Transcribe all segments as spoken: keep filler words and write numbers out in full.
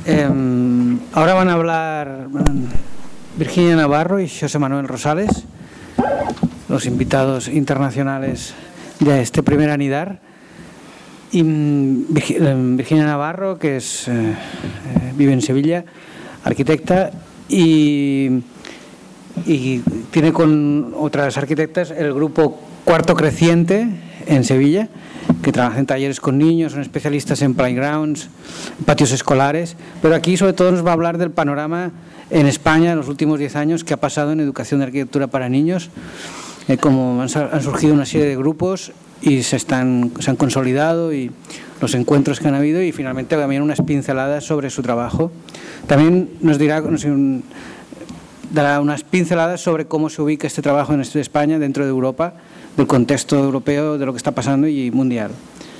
Eh, ahora van a hablar Virginia Navarro y José Manuel Rosales, los invitados internacionales de este primer anidar. Y Virginia Navarro, que es, eh, vive en Sevilla, arquitecta, y, y tiene con otras arquitectas el grupo Cuarto Creciente en Sevilla, que trabaja en talleres con niños, son especialistas en playgrounds, patios escolares, pero aquí sobre todo nos va a hablar del panorama en España en los últimos diez años que ha pasado en educación de arquitectura para niños, eh, como han, han surgido una serie de grupos y se, están, se han consolidado, y los encuentros que han habido, y finalmente también unas pinceladas sobre su trabajo. También nos dirá, nos dará unas pinceladas sobre cómo se ubica este trabajo en España dentro de Europa, del contexto europeo, de lo que está pasando y mundial.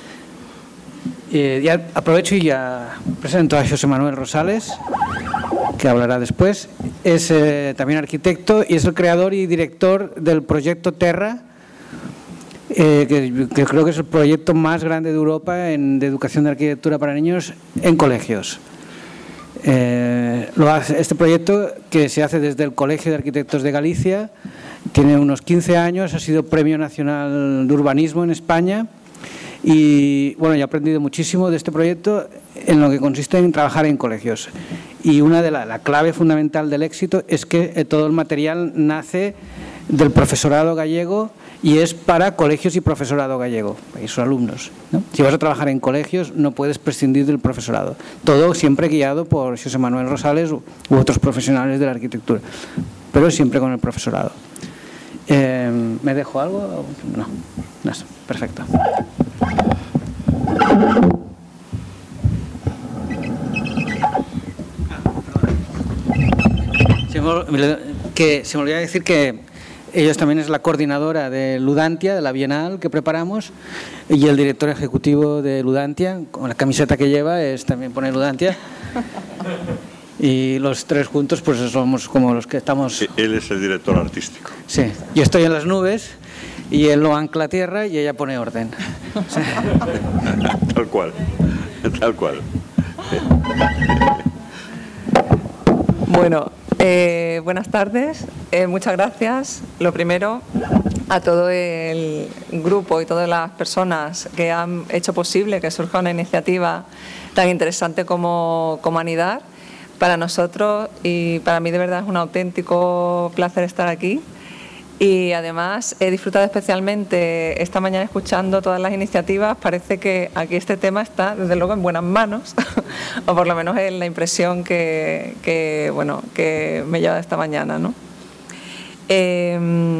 Eh, ya aprovecho y ya presento a José Manuel Rosales, que hablará después. Es eh, también arquitecto y es el creador y director del proyecto Terra, eh, que, que creo que es el proyecto más grande de Europa en, de educación de arquitectura para niños en colegios. Eh, lo hace, este proyecto, que se hace desde el Colegio de Arquitectos de Galicia, tiene unos quince años, ha sido Premio Nacional de Urbanismo en España, y bueno, yo he aprendido muchísimo de este proyecto en lo que consiste en trabajar en colegios. Y una de la, la clave fundamental del éxito es que eh, todo el material nace del profesorado gallego y es para colegios y profesorado gallego, y sus alumnos, ¿no? Si vas a trabajar en colegios no puedes prescindir del profesorado, todo siempre guiado por José Manuel Rosales u, u otros profesionales de la arquitectura, pero siempre con el profesorado. Eh, ¿Me dejo algo? No, no, perfecto. Se me, que, se me olvidó decir que ellos también es la coordinadora de Ludantia, de la Bienal que preparamos, y el director ejecutivo de Ludantia, con la camiseta que lleva es también pone Ludantia. Y los tres juntos pues somos como los que estamos... Él es el director artístico. Sí, yo estoy en las nubes y él lo ancla a tierra y ella pone orden. Sí. Tal cual, tal cual. Bueno, eh, buenas tardes, eh, muchas gracias. Lo primero, a todo el grupo y todas las personas que han hecho posible que surja una iniciativa tan interesante como, como Anidar. Para nosotros y para mí de verdad es un auténtico placer estar aquí, y además he disfrutado especialmente esta mañana escuchando todas las iniciativas. Parece que aquí este tema está desde luego en buenas manos o por lo menos es la impresión que, que, bueno, que me lleva esta mañana, ¿no? Eh,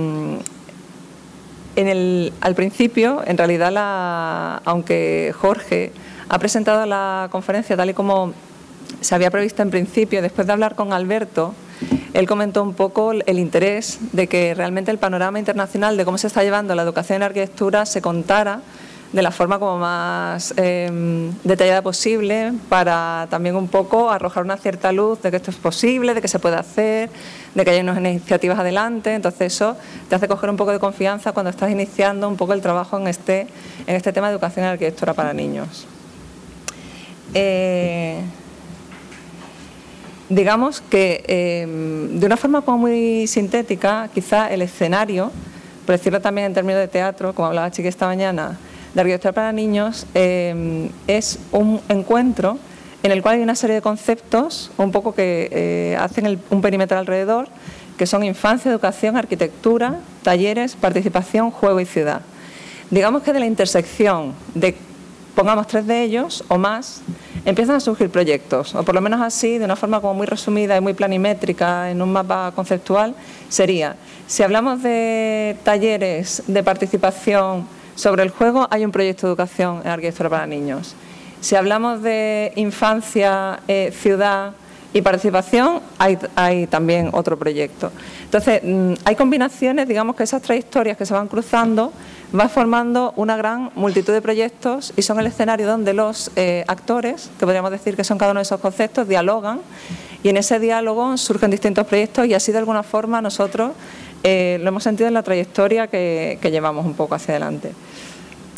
en el, al principio, en realidad, la, aunque Jorge ha presentado la conferencia tal y como se había previsto en principio, después de hablar con Alberto, él comentó un poco el interés de que realmente el panorama internacional de cómo se está llevando la educación en arquitectura se contara de la forma como más eh, detallada posible, para también un poco arrojar una cierta luz de que esto es posible, de que se puede hacer, de que hay unas iniciativas adelante. Entonces eso te hace coger un poco de confianza cuando estás iniciando un poco el trabajo en este, en este tema de educación en arquitectura para niños. Eh, Digamos que eh, de una forma como muy sintética, quizá el escenario, por decirlo también en términos de teatro, como hablaba Chiqui esta mañana, de arquitectura para niños, eh, es un encuentro en el cual hay una serie de conceptos un poco que eh, hacen el, un perímetro alrededor, que son infancia, educación, arquitectura, talleres, participación, juego y ciudad. Digamos que de la intersección de, pongamos tres de ellos o más, empiezan a surgir proyectos, o por lo menos así, de una forma como muy resumida y muy planimétrica, en un mapa conceptual, sería, si hablamos de talleres de participación sobre el juego, hay un proyecto de educación en arquitectura para niños. Si hablamos de infancia, eh, ciudad y participación, hay, hay también otro proyecto. Entonces, hay combinaciones, digamos que esas tres historias que se van cruzando va formando una gran multitud de proyectos, y son el escenario donde los eh, actores, que podríamos decir que son cada uno de esos conceptos, dialogan, y en ese diálogo surgen distintos proyectos, y así de alguna forma nosotros eh, lo hemos sentido en la trayectoria que, que llevamos un poco hacia adelante.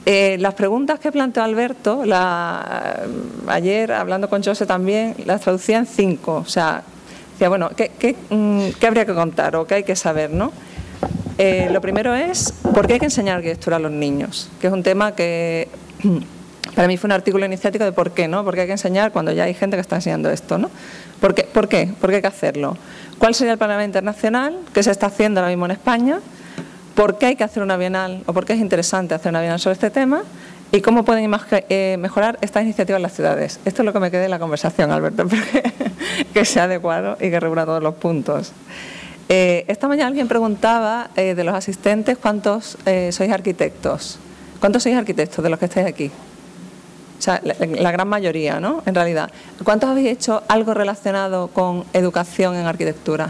Eh, las preguntas que planteó Alberto, la, ayer hablando con José también, las traducía en cinco. O sea, decía, bueno, ¿qué, qué, qué habría que contar o qué hay que saber, ¿no? Eh, lo primero es, ¿por qué hay que enseñar arquitectura a los niños? Que es un tema que para mí fue un artículo iniciático de por qué, ¿no? ¿Por qué hay que enseñar cuando ya hay gente que está enseñando esto, ¿no? ¿Por qué? ¿Por qué? ¿Por qué hay que hacerlo? ¿Cuál sería el panorama internacional que se está haciendo ahora mismo en España? ¿Por qué hay que hacer una bienal o por qué es interesante hacer una bienal sobre este tema? ¿Y cómo pueden eh, mejorar estas iniciativas en las ciudades? Esto es lo que me quedé en la conversación, Alberto, que, que sea adecuado y que reúna todos los puntos. Eh, esta mañana alguien preguntaba eh, de los asistentes cuántos eh, sois arquitectos. ¿Cuántos sois arquitectos de los que estáis aquí? O sea, la, la gran mayoría, ¿no? En realidad. ¿Cuántos habéis hecho algo relacionado con educación en arquitectura?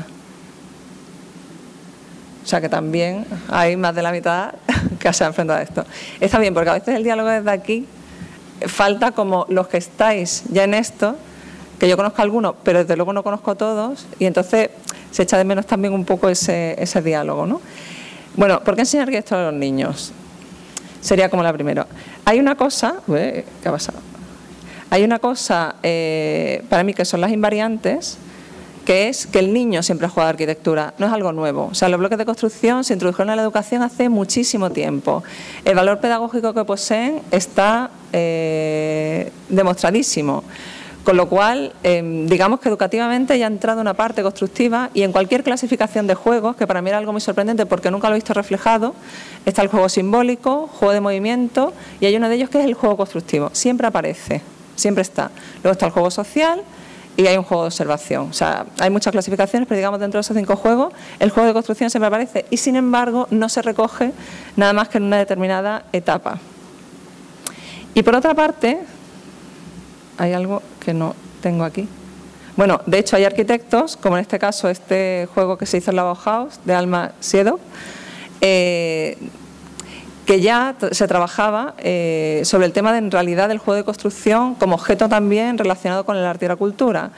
O sea, que también hay más de la mitad que se ha enfrentado a esto. Está bien, porque a veces el diálogo desde aquí falta como los que estáis ya en esto, que yo conozco a algunos, pero desde luego no conozco a todos, y entonces se echa de menos también un poco ese, ese diálogo, ¿no? Bueno, ¿por qué enseñar arquitectura a los niños? Sería como la primera. Hay una cosa, ¿qué ha pasado? Hay una cosa eh, para mí que son las invariantes, que es que el niño siempre ha jugado a arquitectura, no es algo nuevo. O sea, los bloques de construcción se introdujeron en la educación hace muchísimo tiempo. El valor pedagógico que poseen está eh, demostradísimo. Con lo cual, eh, digamos que educativamente ya ha entrado una parte constructiva y en cualquier clasificación de juegos, que para mí era algo muy sorprendente porque nunca lo he visto reflejado, está el juego simbólico, juego de movimiento y hay uno de ellos que es el juego constructivo. Siempre aparece, siempre está. Luego está el juego social y hay un juego de observación. O sea, hay muchas clasificaciones, pero digamos dentro de esos cinco juegos, el juego de construcción siempre aparece y sin embargo no se recoge nada más que en una determinada etapa. Y por otra parte, hay algo que no tengo aquí. Bueno, de hecho hay arquitectos, como en este caso este juego que se hizo en la Bauhaus, de Alma Siedow, eh, que ya se trabajaba eh, sobre el tema de en realidad del juego de construcción como objeto también relacionado con el arte y la cultura.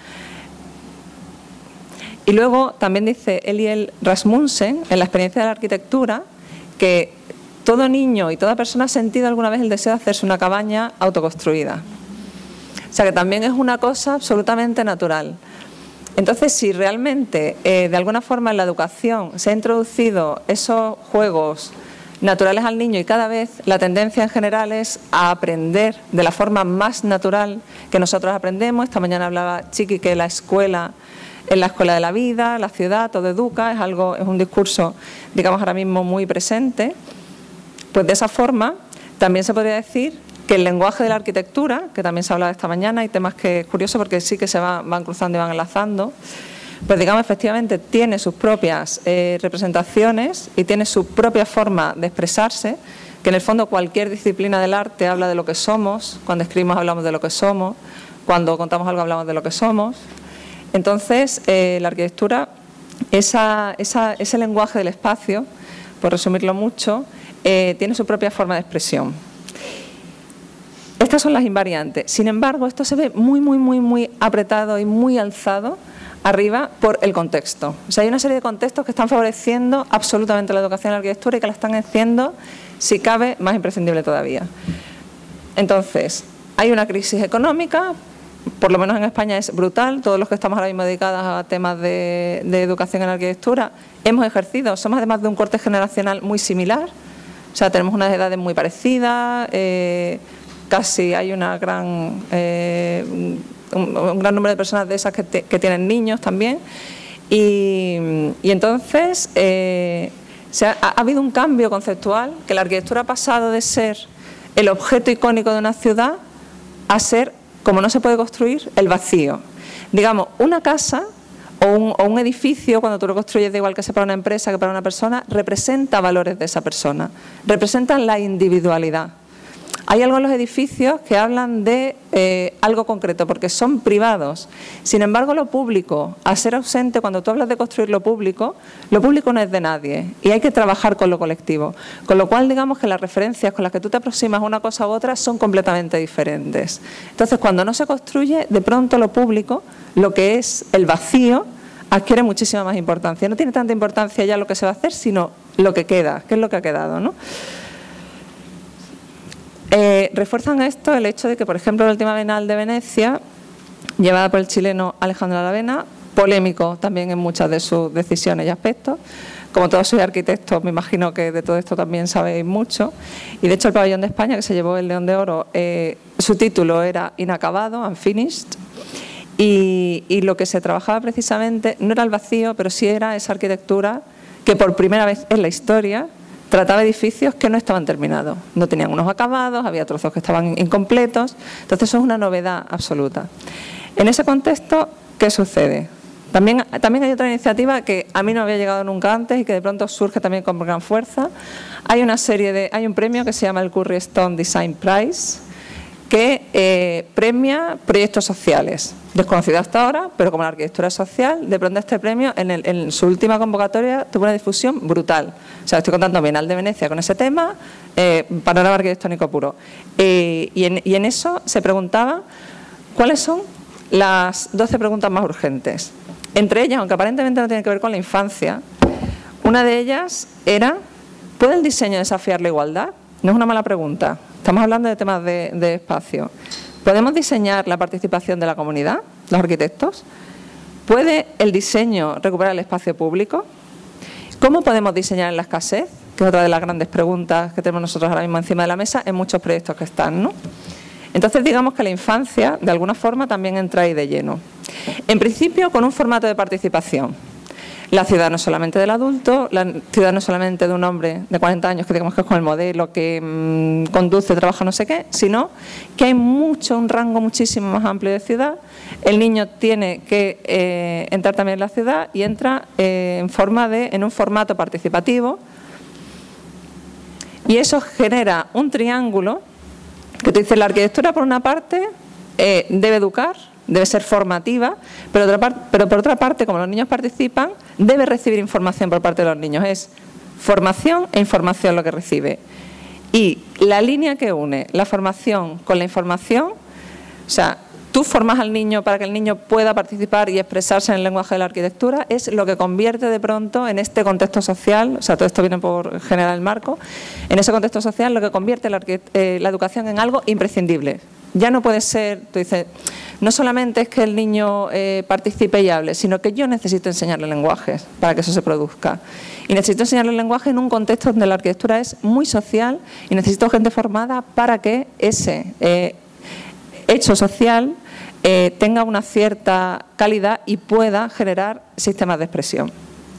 Y luego también dice Eliel Rasmussen, en la experiencia de la arquitectura, que todo niño y toda persona ha sentido alguna vez el deseo de hacerse una cabaña autoconstruida. O sea que también es una cosa absolutamente natural. Entonces, si realmente eh, de alguna forma en la educación se ha introducido esos juegos naturales al niño y cada vez la tendencia en general es a aprender de la forma más natural que nosotros aprendemos. Esta mañana hablaba Chiqui que la escuela es la escuela de la vida, la ciudad, todo educa, es algo, es un discurso, digamos ahora mismo muy presente. Pues de esa forma también se podría decir que el lenguaje de la arquitectura, que también se ha hablado esta mañana, hay temas que es curioso porque sí que se va, van cruzando y van enlazando, pues digamos efectivamente tiene sus propias eh, representaciones y tiene su propia forma de expresarse, que en el fondo cualquier disciplina del arte habla de lo que somos, cuando escribimos hablamos de lo que somos, cuando contamos algo hablamos de lo que somos. Entonces eh, la arquitectura, esa, esa, ese lenguaje del espacio, por resumirlo mucho, eh, tiene su propia forma de expresión. Estas son las invariantes. Sin embargo, esto se ve muy, muy, muy, muy apretado y muy alzado arriba por el contexto. O sea, hay una serie de contextos que están favoreciendo absolutamente la educación en la arquitectura y que la están haciendo, si cabe, más imprescindible todavía. Entonces, hay una crisis económica, por lo menos en España es brutal. Todos los que estamos ahora mismo dedicados a temas de, de educación en la arquitectura hemos ejercido, somos además de un corte generacional muy similar. O sea, tenemos unas edades muy parecidas, eh, casi hay una gran, eh, un, un gran número de personas de esas que, te, que tienen niños también. Y, y entonces eh, se ha, ha habido un cambio conceptual, que la arquitectura ha pasado de ser el objeto icónico de una ciudad a ser, como no se puede construir, el vacío. Digamos, una casa o un, o un edificio, cuando tú lo construyes, da igual que sea para una empresa que para una persona, representa valores de esa persona, representan la individualidad. Hay algo en los edificios que hablan de eh, algo concreto, porque son privados. Sin embargo, lo público, al ser ausente, cuando tú hablas de construir lo público, lo público no es de nadie y hay que trabajar con lo colectivo. Con lo cual, digamos que las referencias con las que tú te aproximas a una cosa u otra son completamente diferentes. Entonces, cuando no se construye, de pronto lo público, lo que es el vacío, adquiere muchísima más importancia. No tiene tanta importancia ya lo que se va a hacer, sino lo que queda, qué es lo que ha quedado, ¿no? Eh, refuerzan esto el hecho de que, por ejemplo, la última Bienal de Venecia, llevada por el chileno Alejandro Aravena, polémico también en muchas de sus decisiones y aspectos. Como todos sois arquitectos, me imagino que de todo esto también sabéis mucho. Y de hecho el pabellón de España, que se llevó el León de Oro, eh, su título era Inacabado, Unfinished. Y, y lo que se trabajaba precisamente no era el vacío, pero sí era esa arquitectura que por primera vez en la historia trataba edificios que no estaban terminados. No tenían unos acabados, había trozos que estaban incompletos. Entonces eso es una novedad absoluta. En ese contexto, ¿qué sucede? También, también hay otra iniciativa que a mí no había llegado nunca antes y que de pronto surge también con gran fuerza. Hay una serie de, hay un premio que se llama el Curry Stone Design Prize, que eh, premia proyectos sociales, desconocido hasta ahora, pero como la arquitectura social, de pronto este premio en, el, en su última convocatoria tuvo una difusión brutal. O sea, estoy contando Bienal de Venecia con ese tema, eh, panorama arquitectónico puro. Eh, y, en, y en eso se preguntaba cuáles son las doce preguntas más urgentes. Entre ellas, aunque aparentemente no tienen que ver con la infancia, una de ellas era: ¿puede el diseño desafiar la igualdad? No es una mala pregunta. Estamos hablando de temas de, de espacio. ¿Podemos diseñar la participación de la comunidad, los arquitectos? ¿Puede el diseño recuperar el espacio público? ¿Cómo podemos diseñar en la escasez? Que es otra de las grandes preguntas que tenemos nosotros ahora mismo encima de la mesa en muchos proyectos que están, ¿no? Entonces, digamos que la infancia, de alguna forma, también entra ahí de lleno. En principio, con un formato de participación. La ciudad no es solamente del adulto, la ciudad no es solamente de un hombre de cuarenta años que digamos que es con el modelo que mmm, conduce, trabaja no sé qué, sino que hay mucho, un rango muchísimo más amplio de ciudad. El niño tiene que eh, entrar también en la ciudad y entra eh, en, forma de, en un formato participativo, y eso genera un triángulo que te dice: la arquitectura por una parte eh, debe educar, debe ser formativa, pero, otra parte, pero por otra parte, como los niños participan, debe recibir información por parte de los niños. Es formación e información lo que recibe. Y la línea que une la formación con la información, o sea, tú formas al niño para que el niño pueda participar y expresarse en el lenguaje de la arquitectura, es lo que convierte de pronto en este contexto social, o sea, todo esto viene por generar el marco, en ese contexto social lo que convierte la, eh, la educación en algo imprescindible. Ya no puede ser, tú dices, no solamente es que el niño eh, participe y hable, sino que yo necesito enseñarle lenguajes para que eso se produzca. Y necesito enseñarle el lenguaje en un contexto donde la arquitectura es muy social y necesito gente formada para que ese eh, hecho social eh, tenga una cierta calidad y pueda generar sistemas de expresión.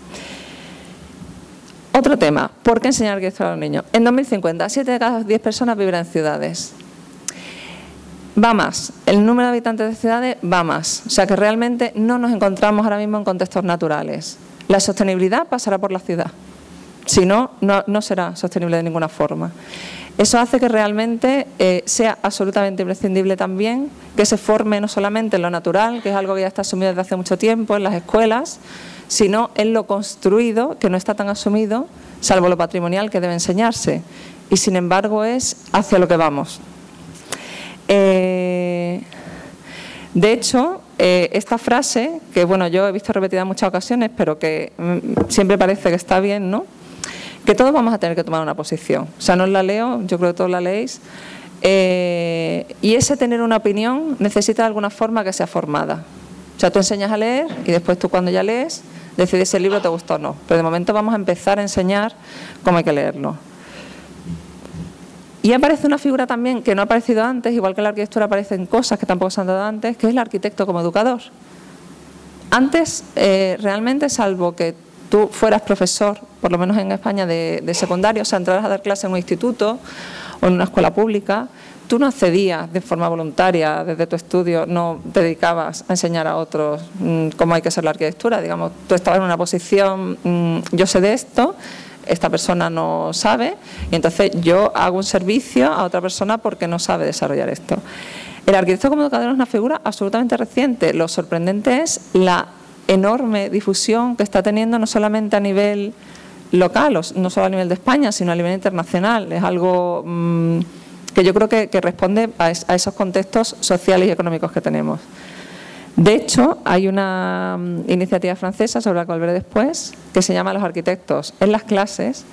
Otro tema, ¿por qué enseñar arquitectura a los niños? En dos mil cincuenta, siete de cada diez personas vivirán en ciudades. Va más, el número de habitantes de ciudades va más, o sea que realmente no nos encontramos ahora mismo en contextos naturales. La sostenibilidad pasará por la ciudad, si no, no, no será sostenible de ninguna forma. Eso hace que realmente eh, sea absolutamente imprescindible también que se forme no solamente en lo natural, que es algo que ya está asumido desde hace mucho tiempo en las escuelas, sino en lo construido, que no está tan asumido, salvo lo patrimonial que debe enseñarse, y sin embargo es hacia lo que vamos. Eh, de hecho, eh, esta frase, que bueno, yo he visto repetida en muchas ocasiones, pero que mm, siempre parece que está bien, ¿no? Que todos vamos a tener que tomar una posición. O sea, no os la leo, yo creo que todos la leéis. Eh, y ese tener una opinión necesita de alguna forma que sea formada. O sea, tú enseñas a leer y después tú cuando ya lees decides si el libro te gusta o no. Pero de momento vamos a empezar a enseñar cómo hay que leerlo. Y aparece una figura también que no ha aparecido antes, igual que en la arquitectura aparecen cosas que tampoco se han dado antes, que es el arquitecto como educador. Antes, eh, realmente, salvo que tú fueras profesor, por lo menos en España, de, de secundario, o sea, entraras a dar clase en un instituto o en una escuela pública, tú no accedías de forma voluntaria desde tu estudio, no te dedicabas a enseñar a otros mmm, cómo hay que hacer la arquitectura. Digamos, tú estabas en una posición, mmm, yo sé de esto, esta persona no sabe, y entonces yo hago un servicio a otra persona porque no sabe desarrollar esto. El arquitecto como educador es una figura absolutamente reciente. Lo sorprendente es la enorme difusión que está teniendo, no solamente a nivel local, no solo a nivel de España, sino a nivel internacional. Es algo mmm, que yo creo que, que responde a, es, a esos contextos sociales y económicos que tenemos. De hecho, hay una um, iniciativa francesa, sobre la que volveré después, que se llama Los arquitectos en las clases,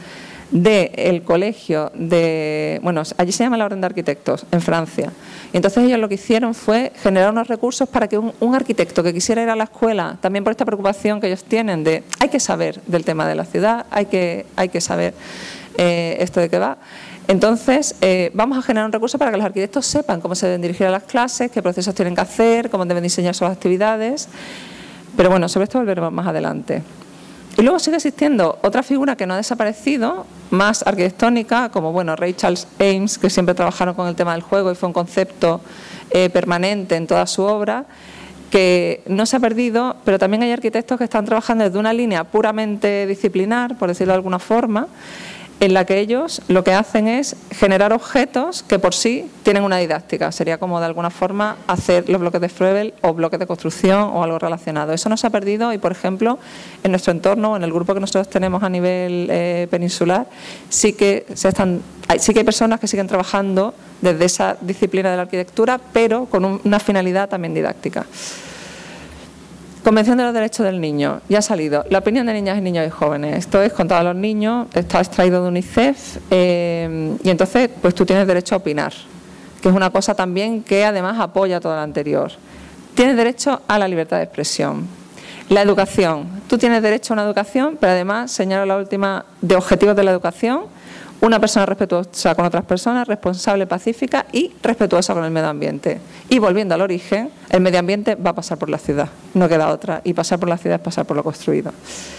del colegio de, bueno, allí se llama la Orden de Arquitectos, en Francia. Y entonces ellos lo que hicieron fue generar unos recursos para que un, un arquitecto que quisiera ir a la escuela, también por esta preocupación que ellos tienen de, hay que saber del tema de la ciudad, hay que, hay que saber eh, esto de qué va. Entonces, eh, vamos a generar un recurso para que los arquitectos sepan cómo se deben dirigir a las clases, qué procesos tienen que hacer, cómo deben diseñar sus actividades. Pero bueno, sobre esto volveremos más adelante. Y luego sigue existiendo otra figura que no ha desaparecido, más arquitectónica, como bueno, Ray Charles Ames, que siempre trabajaron con el tema del juego y fue un concepto eh, permanente en toda su obra, que no se ha perdido, pero también hay arquitectos que están trabajando desde una línea puramente disciplinar, por decirlo de alguna forma, en la que ellos lo que hacen es generar objetos que por sí tienen una didáctica. Sería como de alguna forma hacer los bloques de Froebel o bloques de construcción o algo relacionado. Eso no se ha perdido y, por ejemplo, en nuestro entorno, en el grupo que nosotros tenemos a nivel eh, peninsular, sí que, se están, hay, sí que hay personas que siguen trabajando desde esa disciplina de la arquitectura, pero con un, una finalidad también didáctica. Convención de los Derechos del Niño, ya ha salido. La opinión de niñas y niños y jóvenes. Esto es contado a los niños, está extraído de UNICEF eh, y entonces pues tú tienes derecho a opinar, que es una cosa también que además apoya todo lo anterior. Tienes derecho a la libertad de expresión. La educación. Tú tienes derecho a una educación, pero además señalo la última de objetivos de la educación. Una persona respetuosa con otras personas, responsable, pacífica y respetuosa con el medio ambiente. Y volviendo al origen, el medio ambiente va a pasar por la ciudad, no queda otra. Y pasar por la ciudad es pasar por lo construido.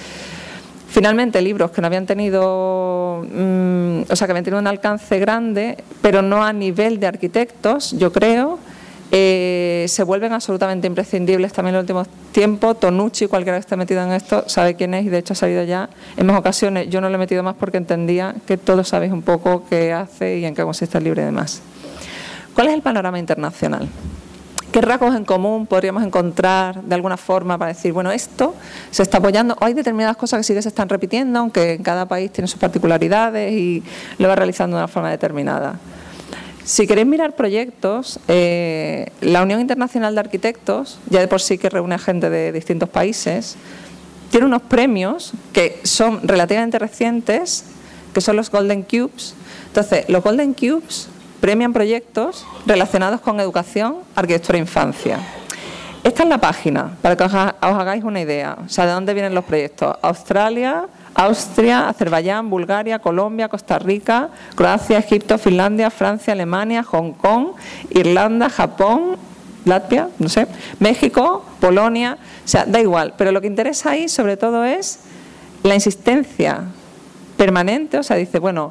Finalmente, libros que no habían tenido, mmm, o sea, que habían tenido un alcance grande, pero no a nivel de arquitectos, yo creo, eh, se vuelven absolutamente imprescindibles también en los últimos tiempos. Tonucci, cualquiera que esté metido en esto, sabe quién es y de hecho ha salido ya en más ocasiones. Yo no lo he metido más porque entendía que todos sabéis un poco qué hace y en qué consiste el libro y demás. ¿Cuál es el panorama internacional? ¿Qué rasgos en común podríamos encontrar de alguna forma para decir, bueno, esto se está apoyando? Hay determinadas cosas que sí que se están repitiendo, aunque en cada país tiene sus particularidades y lo va realizando de una forma determinada. Si queréis mirar proyectos, eh, la Unión Internacional de Arquitectos, ya de por sí que reúne a gente de distintos países, tiene unos premios que son relativamente recientes, que son los Golden Cubes. Entonces, los Golden Cubes premian proyectos relacionados con educación, arquitectura e infancia. Esta es la página, para que os, os hagáis una idea, o sea, de dónde vienen los proyectos. Australia, Austria, Azerbaiyán, Bulgaria, Colombia, Costa Rica, Croacia, Egipto, Finlandia, Francia, Alemania, Hong Kong, Irlanda, Japón, Latvia, no sé, México, Polonia, o sea, da igual, pero lo que interesa ahí sobre todo es la insistencia permanente, o sea, dice, bueno,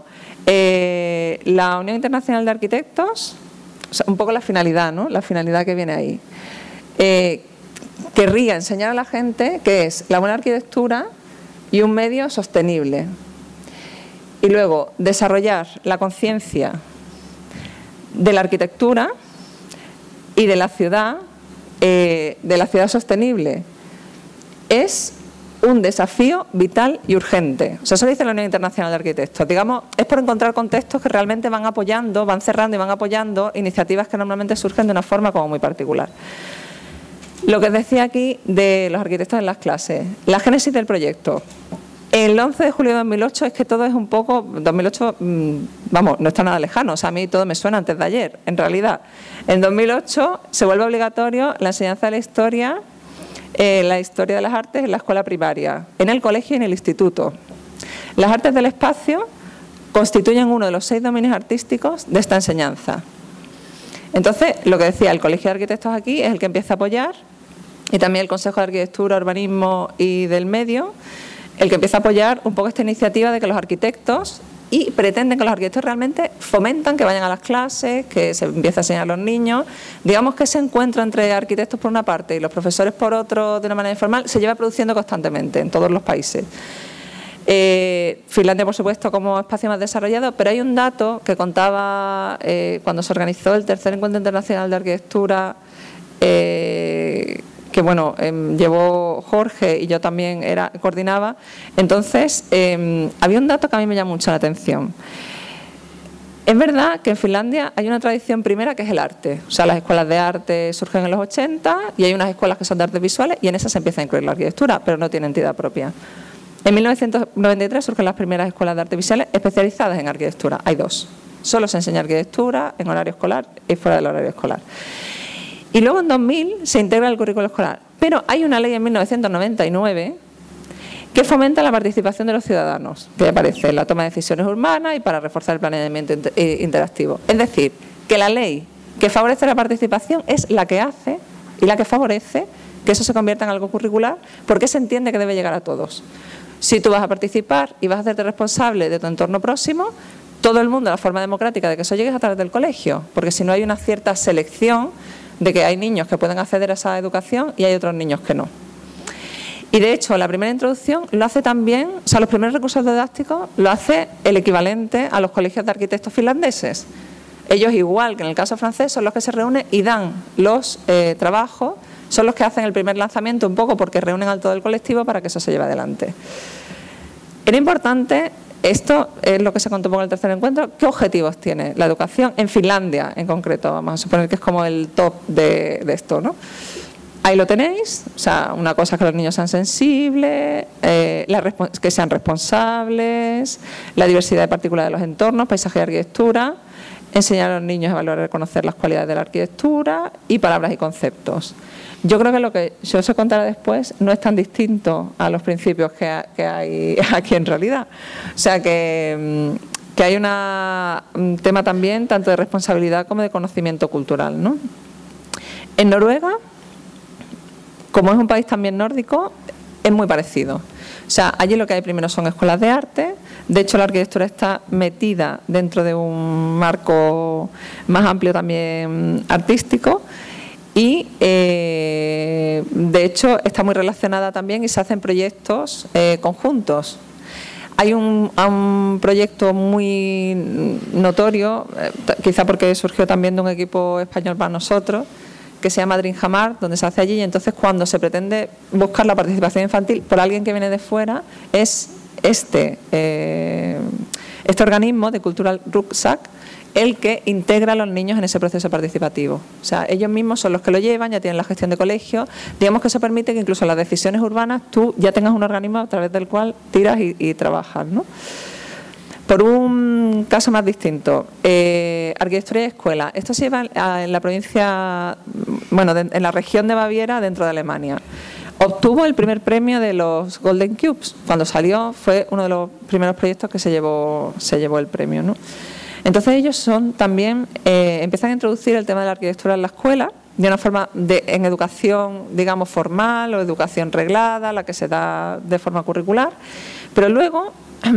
eh, la Unión Internacional de Arquitectos, o sea, un poco la finalidad, ¿no? La finalidad que viene ahí. Eh, querría enseñar a la gente qué es la buena arquitectura y un medio sostenible. Y luego, desarrollar la conciencia de la arquitectura y de la ciudad, eh, de la ciudad sostenible. Es un desafío vital y urgente. O sea, eso lo dice la Unión Internacional de Arquitectos. Digamos, es por encontrar contextos que realmente van apoyando, van cerrando y van apoyando iniciativas que normalmente surgen de una forma como muy particular. Lo que decía aquí de los arquitectos en las clases, la génesis del proyecto. El once de julio de dos mil ocho es que todo es un poco, dos mil ocho, vamos, no está nada lejano, o sea, a mí todo me suena antes de ayer, en realidad. En dos mil ocho se vuelve obligatorio la enseñanza de la historia, eh, la historia de las artes en la escuela primaria, en el colegio y en el instituto. Las artes del espacio constituyen uno de los seis dominios artísticos de esta enseñanza. Entonces, lo que decía, el Colegio de Arquitectos aquí es el que empieza a apoyar, y también el Consejo de Arquitectura, Urbanismo y del Medio, el que empieza a apoyar un poco esta iniciativa de que los arquitectos, y pretenden que los arquitectos realmente fomentan que vayan a las clases, que se empiece a enseñar a los niños. Digamos que ese encuentro entre arquitectos por una parte y los profesores por otro, de una manera informal, se lleva produciendo constantemente en todos los países. Eh, Finlandia, por supuesto, como espacio más desarrollado, pero hay un dato que contaba eh, cuando se organizó el tercer encuentro internacional de arquitectura, eh, que bueno, eh, llevó Jorge y yo también era, coordinaba. Entonces, eh, había un dato que a mí me llama mucho la atención. Es verdad que en Finlandia hay una tradición primera que es el arte. O sea, las escuelas de arte surgen en los ochenta y hay unas escuelas que son de artes visuales y en esas se empieza a incluir la arquitectura, pero no tiene entidad propia. En mil novecientos noventa y tres surgen las primeras escuelas de artes visuales especializadas en arquitectura. Hay dos. Solo se enseña arquitectura en horario escolar y fuera del horario escolar. Y luego en dos mil se integra el currículo escolar. Pero hay una ley en mil novecientos noventa y nueve que fomenta la participación de los ciudadanos, que aparece en la toma de decisiones urbanas y para reforzar el planeamiento interactivo. Es decir, que la ley que favorece la participación es la que hace y la que favorece que eso se convierta en algo curricular, porque se entiende que debe llegar a todos. Si tú vas a participar y vas a hacerte responsable de tu entorno próximo, todo el mundo, la forma democrática de que eso llegue es a través del colegio, porque si no hay una cierta selección de que hay niños que pueden acceder a esa educación y hay otros niños que no. Y de hecho, la primera introducción lo hace también, o sea, los primeros recursos didácticos lo hace el equivalente a los colegios de arquitectos finlandeses. Ellos, igual que en el caso francés, son los que se reúnen y dan los eh, trabajos, son los que hacen el primer lanzamiento un poco porque reúnen al todo el colectivo para que eso se lleve adelante. Era importante, esto es lo que se contó en el tercer encuentro, ¿qué objetivos tiene la educación en Finlandia en concreto? Vamos a suponer que es como el top de, de esto, ¿no? Ahí lo tenéis, o sea, una cosa es que los niños sean sensibles, eh, la que sean responsables, la diversidad de partículas de los entornos, paisaje y arquitectura, enseñar a los niños a evaluar y reconocer las cualidades de la arquitectura y palabras y conceptos. Yo creo que lo que yo os contaré después no es tan distinto a los principios que, ha, que hay aquí en realidad. O sea, que, que hay una, un tema también tanto de responsabilidad como de conocimiento cultural, ¿no? En Noruega, como es un país también nórdico, es muy parecido. O sea, allí lo que hay primero son escuelas de arte. De hecho, la arquitectura está metida dentro de un marco más amplio también artístico. Y, eh, de hecho, está muy relacionada también y se hacen proyectos eh, conjuntos. Hay un, un proyecto muy notorio, eh, quizá porque surgió también de un equipo español para nosotros, que se llama Dreamhammer, donde se hace allí, y entonces cuando se pretende buscar la participación infantil por alguien que viene de fuera, es este, eh, este organismo de Cultural Rucksack el que integra a los niños en ese proceso participativo. O sea, ellos mismos son los que lo llevan, ya tienen la gestión de colegio. Digamos que eso permite que incluso en las decisiones urbanas tú ya tengas un organismo a través del cual tiras y, y trabajas, ¿no? Por un caso más distinto, eh, arquitectura y escuela. Esto se lleva en la provincia, bueno, de, en la región de Baviera, dentro de Alemania. Obtuvo el primer premio de los Golden Cubes. Cuando salió fue uno de los primeros proyectos que se llevó, se llevó el premio, ¿no? Entonces ellos son también, eh, empiezan a introducir el tema de la arquitectura en la escuela, de una forma de, en educación, digamos, formal o educación reglada, la que se da de forma curricular, pero luego...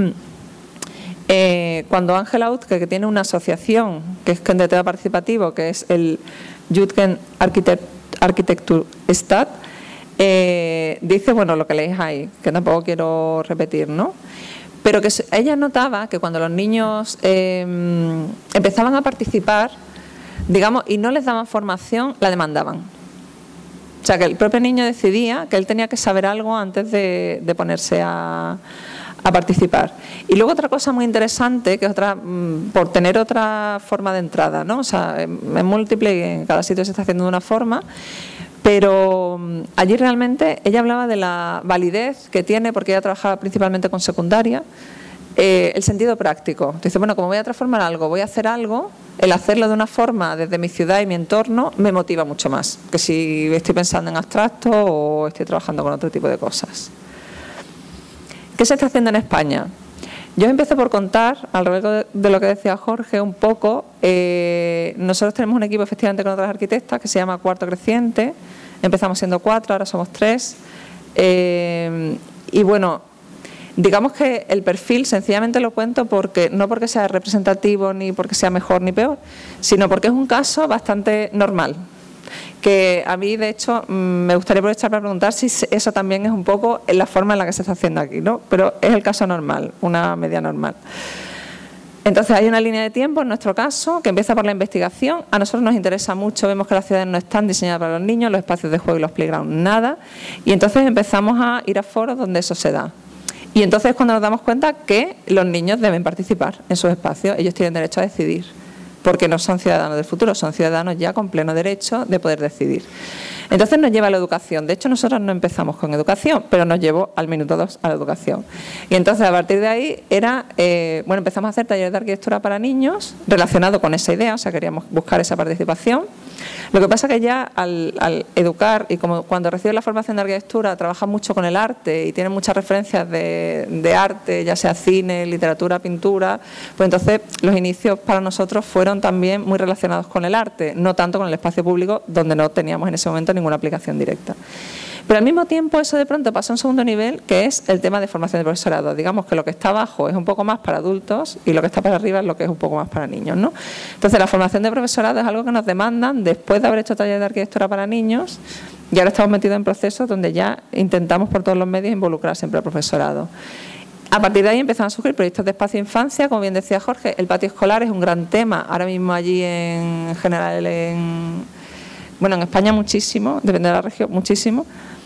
Eh, cuando Ángela Utke, que tiene una asociación que es de tema participativo, que es el Jugend Architectur Stat, eh, dice, bueno, lo que leéis ahí, que tampoco quiero repetir, ¿no? Pero que ella notaba que cuando los niños eh, empezaban a participar, digamos, y no les daban formación, la demandaban. O sea, que el propio niño decidía que él tenía que saber algo antes de, de ponerse a... a participar. Y luego otra cosa muy interesante, que es otra, por tener otra forma de entrada, ¿no? O sea, es múltiple y en cada sitio se está haciendo de una forma, pero allí realmente ella hablaba de la validez que tiene, porque ella trabajaba principalmente con secundaria, eh, el sentido práctico. Dice, bueno, como voy a transformar algo, voy a hacer algo, el hacerlo de una forma desde mi ciudad y mi entorno me motiva mucho más que si estoy pensando en abstracto o estoy trabajando con otro tipo de cosas. ¿Qué se está haciendo en España? Yo empecé por contar, al revés de lo que decía Jorge, un poco. Eh, nosotros tenemos un equipo efectivamente con otras arquitectas que se llama Cuarto Creciente. Empezamos siendo cuatro, ahora somos tres. Eh, y bueno, digamos que el perfil sencillamente lo cuento porque no porque sea representativo ni porque sea mejor ni peor, sino porque es un caso bastante normal. Que a mí, de hecho, me gustaría aprovechar para preguntar si eso también es un poco la forma en la que se está haciendo aquí, ¿no? Pero es el caso normal, una media normal. Entonces, hay una línea de tiempo, en nuestro caso, que empieza por la investigación. A nosotros nos interesa mucho, vemos que las ciudades no están diseñadas para los niños, los espacios de juego y los playgrounds, nada. Y entonces empezamos a ir a foros donde eso se da. Y entonces cuando nos damos cuenta que los niños deben participar en sus espacios, ellos tienen derecho a decidir. Porque no son ciudadanos del futuro, son ciudadanos ya con pleno derecho de poder decidir. Entonces nos lleva a la educación. De hecho, nosotros no empezamos con educación, pero nos llevó al minuto dos a la educación. Y entonces, a partir de ahí, era eh, bueno, empezamos a hacer talleres de arquitectura para niños relacionado con esa idea, o sea, queríamos buscar esa participación. Lo que pasa que ya al, al educar, y como cuando recibes la formación de arquitectura, trabajas mucho con el arte y tienes muchas referencias de, de arte, ya sea cine, literatura, pintura, pues entonces los inicios para nosotros fueron también muy relacionados con el arte, no tanto con el espacio público, donde no teníamos en ese momento ninguna aplicación directa. Pero al mismo tiempo eso de pronto pasa a un segundo nivel, que es el tema de formación de profesorado. Digamos que lo que está abajo es un poco más para adultos y lo que está para arriba es lo que es un poco más para niños, ¿no? Entonces la formación de profesorado es algo que nos demandan después de haber hecho talleres de arquitectura para niños, y ahora estamos metidos en procesos donde ya intentamos por todos los medios involucrar siempre al profesorado. A partir de ahí empezaron a surgir proyectos de espacio infancia, como bien decía Jorge. El patio escolar es un gran tema, ahora mismo allí en general, en, bueno, en España muchísimo, depende de la región, muchísimo,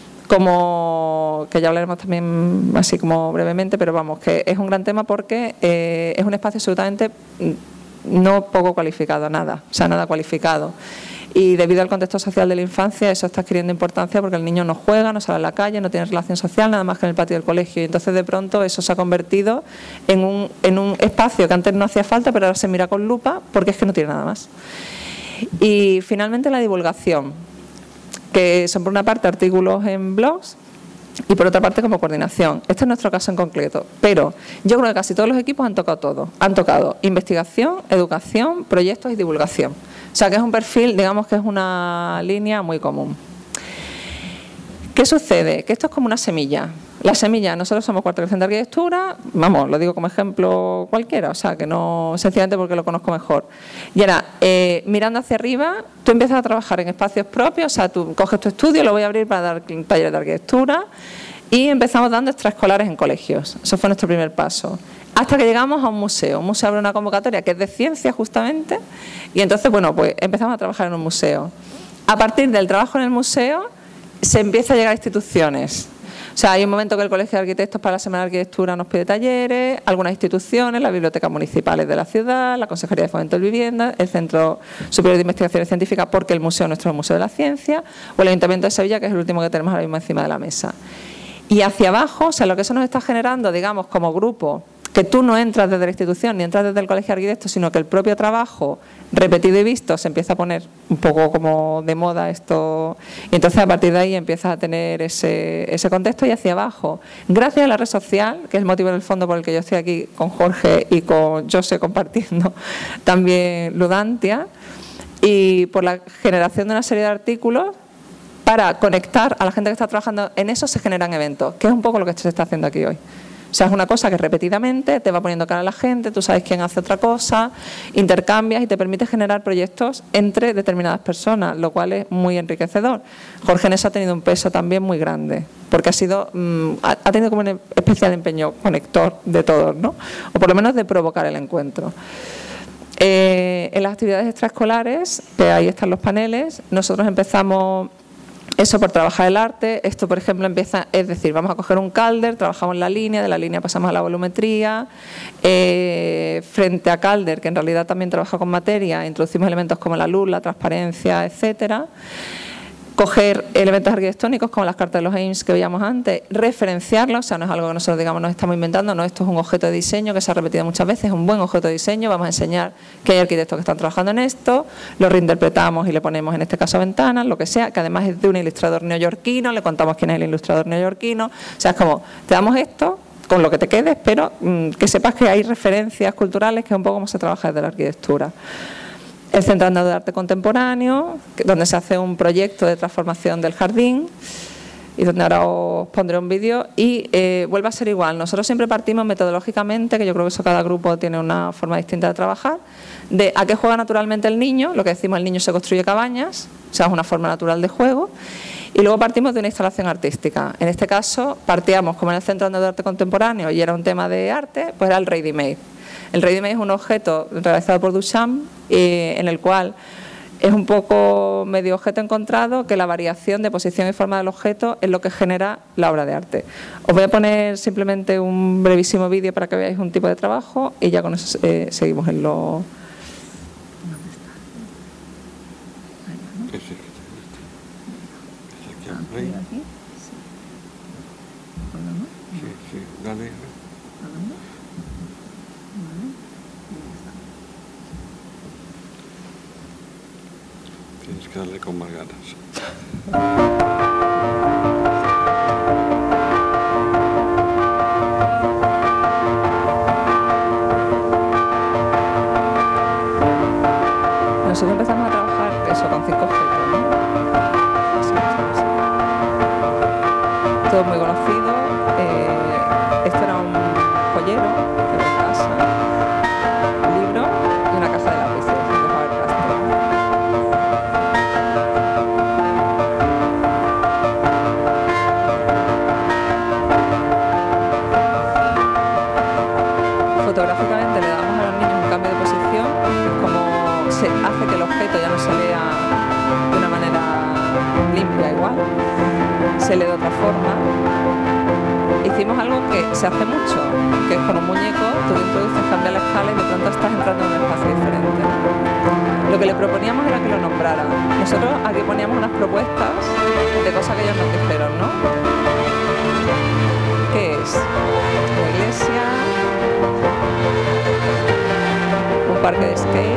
como que ya hablaremos también así como brevemente, pero vamos, que es un gran tema porque eh, es un espacio absolutamente no poco cualificado, nada, o sea, nada cualificado. Y debido al contexto social de la infancia, eso está adquiriendo importancia porque el niño no juega, no sale a la calle, no tiene relación social, nada más que en el patio del colegio. Y entonces, de pronto, eso se ha convertido en un, en un espacio que antes no hacía falta, pero ahora se mira con lupa porque es que no tiene nada más. Y finalmente, la divulgación, que son por una parte artículos en blogs y por otra parte como coordinación. Este es nuestro caso en concreto, pero yo creo que casi todos los equipos han tocado todo. Han tocado investigación, educación, proyectos y divulgación. O sea que es un perfil, digamos que es una línea muy común. ¿Qué sucede? Que esto es como una semilla. La semilla, nosotros somos cuarta creación de arquitectura, vamos, lo digo como ejemplo cualquiera, o sea, que no sencillamente porque lo conozco mejor. Y ahora, eh, mirando hacia arriba, tú empiezas a trabajar en espacios propios, o sea, tú coges tu estudio, lo voy a abrir para dar talleres de arquitectura, y empezamos dando extraescolares en colegios. Eso fue nuestro primer paso. Hasta que llegamos a un museo. Un museo abre una convocatoria que es de ciencia justamente, y entonces, bueno, pues empezamos a trabajar en un museo. A partir del trabajo en el museo, se empieza a llegar a instituciones. O sea, hay un momento que el Colegio de Arquitectos para la Semana de Arquitectura nos pide talleres, algunas instituciones, las bibliotecas municipales de la ciudad, la Consejería de Fomento de Vivienda, el Centro Superior de Investigaciones Científicas, porque el museo nuestro es el Museo de la Ciencia, o el Ayuntamiento de Sevilla, que es el último que tenemos ahora mismo encima de la mesa. Y hacia abajo, o sea, lo que eso nos está generando, digamos, como grupo, que tú no entras desde la institución ni entras desde el Colegio de Arquitectos, sino que el propio trabajo repetido y visto se empieza a poner un poco como de moda esto, y entonces a partir de ahí empiezas a tener ese, ese contexto. Y hacia abajo, gracias a la red social, que es el motivo en el fondo por el que yo estoy aquí con Jorge y con José compartiendo también Ludantia, y por la generación de una serie de artículos para conectar a la gente que está trabajando en eso, se generan eventos, que es un poco lo que se está haciendo aquí hoy. O sea, es una cosa que repetidamente te va poniendo cara a la gente, tú sabes quién hace otra cosa, intercambias y te permite generar proyectos entre determinadas personas, lo cual es muy enriquecedor. Jorge en eso ha tenido un peso también muy grande, porque ha sido mmm, ha tenido como un especial empeño conector de todos, ¿no? O por lo menos de provocar el encuentro. Eh, en las actividades extraescolares, que ahí están los paneles, nosotros empezamos eso por trabajar el arte. Esto, por ejemplo, empieza, es decir, vamos a coger un Calder, trabajamos la línea, de la línea pasamos a la volumetría, eh, frente a Calder, que en realidad también trabaja con materia, introducimos elementos como la luz, la transparencia, etcétera. Coger elementos arquitectónicos como las cartas de los A I M S que veíamos antes, referenciarlos, o sea, no es algo que nosotros digamos nos estamos inventando, no, esto es un objeto de diseño que se ha repetido muchas veces, es un buen objeto de diseño, vamos a enseñar que hay arquitectos que están trabajando en esto, lo reinterpretamos y le ponemos en este caso ventanas, lo que sea, que además es de un ilustrador neoyorquino, le contamos quién es el ilustrador neoyorquino, o sea, es como, te damos esto, con lo que te quedes, pero mmm, que sepas que hay referencias culturales, que es un poco como se trabaja desde la arquitectura. El Centro Andaluz de Arte Contemporáneo, donde se hace un proyecto de transformación del jardín y donde ahora os pondré un vídeo. Y eh, vuelve a ser igual. Nosotros siempre partimos metodológicamente, que yo creo que eso cada grupo tiene una forma distinta de trabajar, de a qué juega naturalmente el niño, lo que decimos el niño se construye cabañas, o sea, es una forma natural de juego. Y luego partimos de una instalación artística. En este caso, partíamos como en el Centro Andaluz de Arte Contemporáneo y era un tema de arte, pues era el ready-made. El ready-made es un objeto realizado por Duchamp, eh, en el cual es un poco medio objeto encontrado, que la variación de posición y forma del objeto es lo que genera la obra de arte. Os voy a poner simplemente un brevísimo vídeo para que veáis un tipo de trabajo y ya con eso eh, seguimos en lo... Ahí. aquí. Sí. Bueno, ¿no? Sí, sí, dale. Hablando. Vale. Y ya está. Tienes que darle con más ganas. Nosotros empezamos a trabajar eso con cinco objetos, ¿no? Así, así, así. Todo muy conocido. Eh, esto era un joyero de mi casa, un libro y una caja de lápices de Faber-Castell. Fotográficamente le damos a los niños un cambio de posición, como se hace que el objeto ya no se lea de una manera limpia igual, se lee de otra forma. Hicimos algo que se hace mucho, que es con un muñeco, tú introduces, cambias la escala y de pronto estás entrando en un espacio diferente. Lo que le proponíamos era que lo nombraran. Nosotros aquí poníamos unas propuestas de cosas que ellos nos dijeron, ¿no? ¿Qué es? Una iglesia, un parque de skate,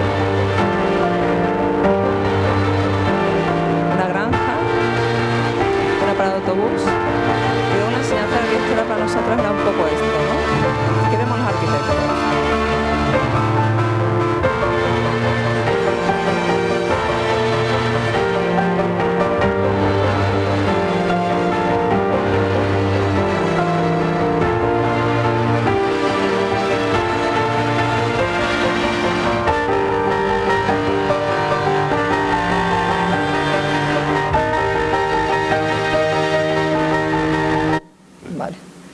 una granja, una parada de autobús. Y luego la enseñanza de arquitectura para nosotros era un poco esto, ¿no? ¿Qué vemos los arquitectos? Vale.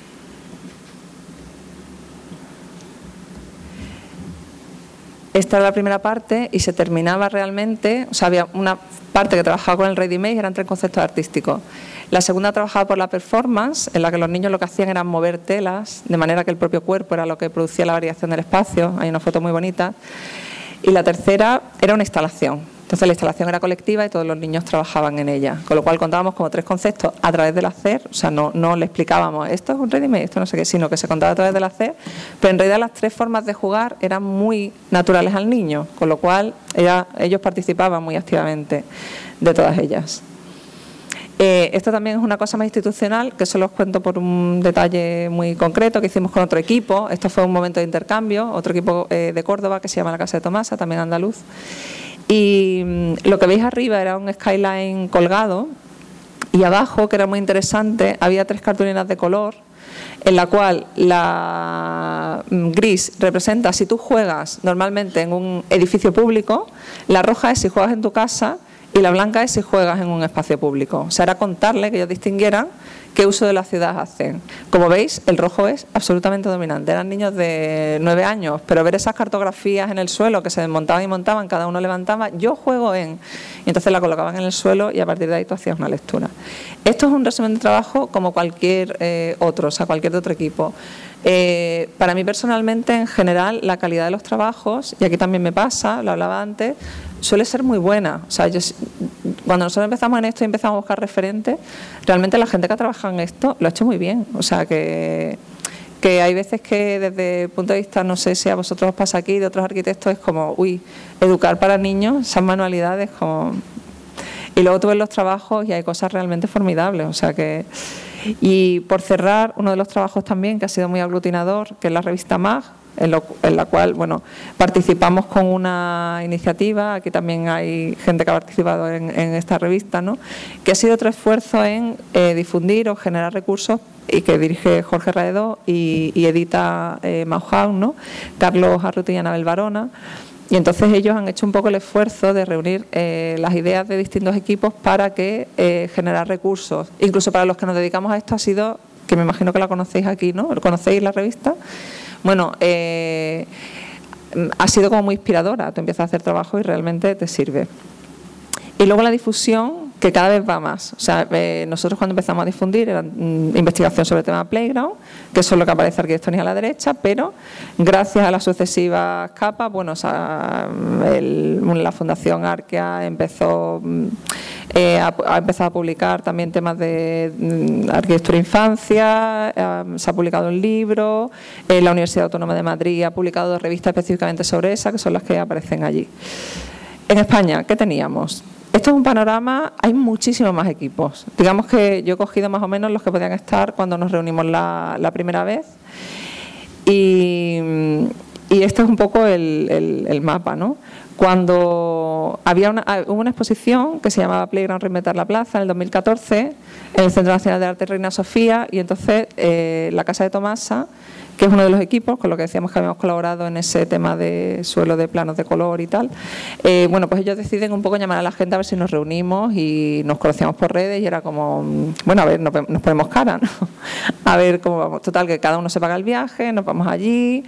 Esta era la primera parte y se terminaba realmente, o sea, había una parte que trabajaba con el ready-made, eran tres conceptos artísticos. La segunda trabajaba por la performance, en la que los niños lo que hacían era mover telas, de manera que el propio cuerpo era lo que producía la variación del espacio. Hay una foto muy bonita. Y la tercera era una instalación. Entonces la instalación era colectiva y todos los niños trabajaban en ella, con lo cual contábamos como tres conceptos a través del hacer, o sea, no, no le explicábamos esto es un ready-made, esto no sé qué, sino que se contaba a través del hacer, pero en realidad las tres formas de jugar eran muy naturales al niño, con lo cual ella, ellos participaban muy activamente de todas ellas. Eh, esto también es una cosa más institucional, que solo os cuento por un detalle muy concreto que hicimos con otro equipo. Esto fue un momento de intercambio, otro equipo eh, de Córdoba que se llama La Casa de Tomasa, también andaluz. Y mmm, lo que veis arriba era un skyline colgado y abajo, que era muy interesante, había tres cartulinas de color en la cual la gris representa si tú juegas normalmente en un edificio público, la roja es si juegas en tu casa y la blanca es si juegas en un espacio público. O sea, era contarle que ellos distinguieran qué uso de la ciudad hacen. Como veis, el rojo es absolutamente dominante. Eran niños de nueve años, pero ver esas cartografías en el suelo que se desmontaban y montaban, cada uno levantaba, yo juego en... Y entonces la colocaban en el suelo y a partir de ahí tú hacías una lectura. Esto es un resumen de trabajo como cualquier eh, otro, o sea, cualquier de otro equipo. Eh, para mí personalmente, en general, la calidad de los trabajos, y aquí también me pasa, lo hablaba antes, suele ser muy buena. O sea, yo, cuando nosotros empezamos en esto y empezamos a buscar referentes, realmente la gente que ha trabajado en esto lo ha hecho muy bien. O sea, que, que hay veces que desde el punto de vista, no sé si a vosotros os pasa aquí, de otros arquitectos, es como, uy, educar para niños, esas manualidades, como... Y luego tú ves los trabajos y hay cosas realmente formidables. O sea que... Y por cerrar, uno de los trabajos también que ha sido muy aglutinador, que es la revista Mag, en, lo, en la cual bueno participamos con una iniciativa, aquí también hay gente que ha participado en, en esta revista, ¿no? Que ha sido otro esfuerzo en eh, difundir o generar recursos y que dirige Jorge Raedó y, y edita eh, Mauhaus, ¿no? Carlos Arruti y Anabel Barona. Y entonces ellos han hecho un poco el esfuerzo de reunir eh, las ideas de distintos equipos para que eh, generar recursos. Incluso para los que nos dedicamos a esto ha sido, que me imagino que la conocéis aquí, ¿no? ¿Conocéis la revista? Bueno, eh, ha sido como muy inspiradora. Tú empiezas a hacer trabajo y realmente te sirve. Y luego la difusión, que cada vez va más. O sea, eh, nosotros cuando empezamos a difundir era mm, investigación sobre el tema Playground, que eso es lo que aparece arquitectónica a la derecha, pero gracias a las sucesivas capas, bueno, o sea, el, la Fundación Arquea empezó eh, ha, ha empezado a publicar también temas de mm, arquitectura e infancia, eh, se ha publicado un libro, eh, la Universidad Autónoma de Madrid ha publicado dos revistas específicamente sobre esa, que son las que aparecen allí. En España, ¿qué teníamos? Esto es un panorama, hay muchísimos más equipos. Digamos que yo he cogido más o menos los que podían estar cuando nos reunimos la, la primera vez. Y, y este es un poco el, el, el mapa, ¿no? Cuando había una, hubo una exposición que se llamaba Playground Reinventar la Plaza en el dos mil catorce en el Centro Nacional de Arte Reina Sofía, y entonces eh, la Casa de Tomasa, que es uno de los equipos con lo que decíamos que habíamos colaborado en ese tema de suelo de planos de color y tal, eh, bueno, pues ellos deciden un poco llamar a la gente a ver si nos reunimos, y nos conocíamos por redes y era como, bueno, a ver, nos, nos ponemos cara, ¿no? A ver cómo vamos. Total, que cada uno se paga el viaje, nos vamos allí.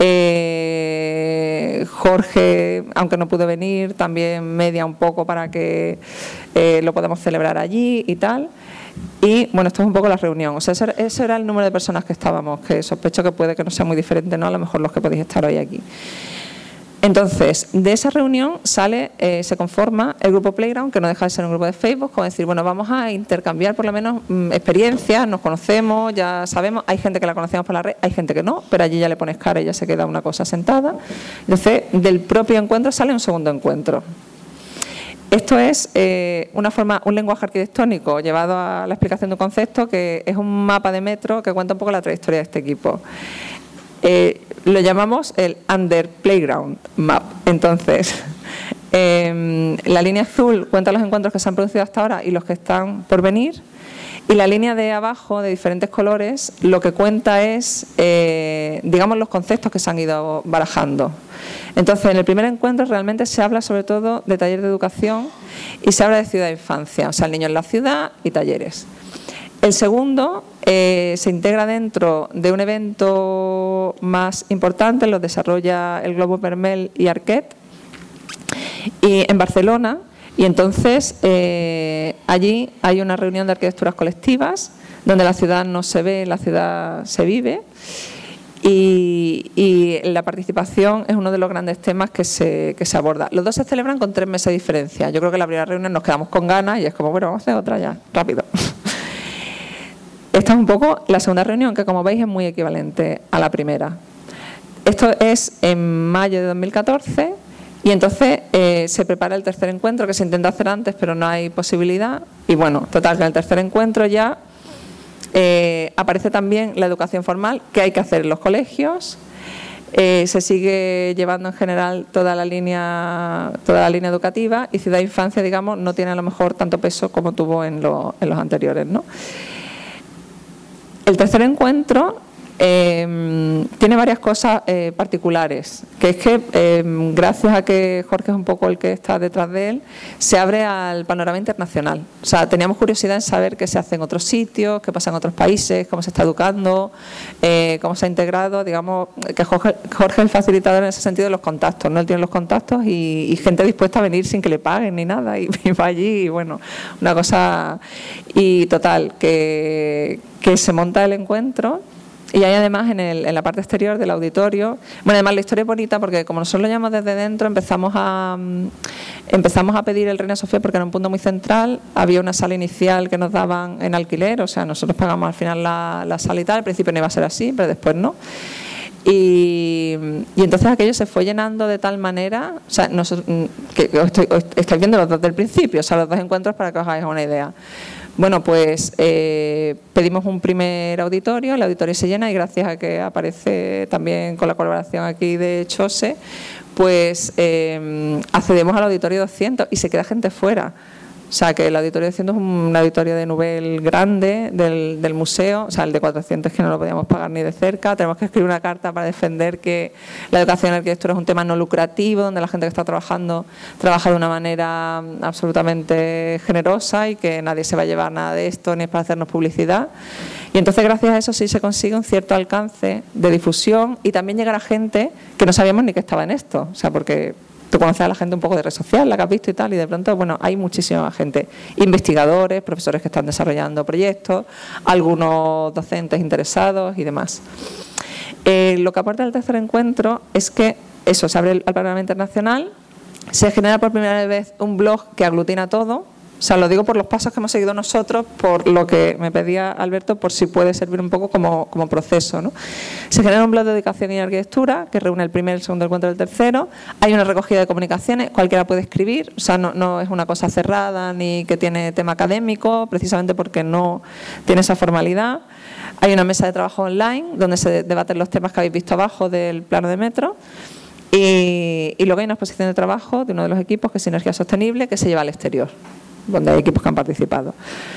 eh, Jorge, aunque no pudo venir, también media un poco para que eh, lo podamos celebrar allí y tal. Y bueno, esto es un poco la reunión. O sea, ese, ese era el número de personas que estábamos, que sospecho que puede que no sea muy diferente, ¿no? A lo mejor los que podéis estar hoy aquí. Entonces, de esa reunión sale, eh, se conforma el grupo Playground, que no deja de ser un grupo de Facebook, como decir, bueno, vamos a intercambiar por lo menos mmm, experiencias, nos conocemos, ya sabemos, hay gente que la conocemos por la red, hay gente que no, pero allí ya le pones cara y ya se queda una cosa sentada. Entonces, del propio encuentro sale un segundo encuentro. Esto es eh, una forma, un lenguaje arquitectónico llevado a la explicación de un concepto, que es un mapa de metro que cuenta un poco la trayectoria de este equipo. Eh, lo llamamos el Under Playground Map. Entonces, eh, la línea azul cuenta los encuentros que se han producido hasta ahora y los que están por venir. Y la línea de abajo, de diferentes colores, lo que cuenta es, eh, digamos, los conceptos que se han ido barajando. Entonces, en el primer encuentro realmente se habla sobre todo de taller de educación y se habla de ciudad e infancia, o sea, el niño en la ciudad y talleres. El segundo eh, se integra dentro de un evento más importante, lo desarrolla el Globo Vermell y Arquet, y en Barcelona. Y entonces eh, allí hay una reunión de arquitecturas colectivas donde la ciudad no se ve, la ciudad se vive, y, y la participación es uno de los grandes temas que se, que se aborda. Los dos se celebran con tres meses de diferencia. Yo creo que la primera reunión nos quedamos con ganas y es como, bueno, vamos a hacer otra ya, rápido. Esta es un poco la segunda reunión, que como veis es muy equivalente a la primera. Esto es en mayo de dos mil catorce. Y entonces eh, se prepara el tercer encuentro, que se intenta hacer antes, pero no hay posibilidad. Y bueno, total, que en el tercer encuentro ya eh, aparece también la educación formal, que hay que hacer en los colegios. Eh, se sigue llevando en general toda la línea toda la línea educativa, y ciudad e infancia, digamos, no tiene a lo mejor tanto peso como tuvo en, lo, en los anteriores, ¿no? El tercer encuentro Eh, tiene varias cosas eh, particulares, que es que eh, gracias a que Jorge es un poco el que está detrás de él, se abre al panorama internacional. O sea, teníamos curiosidad en saber qué se hace en otros sitios, qué pasa en otros países, cómo se está educando, eh, cómo se ha integrado. Digamos que Jorge, Jorge es el facilitador en ese sentido de los contactos, ¿no? Él tiene los contactos y, y gente dispuesta a venir sin que le paguen ni nada, y, y va allí y bueno, una cosa. Y total, que, que se monta el encuentro. Y hay además en, el, en la parte exterior del auditorio, bueno, además la historia es bonita porque como nosotros lo llamamos desde dentro, empezamos a empezamos a pedir el Reina Sofía porque era un punto muy central, había una sala inicial que nos daban en alquiler, o sea, nosotros pagamos al final la, la sala y tal, al principio no iba a ser así, pero después no. Y, y entonces aquello se fue llenando de tal manera, o sea, nosotros, que os estoy, os estoy viendo los dos del principio, o sea, los dos encuentros para que os hagáis una idea. Bueno, pues eh, pedimos un primer auditorio, el auditorio se llena y gracias a que aparece también con la colaboración aquí de Chose, pues eh, accedemos al auditorio doscientos y se queda gente fuera. O sea, que el auditorio doscientos es un auditorio de nivel grande del, del museo, o sea, el de cuatrocientos que no lo podíamos pagar ni de cerca. Tenemos que escribir una carta para defender que la educación en arquitectura es un tema no lucrativo, donde la gente que está trabajando trabaja de una manera absolutamente generosa y que nadie se va a llevar nada de esto ni es para hacernos publicidad. Y entonces gracias a eso sí se consigue un cierto alcance de difusión y también llegar a gente que no sabíamos ni que estaba en esto, o sea, porque tú conoces a la gente un poco de red social, la que has visto y tal, y de pronto, bueno, hay muchísima gente, investigadores, profesores que están desarrollando proyectos, algunos docentes interesados y demás. Eh, lo que aporta el tercer encuentro es que eso, se abre al panorama internacional, se genera por primera vez un blog que aglutina todo, O sea, lo digo por los pasos que hemos seguido nosotros, por lo que me pedía Alberto, por si puede servir un poco como, como proceso, ¿no? Se genera un blog de educación y arquitectura que reúne el primer, el segundo encuentro del tercero. Hay una recogida de comunicaciones, cualquiera puede escribir, o sea, no, no es una cosa cerrada ni que tiene tema académico, precisamente porque no tiene esa formalidad. Hay una mesa de trabajo online donde se debaten los temas que habéis visto abajo del plano de metro. Y, y luego hay una exposición de trabajo de uno de los equipos, que es Sinergia Sostenible, que se lleva al exterior, donde hay equipos que han participado.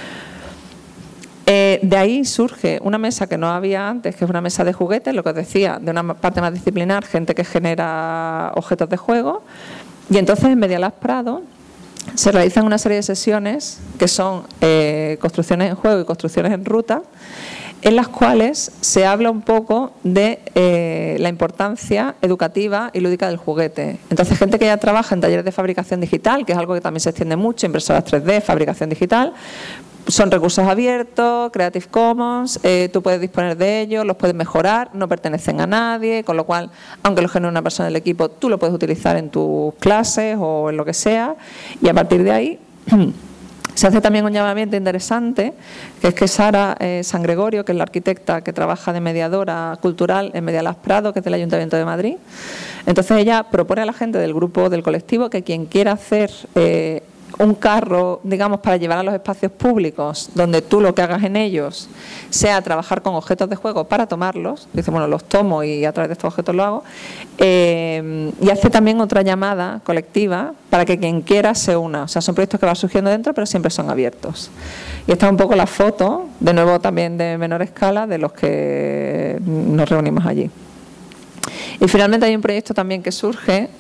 Eh, de ahí surge una mesa que no había antes, que es una mesa de juguetes, lo que os decía, de una parte más disciplinar, gente que genera objetos de juego. Y entonces en Media Lab Prado se realizan una serie de sesiones que son eh, construcciones en juego y construcciones en ruta, en las cuales se habla un poco de eh, la importancia educativa y lúdica del juguete. Entonces, gente que ya trabaja en talleres de fabricación digital, que es algo que también se extiende mucho, impresoras tres D, fabricación digital, son recursos abiertos, Creative Commons, eh, tú puedes disponer de ellos, los puedes mejorar, no pertenecen a nadie, con lo cual, aunque lo genere una persona del equipo, tú lo puedes utilizar en tus clases o en lo que sea, y a partir de ahí se hace también un llamamiento interesante, que es que Sara eh, San Gregorio, que es la arquitecta que trabaja de mediadora cultural en Media Lab Prado, que es del Ayuntamiento de Madrid, entonces ella propone a la gente del grupo, del colectivo, que quien quiera hacer eh, un carro, digamos, para llevar a los espacios públicos, donde tú lo que hagas en ellos sea trabajar con objetos de juego para tomarlos, dice, bueno, los tomo y a través de estos objetos lo hago, eh, y hace también otra llamada colectiva para que quien quiera se una. O sea, son proyectos que van surgiendo dentro, pero siempre son abiertos. Y esta es un poco la foto, de nuevo también de menor escala, de los que nos reunimos allí. Y finalmente hay un proyecto también que surge,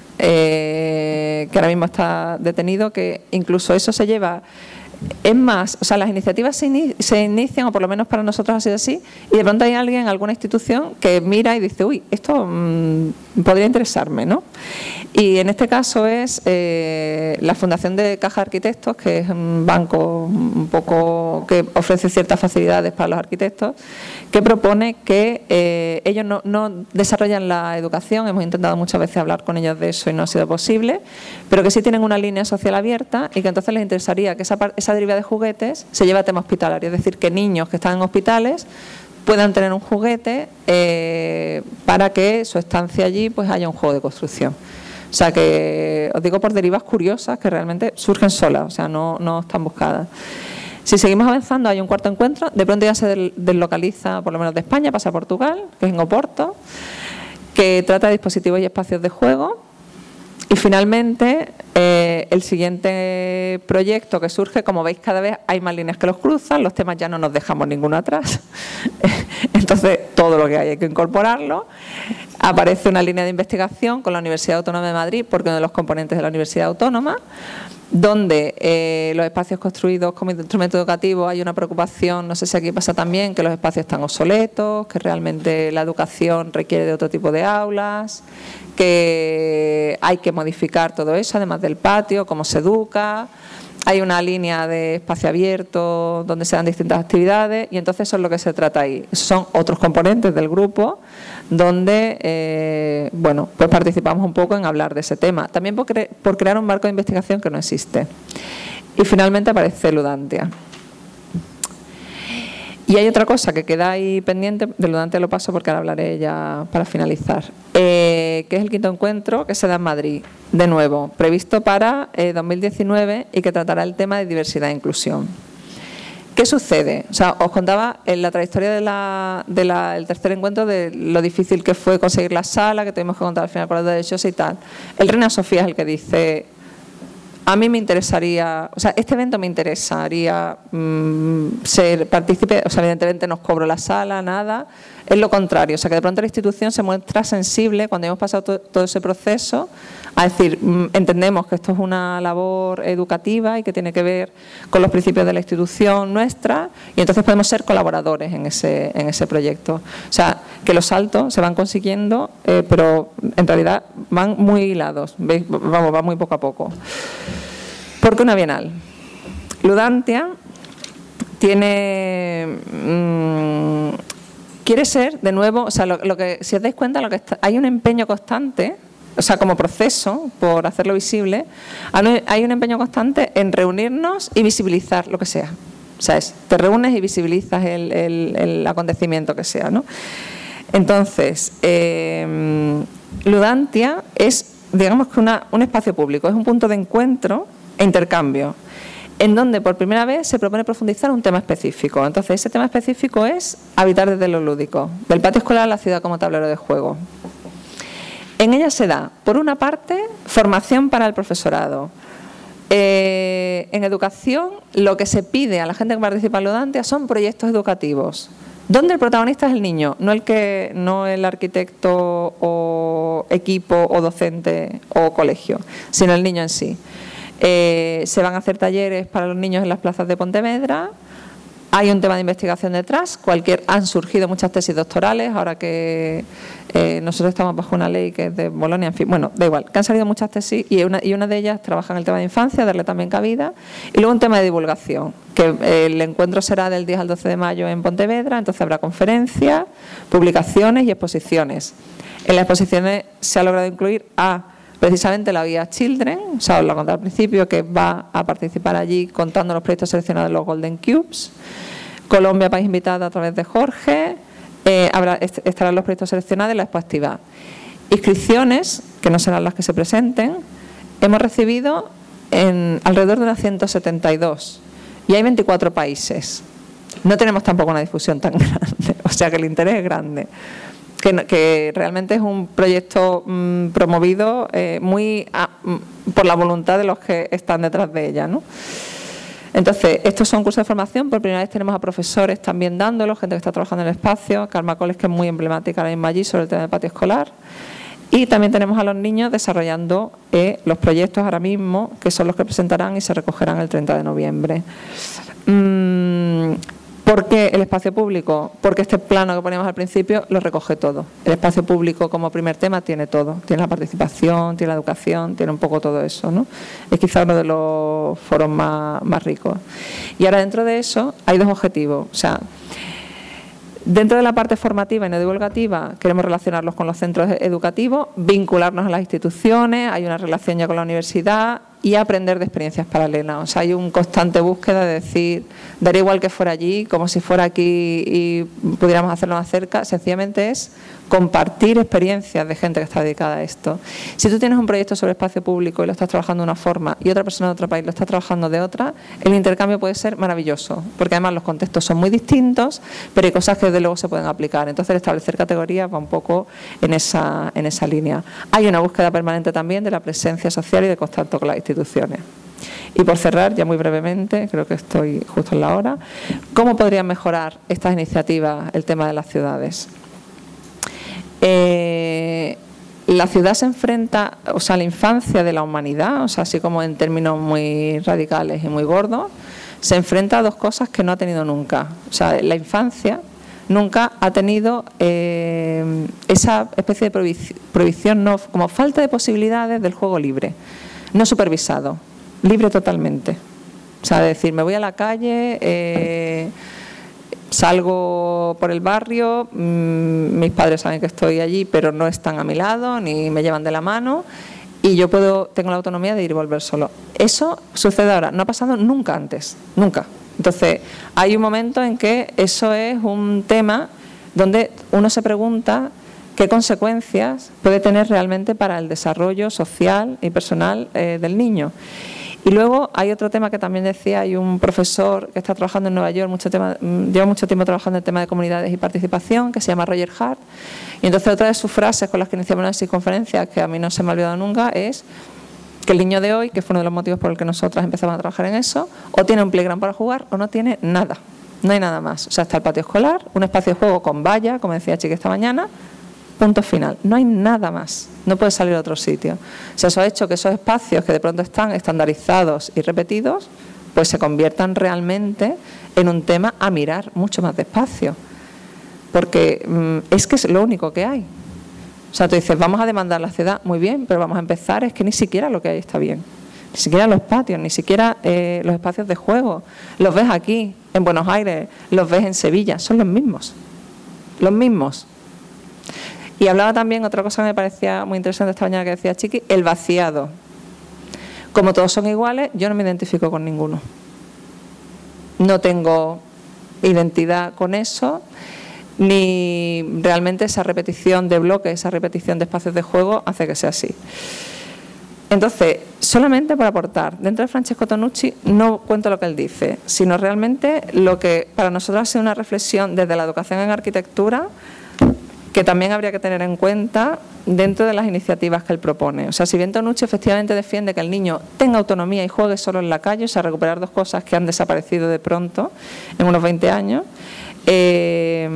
eh, que ahora mismo está detenido, que incluso eso se lleva, es más, o sea, las iniciativas se, in, se inician, o por lo menos para nosotros ha sido así, y de pronto hay alguien, alguna institución, que mira y dice, uy, esto mmm, podría interesarme, ¿no? Y en este caso es eh, la Fundación de Caja de Arquitectos, que es un banco un poco que ofrece ciertas facilidades para los arquitectos, que propone que eh, ellos no, no desarrollan la educación, hemos intentado muchas veces hablar con ellos de eso y no ha sido posible, pero que sí tienen una línea social abierta y que entonces les interesaría que esa, esa deriva de juguetes se lleve a tema hospitalario, es decir, que niños que están en hospitales puedan tener un juguete eh, para que su estancia allí pues haya un juego de construcción. O sea que, os digo por derivas curiosas que realmente surgen solas, o sea, no, no están buscadas. Si seguimos avanzando, hay un cuarto encuentro, de pronto ya se deslocaliza, por lo menos de España, pasa a Portugal, que es en Oporto, que trata de dispositivos y espacios de juego. Y finalmente, eh, el siguiente proyecto que surge, como veis, cada vez hay más líneas que los cruzan, los temas ya no nos dejamos ninguno atrás, entonces todo lo que hay hay que incorporarlo. Aparece una línea de investigación con la Universidad Autónoma de Madrid, porque uno de los componentes de la Universidad Autónoma, donde eh, los espacios construidos como instrumento educativo hay una preocupación, no sé si aquí pasa también, que los espacios están obsoletos, que realmente la educación requiere de otro tipo de aulas, que hay que modificar todo eso, además del patio, cómo se educa. Hay una línea de espacio abierto donde se dan distintas actividades y entonces eso es lo que se trata ahí. Esos son otros componentes del grupo donde eh, bueno, pues participamos un poco en hablar de ese tema. También por, cre por crear un marco de investigación que no existe. Y finalmente aparece Ludantia. Y hay otra cosa que queda ahí pendiente, de Ludantia lo paso porque ahora hablaré ya para finalizar, eh, que es el quinto encuentro que se da en Madrid, de nuevo, previsto para eh, dos mil diecinueve y que tratará el tema de diversidad e inclusión. ¿Qué sucede? O sea, os contaba en la trayectoria del de la, el tercer encuentro de lo difícil que fue conseguir la sala, que tuvimos que contar al final con los derechos y tal. El Reina Sofía es el que dice, a mí me interesaría, o sea, este evento me interesaría mmm, ser partícipe, o sea, evidentemente no os cobro la sala, nada, es lo contrario, o sea, que de pronto la institución se muestra sensible cuando hemos pasado todo, todo ese proceso a decir, mmm, entendemos que esto es una labor educativa y que tiene que ver con los principios de la institución nuestra y entonces podemos ser colaboradores en ese, en ese proyecto. O sea, que los saltos se van consiguiendo, eh, pero en realidad van muy hilados, ¿veis? Vamos, va muy poco a poco. ¿Por qué una bienal? Ludantia tiene, mmm, quiere ser, de nuevo, o sea, lo, lo que, si os dais cuenta, lo que está, hay un empeño constante o sea, como proceso, por hacerlo visible, hay un empeño constante en reunirnos y visibilizar lo que sea. O sea, es, te reúnes y visibilizas el, el, el acontecimiento que sea, ¿no? Entonces, eh, Ludantia es, digamos que una, un espacio público, es un punto de encuentro e intercambio, en donde por primera vez se propone profundizar un tema específico. Entonces, ese tema específico es habitar desde lo lúdico, del patio escolar a la ciudad como tablero de juego. En ella se da, por una parte, formación para el profesorado. Eh, en educación, lo que se pide a la gente que participa en Ludantia son proyectos educativos, donde el protagonista es el niño, no el, que, no el arquitecto o equipo o docente o colegio, sino el niño en sí. Eh, se van a hacer talleres para los niños en las plazas de Pontevedra. Hay un tema de investigación detrás. Cualquier, han surgido muchas tesis doctorales, ahora que eh, nosotros estamos bajo una ley que es de Bolonia, en fin, bueno, da igual, que han salido muchas tesis y una, y una de ellas trabaja en el tema de infancia, darle también cabida. Y luego un tema de divulgación, que eh, el encuentro será del diez al doce de mayo en Pontevedra, entonces habrá conferencias, publicaciones y exposiciones. En las exposiciones se ha logrado incluir a precisamente la guía Children, o sea, os lo conté al principio, que va a participar allí contando los proyectos seleccionados de los Golden Cubes. Colombia, país invitado a través de Jorge, eh, habrá, est estarán los proyectos seleccionados y la expo activa. Inscripciones, que no serán las que se presenten, hemos recibido en alrededor de unas ciento setenta y dos y hay veinticuatro países. No tenemos tampoco una difusión tan grande, o sea que el interés es grande. Que, que realmente es un proyecto mmm, promovido eh, muy a, mm, por la voluntad de los que están detrás de ella, ¿no? Entonces, estos son cursos de formación. Por primera vez tenemos a profesores también dándolo, gente que está trabajando en el espacio. Karma Coles, que es muy emblemática ahora mismo allí sobre el tema del patio escolar. Y también tenemos a los niños desarrollando eh, los proyectos ahora mismo, que son los que presentarán y se recogerán el treinta de noviembre. Mm, ¿Por qué el espacio público? Porque este plano que poníamos al principio lo recoge todo. El espacio público como primer tema tiene todo. Tiene la participación, tiene la educación, tiene un poco todo eso, ¿no? Es quizá uno de los foros más, más ricos. Y ahora dentro de eso hay dos objetivos. O sea, dentro de la parte formativa y no divulgativa queremos relacionarlos con los centros educativos, vincularnos a las instituciones, hay una relación ya con la universidad y aprender de experiencias paralelas. O sea, hay una constante búsqueda de decir, daría igual que fuera allí, como si fuera aquí y pudiéramos hacerlo más cerca. Sencillamente es compartir experiencias de gente que está dedicada a esto. Si tú tienes un proyecto sobre espacio público y lo estás trabajando de una forma y otra persona de otro país lo está trabajando de otra, el intercambio puede ser maravilloso, porque además los contextos son muy distintos, pero hay cosas que desde luego se pueden aplicar. Entonces, establecer categorías va un poco en esa, en esa línea. Hay una búsqueda permanente también de la presencia social y de contacto con las instituciones. Y por cerrar, ya muy brevemente, creo que estoy justo en la hora, ¿cómo podrían mejorar estas iniciativas el tema de las ciudades? Eh, la ciudad se enfrenta, o sea, la infancia de la humanidad, o sea, así como en términos muy radicales y muy gordos, se enfrenta a dos cosas que no ha tenido nunca. O sea, la infancia nunca ha tenido eh, esa especie de prohibición, no, como falta de posibilidades del juego libre, no supervisado, libre totalmente. O sea, decir, me voy a la calle, eh, salgo por el barrio, mmm, mis padres saben que estoy allí, pero no están a mi lado, ni me llevan de la mano, y yo puedo, tengo la autonomía de ir y volver solo. Eso sucede ahora, no ha pasado nunca antes, nunca. Entonces, hay un momento en que eso es un tema donde uno se pregunta qué consecuencias puede tener realmente para el desarrollo social y personal eh, del niño. Y luego hay otro tema que también decía, hay un profesor que está trabajando en Nueva York, mucho tema, lleva mucho tiempo trabajando en el tema de comunidades y participación, que se llama Roger Hart. Y entonces otra de sus frases con las que iniciamos las conferencias, que a mí no se me ha olvidado nunca, es que el niño de hoy, que fue uno de los motivos por el que nosotras empezamos a trabajar en eso, o tiene un playground para jugar o no tiene nada, no hay nada más. O sea, está el patio escolar, un espacio de juego con valla, como decía Chiqui esta mañana, punto final, no hay nada más, no puede salir a otro sitio. O sea, eso ha hecho que esos espacios que de pronto están estandarizados y repetidos, pues se conviertan realmente en un tema a mirar mucho más despacio, porque mmm, es que es lo único que hay. O sea, tú dices, vamos a demandar la ciudad, muy bien, pero vamos a empezar, es que ni siquiera lo que hay está bien. Ni siquiera los patios, ni siquiera eh, los espacios de juego. Los ves aquí, en Buenos Aires, los ves en Sevilla, son los mismos. Los mismos. Y hablaba también, otra cosa que me parecía muy interesante esta mañana que decía Chiqui, el vaciado. Como todos son iguales, yo no me identifico con ninguno. No tengo identidad con eso, ni realmente esa repetición de bloques, esa repetición de espacios de juego hace que sea así. Entonces, solamente por aportar, dentro de Francesco Tonucci no cuento lo que él dice, sino realmente lo que para nosotros ha sido una reflexión desde la educación en arquitectura, que también habría que tener en cuenta dentro de las iniciativas que él propone. O sea, si bien Tonucci efectivamente defiende que el niño tenga autonomía y juegue solo en la calle, o sea, recuperar dos cosas que han desaparecido de pronto en unos veinte años, eh,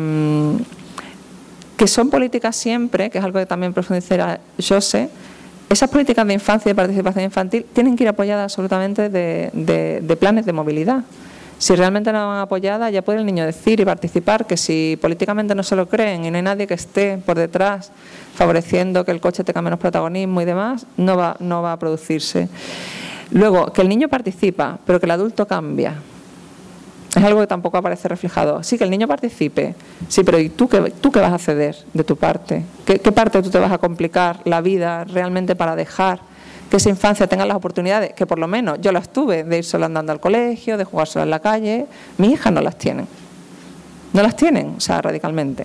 que son políticas siempre, que es algo que también profundizará José, esas políticas de infancia y de participación infantil tienen que ir apoyadas absolutamente de, de, de planes de movilidad. Si realmente no van apoyadas, ya puede el niño decir y participar que si políticamente no se lo creen y no hay nadie que esté por detrás favoreciendo que el coche tenga menos protagonismo y demás, no va, no va a producirse. Luego, que el niño participa, pero que el adulto cambia. Es algo que tampoco aparece reflejado. Sí, que el niño participe. Sí, pero ¿y tú qué, tú qué vas a ceder de tu parte? ¿Qué, qué parte tú te vas a complicar la vida realmente para dejar que esa infancia tenga las oportunidades? Que por lo menos yo las tuve, de ir solo andando al colegio, de jugar solo en la calle. Mi hija no las tienen. No las tienen, o sea, radicalmente.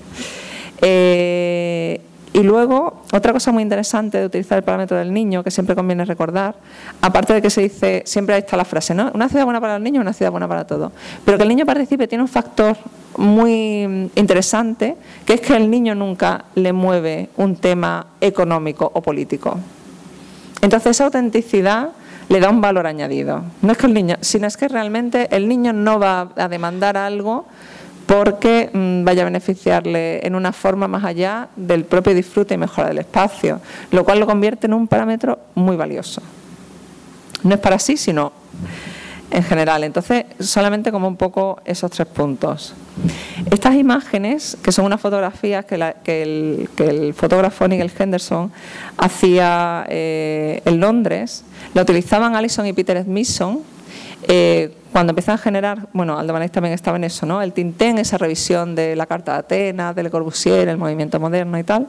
Eh... Y luego, otra cosa muy interesante de utilizar el parámetro del niño, que siempre conviene recordar, aparte de que se dice, siempre ahí está la frase, ¿no? Una ciudad buena para el niño, una ciudad buena para todo. Pero que el niño participe tiene un factor muy interesante, que es que el niño nunca le mueve un tema económico o político. Entonces, esa autenticidad le da un valor añadido. No es que el niño, sino es que realmente el niño no va a demandar algo porque mmm, vaya a beneficiarle en una forma más allá del propio disfrute y mejora del espacio, lo cual lo convierte en un parámetro muy valioso. No es para sí, sino en general. Entonces, solamente como un poco esos tres puntos. Estas imágenes, que son unas fotografías que, la, que, el, que el fotógrafo Nigel Henderson hacía eh, en Londres, la utilizaban Alison y Peter Smithson, eh, cuando empiezan a generar, bueno, Aldo Vanés también estaba en eso, ¿no? El Tintén, esa revisión de la Carta de Atenas, de Le Corbusier, el movimiento moderno y tal.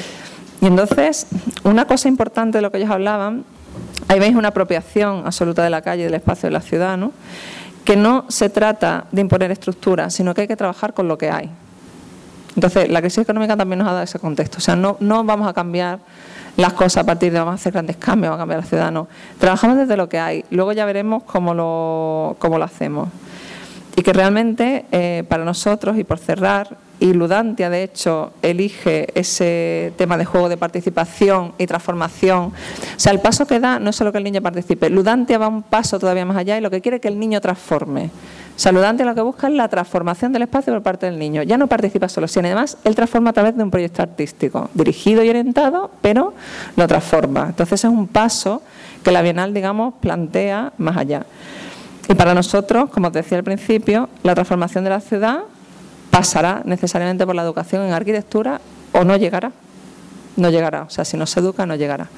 Y entonces, una cosa importante de lo que ellos hablaban, ahí veis una apropiación absoluta de la calle y del espacio de la ciudad, ¿no? Que no se trata de imponer estructuras, sino que hay que trabajar con lo que hay. Entonces, la crisis económica también nos ha dado ese contexto. O sea, no, no vamos a cambiar las cosas a partir de vamos a hacer grandes cambios, vamos a cambiar la ciudad, no. Trabajamos desde lo que hay, luego ya veremos cómo lo, cómo lo hacemos. Y que realmente eh, para nosotros, y por cerrar, y Ludantia de hecho elige ese tema de juego de participación y transformación. O sea, el paso que da no es solo que el niño participe, Ludantia va un paso todavía más allá y lo que quiere es que el niño transforme. O sea, Ludantia lo que busca es la transformación del espacio por parte del niño. Ya no participa solo, sino además él transforma a través de un proyecto artístico, dirigido y orientado, pero lo transforma. Entonces es un paso que la Bienal, digamos, plantea más allá. Y para nosotros, como os decía al principio, la transformación de la ciudad pasará necesariamente por la educación en arquitectura o no llegará. No llegará, o sea, si no se educa, no llegará.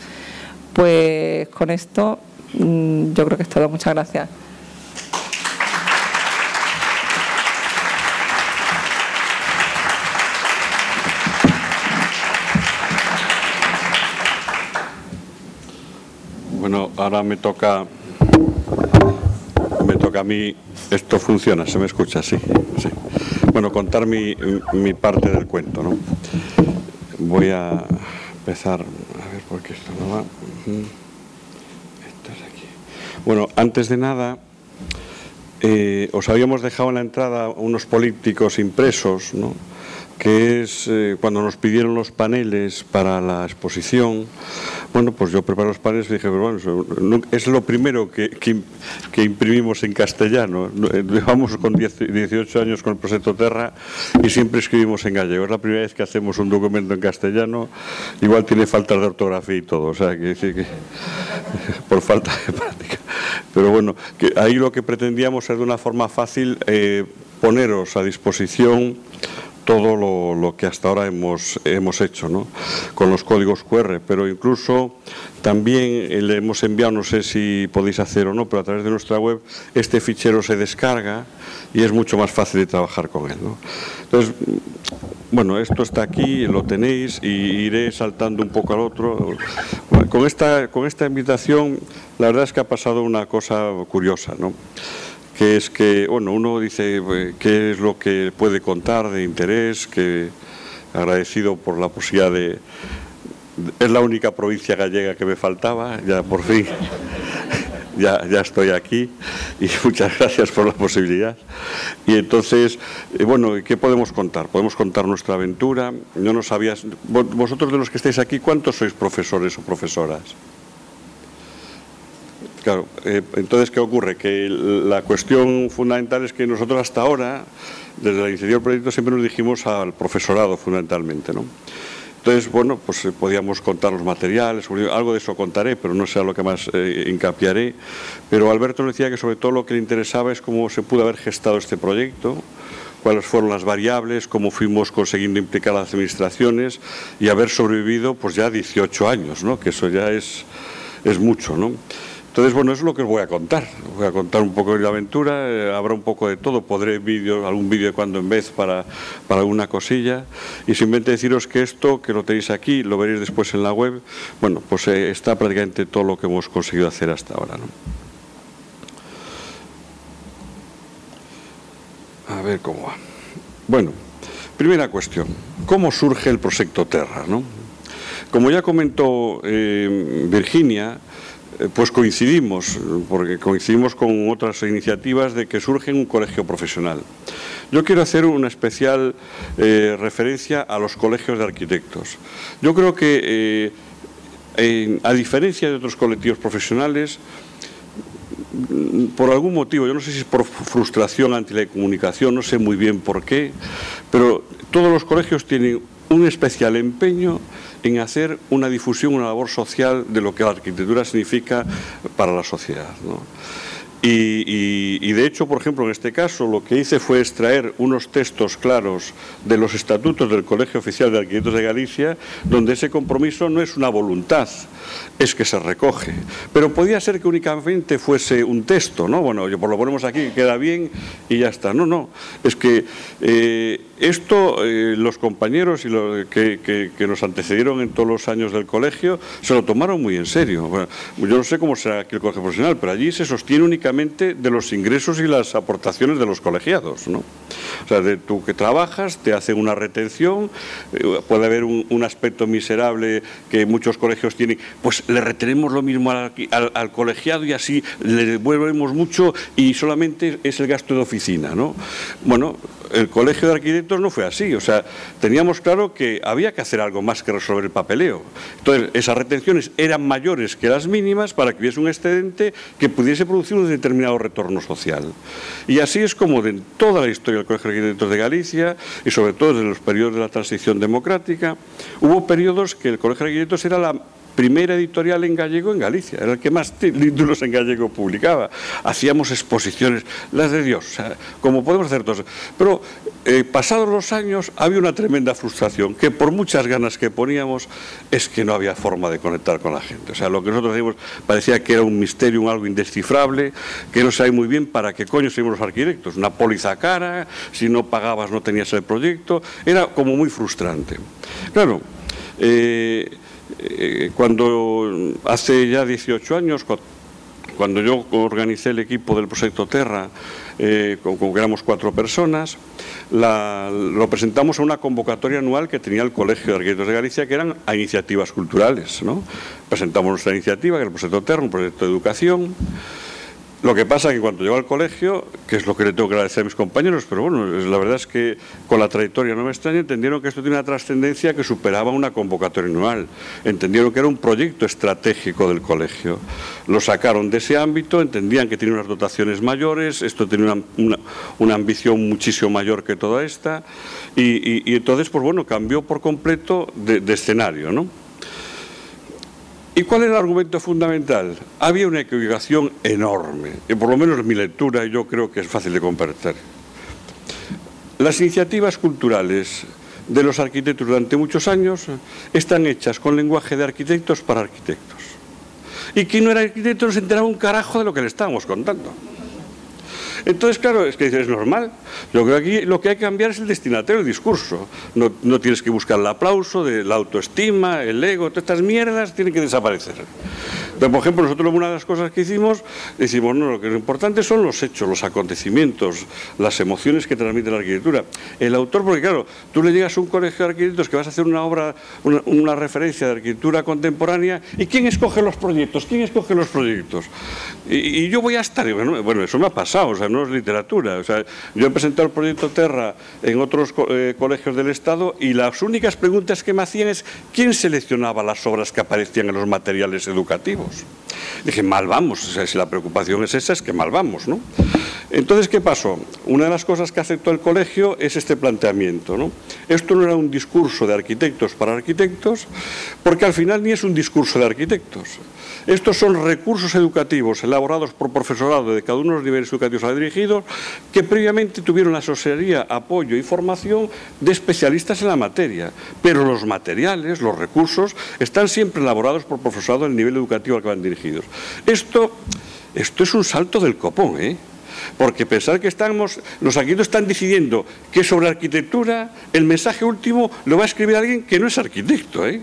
Pues con esto yo creo que es todo. Muchas gracias. Bueno, ahora me toca, me toca a mí, esto funciona, se me escucha, sí, sí. Bueno, contar mi, mi parte del cuento, ¿no? Voy a empezar, a ver por qué esto no va. Esto es aquí. Bueno, antes de nada, eh, os habíamos dejado en la entrada unos polípticos impresos, ¿no? Que es eh, cuando nos pidieron los paneles para la exposición. Bueno, pues yo preparé los paneles y dije, pero bueno, es lo primero que, que, que imprimimos en castellano. Llevamos con dieciocho años con el Proyecto Terra y siempre escribimos en gallego. Es la primera vez que hacemos un documento en castellano, igual tiene faltas de ortografía y todo, o sea, que decir que por falta de práctica. Pero bueno, que ahí lo que pretendíamos es de una forma fácil eh, poneros a disposición todo lo, lo que hasta ahora hemos, hemos hecho, ¿no? Con los códigos cu erre, pero incluso también le hemos enviado, no sé si podéis hacer o no, pero a través de nuestra web este fichero se descarga y es mucho más fácil de trabajar con él, ¿no? Entonces, bueno, esto está aquí, lo tenéis, y iré saltando un poco al otro. Con esta, con esta invitación, la verdad es que ha pasado una cosa curiosa, ¿no? Que es que, bueno, uno dice qué es lo que puede contar de interés, que agradecido por la posibilidad de... Es la única provincia gallega que me faltaba, ya por fin, ya, ya estoy aquí, y muchas gracias por la posibilidad. Y entonces, eh, bueno, ¿qué podemos contar? Podemos contar nuestra aventura. Yo no sabía, vosotros de los que estáis aquí, ¿cuántos sois profesores o profesoras? Claro, eh, entonces, ¿qué ocurre? Que la cuestión fundamental es que nosotros hasta ahora, desde la iniciativa del proyecto, siempre nos dirigimos al profesorado fundamentalmente, ¿no? Entonces, bueno, pues eh, podíamos contar los materiales, algo de eso contaré, pero no sé a lo que más eh, hincapiaré. Pero Alberto nos decía que sobre todo lo que le interesaba es cómo se pudo haber gestado este proyecto, cuáles fueron las variables, cómo fuimos consiguiendo implicar a las administraciones y haber sobrevivido pues ya dieciocho años, ¿no? Que eso ya es, es mucho, ¿no? Entonces, bueno, eso es lo que os voy a contar. Os voy a contar un poco de la aventura, eh, habrá un poco de todo, podré vídeo, algún vídeo de cuando en vez para, para alguna cosilla. Y simplemente deciros que esto, que lo tenéis aquí, lo veréis después en la web, bueno, pues eh, está prácticamente todo lo que hemos conseguido hacer hasta ahora, ¿no? A ver cómo va. Bueno, primera cuestión, ¿cómo surge el proyecto Terra, ¿no? Como ya comentó eh, Virginia, pues coincidimos, porque coincidimos con otras iniciativas de que surge un colegio profesional. Yo quiero hacer una especial eh, referencia a los colegios de arquitectos. Yo creo que, eh, en, a diferencia de otros colectivos profesionales, por algún motivo, yo no sé si es por frustración ante la comunicación, no sé muy bien por qué, pero todos los colegios tienen un especial empeño en hacer una difusión, una labor social de lo que la arquitectura significa para la sociedad, ¿no? Y, y, y de hecho, por ejemplo, en este caso lo que hice fue extraer unos textos claros de los estatutos del Colegio Oficial de Arquitectos de Galicia, donde ese compromiso no es una voluntad, es que se recoge. Pero podía ser que únicamente fuese un texto, ¿no? Bueno, yo por lo ponemos aquí, queda bien y ya está. No, no, es que eh, esto eh, los compañeros y los que, que, que nos antecedieron en todos los años del colegio se lo tomaron muy en serio. Bueno, yo no sé cómo será aquí el colegio profesional, pero allí se sostiene únicamente de los ingresos y las aportaciones de los colegiados, ¿no? O sea, de tú que trabajas, te hacen una retención, eh, puede haber un, un aspecto miserable que muchos colegios tienen, pues le retenemos lo mismo al, al, al colegiado y así le devolvemos mucho y solamente es el gasto de oficina, ¿no? Bueno, el Colegio de Arquitectos no fue así, o sea, teníamos claro que había que hacer algo más que resolver el papeleo. Entonces, esas retenciones eran mayores que las mínimas para que hubiese un excedente que pudiese producir un determinado retorno social. Y así es como de toda la historia del Colegio de Arquitectos de Galicia, y sobre todo desde los periodos de la transición democrática, hubo periodos que el Colegio de Arquitectos era la primera editorial en gallego en Galicia, era el que más títulos en gallego publicaba. Hacíamos exposiciones, las de Dios, o sea, como podemos hacer todos. Pero eh, pasados los años había una tremenda frustración, que por muchas ganas que poníamos, es que no había forma de conectar con la gente. O sea, lo que nosotros decíamos parecía que era un misterio, un algo indescifrable, que no sabía muy bien para qué coño seguimos los arquitectos. Una póliza cara, si no pagabas no tenías el proyecto, era como muy frustrante. Claro, eh, Eh, cuando hace ya dieciocho años, cuando yo organicé el equipo del proyecto Terra, eh, con, con que éramos cuatro personas, la, lo presentamos a una convocatoria anual que tenía el Colegio de Arquitectos de Galicia, que eran a iniciativas culturales, ¿no? Presentamos nuestra iniciativa, que era el proyecto Terra, un proyecto de educación. Lo que pasa es que cuando llegó al colegio, que es lo que le tengo que agradecer a mis compañeros, pero bueno, la verdad es que con la trayectoria no me extraña, entendieron que esto tiene una trascendencia que superaba una convocatoria anual. Entendieron que era un proyecto estratégico del colegio. Lo sacaron de ese ámbito, entendían que tenía unas dotaciones mayores, esto tenía una, una, una ambición muchísimo mayor que toda esta, y, y, y entonces, pues bueno, cambió por completo de, de escenario, ¿no? ¿Y cuál era el argumento fundamental? Había una equivocación enorme, y por lo menos en mi lectura yo creo que es fácil de compartir. las iniciativas culturales de los arquitectos durante muchos años están hechas con lenguaje de arquitectos para arquitectos. Y quien no era arquitecto no se enteraba un carajo de lo que le estábamos contando. Entonces, claro, es que es normal. Yo creo que aquí lo que hay que cambiar es el destinatario del discurso. No, no tienes que buscar el aplauso, de la autoestima, el ego, todas estas mierdas tienen que desaparecer. Pero, por ejemplo, nosotros una de las cosas que hicimos, decimos, no, lo que es importante son los hechos, los acontecimientos, las emociones que transmite la arquitectura. El autor, porque claro, tú le llegas a un colegio de arquitectos que vas a hacer una obra, una, una referencia de arquitectura contemporánea, ¿y quién escoge los proyectos? ¿Quién escoge los proyectos? Y, y yo voy a estar, y bueno, bueno, eso me ha pasado, o sea, no es literatura. O sea, yo he presentado el proyecto Terra en otros eh, colegios del Estado y las únicas preguntas que me hacían es ¿quién seleccionaba las obras que aparecían en los materiales educativos? Dije, mal vamos, o sea, si la preocupación es esa, es que mal vamos, ¿no? Entonces, ¿qué pasó? Una de las cosas que aceptó el colegio es este planteamiento, ¿no? Esto no era un discurso de arquitectos para arquitectos, porque al final ni es un discurso de arquitectos. Estos son recursos educativos elaborados por profesorado de cada uno de los niveles educativos dirigidos que previamente tuvieron la asesoría, apoyo y formación de especialistas en la materia. Pero los materiales, los recursos, están siempre elaborados por profesorado del nivel educativo al que van dirigidos. Esto, esto es un salto del copón, ¿eh? Porque pensar que estamos, los arquitectos están decidiendo que sobre arquitectura el mensaje último lo va a escribir alguien que no es arquitecto, ¿eh?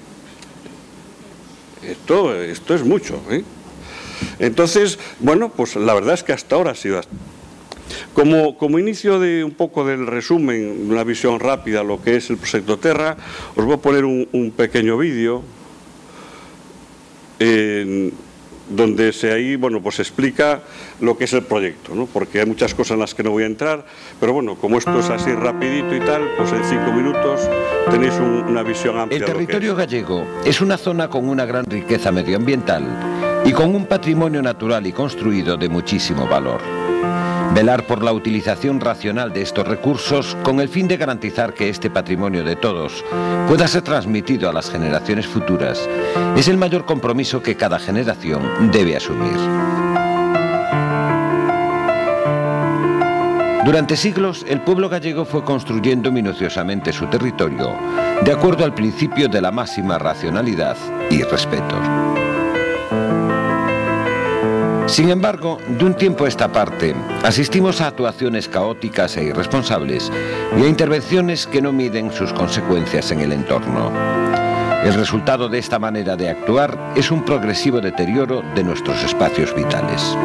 Esto, esto es mucho, ¿eh? Entonces, bueno, pues la verdad es que hasta ahora ha sido así. Como, como inicio de un poco del resumen, una visión rápida de lo que es el proyecto Terra, os voy a poner un, un pequeño vídeo eh, donde se ahí, bueno, pues explica lo que es el proyecto, ¿no? Porque hay muchas cosas en las que no voy a entrar, pero bueno, como esto es así rapidito y tal, pues en cinco minutos tenéis un, una visión amplia. El territorio gallego es una zona con una gran riqueza medioambiental y con un patrimonio natural y construido de muchísimo valor. Velar por la utilización racional de estos recursos con el fin de garantizar que este patrimonio de todos pueda ser transmitido a las generaciones futuras es el mayor compromiso que cada generación debe asumir. Durante siglos, el pueblo gallego fue construyendo minuciosamente su territorio de acuerdo al principio de la máxima racionalidad y respeto. Sin embargo, de un tiempo a esta parte, asistimos a actuaciones caóticas e irresponsables y a intervenciones que no miden sus consecuencias en el entorno. El resultado de esta manera de actuar es un progresivo deterioro de nuestros espacios vitales.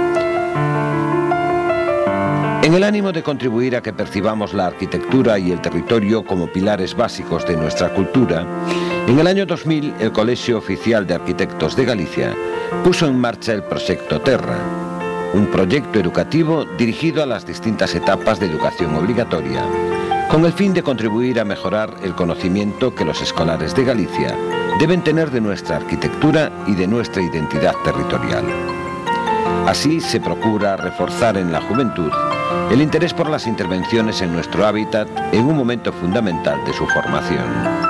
En el ánimo de contribuir a que percibamos la arquitectura y el territorio como pilares básicos de nuestra cultura, en el año dos mil el Colegio Oficial de Arquitectos de Galicia puso en marcha el proyecto Terra, un proyecto educativo dirigido a las distintas etapas de educación obligatoria, con el fin de contribuir a mejorar el conocimiento que los escolares de Galicia deben tener de nuestra arquitectura y de nuestra identidad territorial. Así se procura reforzar en la juventud el interés por las intervenciones en nuestro hábitat en un momento fundamental de su formación.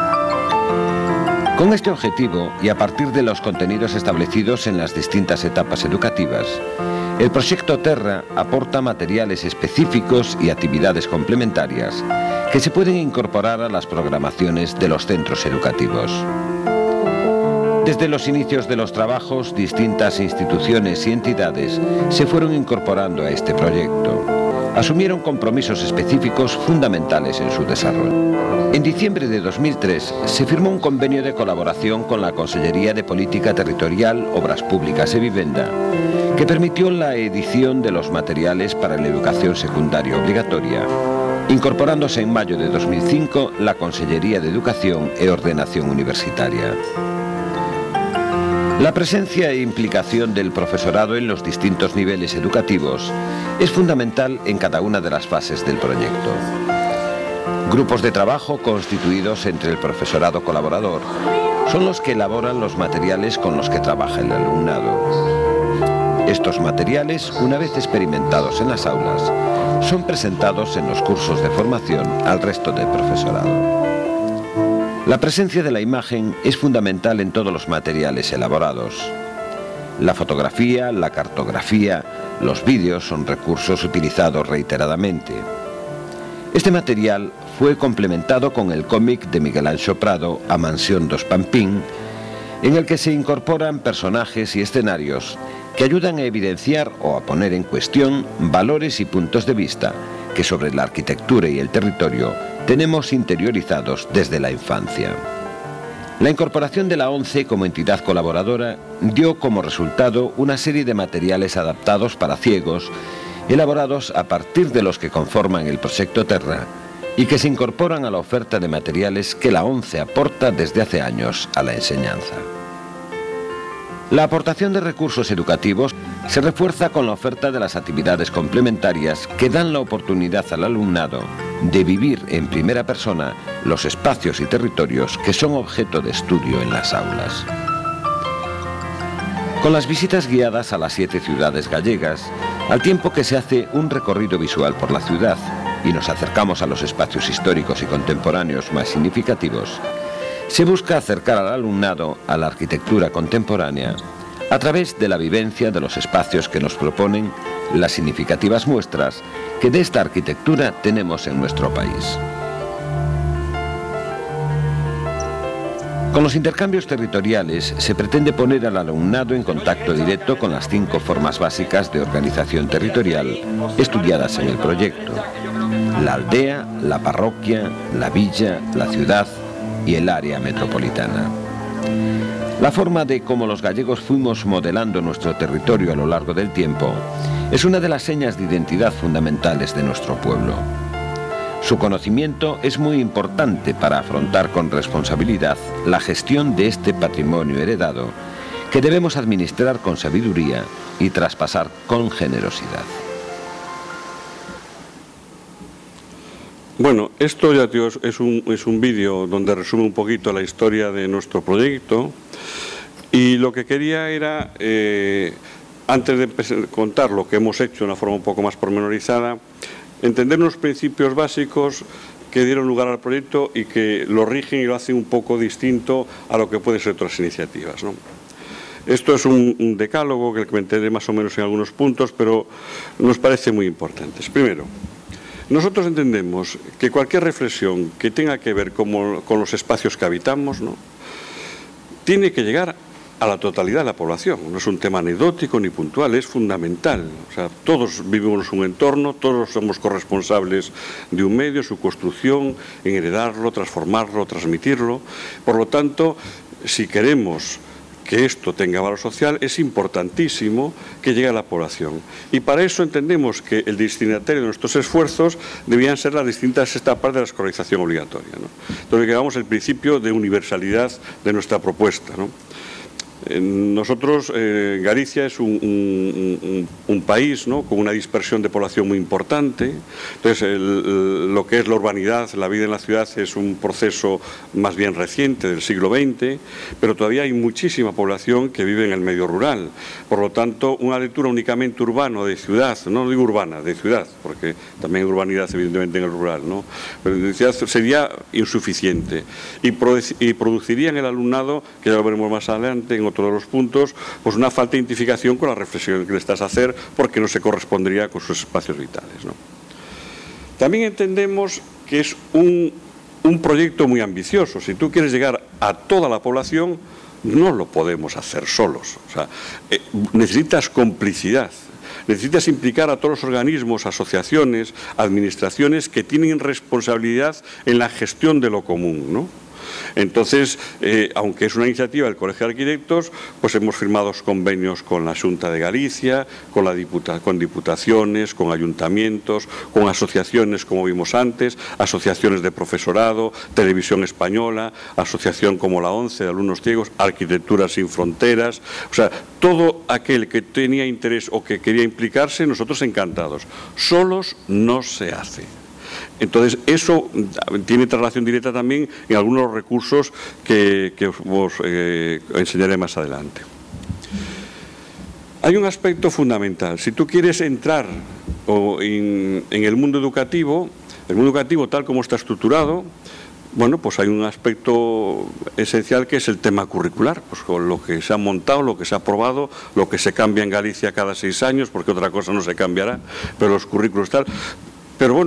Con este objetivo, y a partir de los contenidos establecidos en las distintas etapas educativas, el proyecto Terra aporta materiales específicos y actividades complementarias que se pueden incorporar a las programaciones de los centros educativos. Desde los inicios de los trabajos, distintas instituciones y entidades se fueron incorporando a este proyecto. Asumieron compromisos específicos fundamentales en su desarrollo. En diciembre de dos mil tres se firmó un convenio de colaboración con la Consellería de Política Territorial, Obras Públicas y Vivienda, que permitió la edición de los materiales para la educación secundaria obligatoria, incorporándose en mayo de dos mil cinco la Consellería de Educación e Ordenación Universitaria. La presencia e implicación del profesorado en los distintos niveles educativos es fundamental en cada una de las fases del proyecto. Grupos de trabajo constituidos entre el profesorado colaborador son los que elaboran los materiales con los que trabaja el alumnado. Estos materiales, una vez experimentados en las aulas, son presentados en los cursos de formación al resto del profesorado. La presencia de la imagen es fundamental en todos los materiales elaborados. La fotografía, la cartografía, los vídeos son recursos utilizados reiteradamente. Este material fue complementado con el cómic de Miguel Anxo Prado, A Mansión dos Pampín, en el que se incorporan personajes y escenarios que ayudan a evidenciar o a poner en cuestión valores y puntos de vista que sobre la arquitectura y el territorio tenemos interiorizados desde la infancia. La incorporación de la ONCE como entidad colaboradora dio como resultado una serie de materiales adaptados para ciegos, elaborados a partir de los que conforman el Proyecto Terra y que se incorporan a la oferta de materiales que la ONCE aporta desde hace años a la enseñanza. La aportación de recursos educativos se refuerza con la oferta de las actividades complementarias que dan la oportunidad al alumnado de vivir en primera persona los espacios y territorios que son objeto de estudio en las aulas. Con las visitas guiadas a las siete ciudades gallegas, al tiempo que se hace un recorrido visual por la ciudad y nos acercamos a los espacios históricos y contemporáneos más significativos, se busca acercar al alumnado a la arquitectura contemporánea a través de la vivencia de los espacios que nos proponen las significativas muestras que de esta arquitectura tenemos en nuestro país. Con los intercambios territoriales se pretende poner al alumnado en contacto directo con las cinco formas básicas de organización territorial estudiadas en el proyecto: la aldea, la parroquia, la villa, la ciudad y el área metropolitana. La forma de cómo los gallegos fuimos modelando nuestro territorio a lo largo del tiempo es una de las señas de identidad fundamentales de nuestro pueblo. Su conocimiento es muy importante para afrontar con responsabilidad la gestión de este patrimonio heredado que debemos administrar con sabiduría y traspasar con generosidad. Bueno, esto ya tío, es un, es un vídeo donde resume un poquito la historia de nuestro proyecto, y lo que quería era, eh, antes de empezar, contar lo que hemos hecho de una forma un poco más pormenorizada, entender unos principios básicos que dieron lugar al proyecto y que lo rigen y lo hacen un poco distinto a lo que pueden ser otras iniciativas, ¿no? Esto es un, un decálogo que comentaré más o menos en algunos puntos, pero nos parece muy importantes. Primero, nosotros entendemos que cualquier reflexión que tenga que ver con, con los espacios que habitamos, ¿no?, tiene que llegar a la totalidad de la población. No es un tema anecdótico ni puntual, es fundamental. O sea, todos vivimos un entorno, todos somos corresponsables de un medio, su construcción, en heredarlo, transformarlo, transmitirlo. Por lo tanto, si queremos que esto tenga valor social, es importantísimo que llegue a la población. Y para eso entendemos que el destinatario de nuestros esfuerzos debían ser las distintas etapas de la escolarización obligatoria, ¿no? Entonces, llegamos al principio de universalidad de nuestra propuesta, ¿no? Nosotros, eh, Galicia es un, un, un, un país, ¿no?, con una dispersión de población muy importante. Entonces, el, lo que es la urbanidad, la vida en la ciudad, es un proceso más bien reciente, del siglo veinte, pero todavía hay muchísima población que vive en el medio rural. Por lo tanto, una lectura únicamente urbana de ciudad, no digo urbana, de ciudad, porque también hay urbanidad evidentemente en el rural, ¿no?, pero de ciudad sería insuficiente y, produ y produciría en el alumnado, que ya lo veremos más adelante, en otro de los puntos, pues una falta de identificación con la reflexión que le estás a hacer, porque no se correspondería con sus espacios vitales, ¿no? También entendemos que es un, un proyecto muy ambicioso. Si tú quieres llegar a toda la población, no lo podemos hacer solos. O sea, eh, necesitas complicidad. Necesitas implicar a todos los organismos, asociaciones, administraciones que tienen responsabilidad en la gestión de lo común, ¿no? Entonces, eh, aunque es una iniciativa del Colegio de Arquitectos, pues hemos firmado convenios con la Xunta de Galicia, con, la diputa con diputaciones, con ayuntamientos, con asociaciones, como vimos antes, asociaciones de profesorado, Televisión Española, asociación como la ONCE de alumnos ciegos, Arquitectura Sin Fronteras. O sea, todo aquel que tenía interés o que quería implicarse, nosotros encantados. Solos no se hace. Entonces, eso tiene relación directa también en algunos de los recursos que, que os eh, enseñaré más adelante. Hay un aspecto fundamental. Si tú quieres entrar o en, en el mundo educativo, el mundo educativo tal como está estructurado, bueno, pues hay un aspecto esencial que es el tema curricular, pues con lo que se ha montado, lo que se ha aprobado, lo que se cambia en Galicia cada seis años, porque otra cosa no se cambiará, pero los currículos tal. Pero bueno,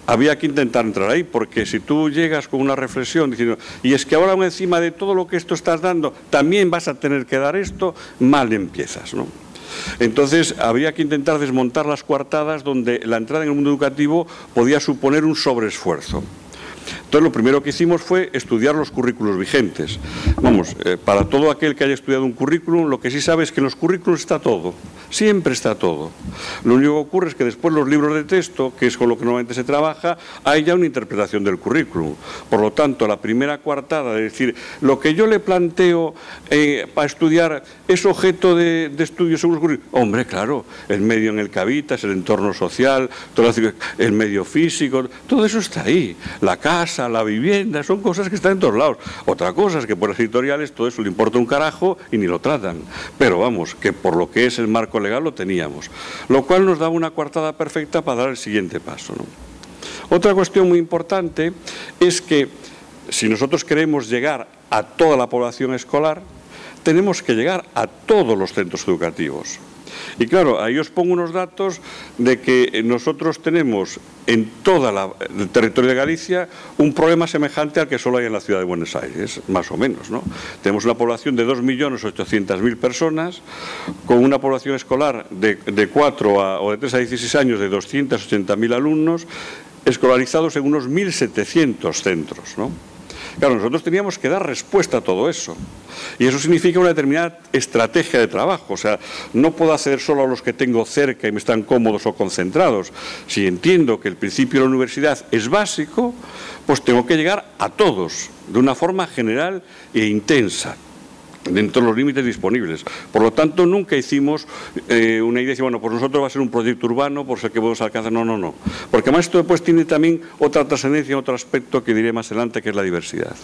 había que intentar entrar ahí, porque si tú llegas con una reflexión diciendo, y es que ahora encima de todo lo que esto estás dando, también vas a tener que dar esto, mal empiezas, ¿no? Entonces había que intentar desmontar las coartadas donde la entrada en el mundo educativo podía suponer un sobreesfuerzo. Entonces lo primero que hicimos fue estudiar los currículos vigentes. Vamos, eh, para todo aquel que haya estudiado un currículum, lo que sí sabe es que en los currículos está todo, siempre está todo. Lo único que ocurre es que después los libros de texto, que es con lo que normalmente se trabaja, hay ya una interpretación del currículum. Por lo tanto, la primera coartada de decir, lo que yo le planteo eh, para estudiar es objeto de, de estudio según los currículum. Hombre, claro, el medio en el que habitas, el entorno social, todo el medio físico, todo eso está ahí. La casa, la vivienda, son cosas que están en todos lados. Otra cosa es que por las editoriales todo eso le importa un carajo y ni lo tratan. Pero vamos, que por lo que es el marco legal lo teníamos. Lo cual nos daba una coartada perfecta para dar el siguiente paso, ¿no? Otra cuestión muy importante es que si nosotros queremos llegar a toda la población escolar, tenemos que llegar a todos los centros educativos. Y claro, ahí os pongo unos datos de que nosotros tenemos en todo el territorio de Galicia un problema semejante al que solo hay en la ciudad de Buenos Aires, más o menos, ¿no? Tenemos una población de dos millones ochocientas mil personas, con una población escolar de, de cuatro a, o de tres a dieciséis años de doscientos ochenta mil alumnos, escolarizados en unos mil setecientos centros, ¿no? Claro, nosotros teníamos que dar respuesta a todo eso. Y eso significa una determinada estrategia de trabajo. O sea, no puedo acceder solo a los que tengo cerca y me están cómodos o concentrados. Si entiendo que el principio de la universidad es básico, pues tengo que llegar a todos, de una forma general e intensa, dentro de los límites disponibles. Por lo tanto, nunca hicimos eh, una idea de decir, bueno, pues nosotros va a ser un proyecto urbano por ser que podemos alcanzar. No, no, no. Porque además esto después tiene también otra trascendencia, otro aspecto que diré más adelante, que es la diversidad.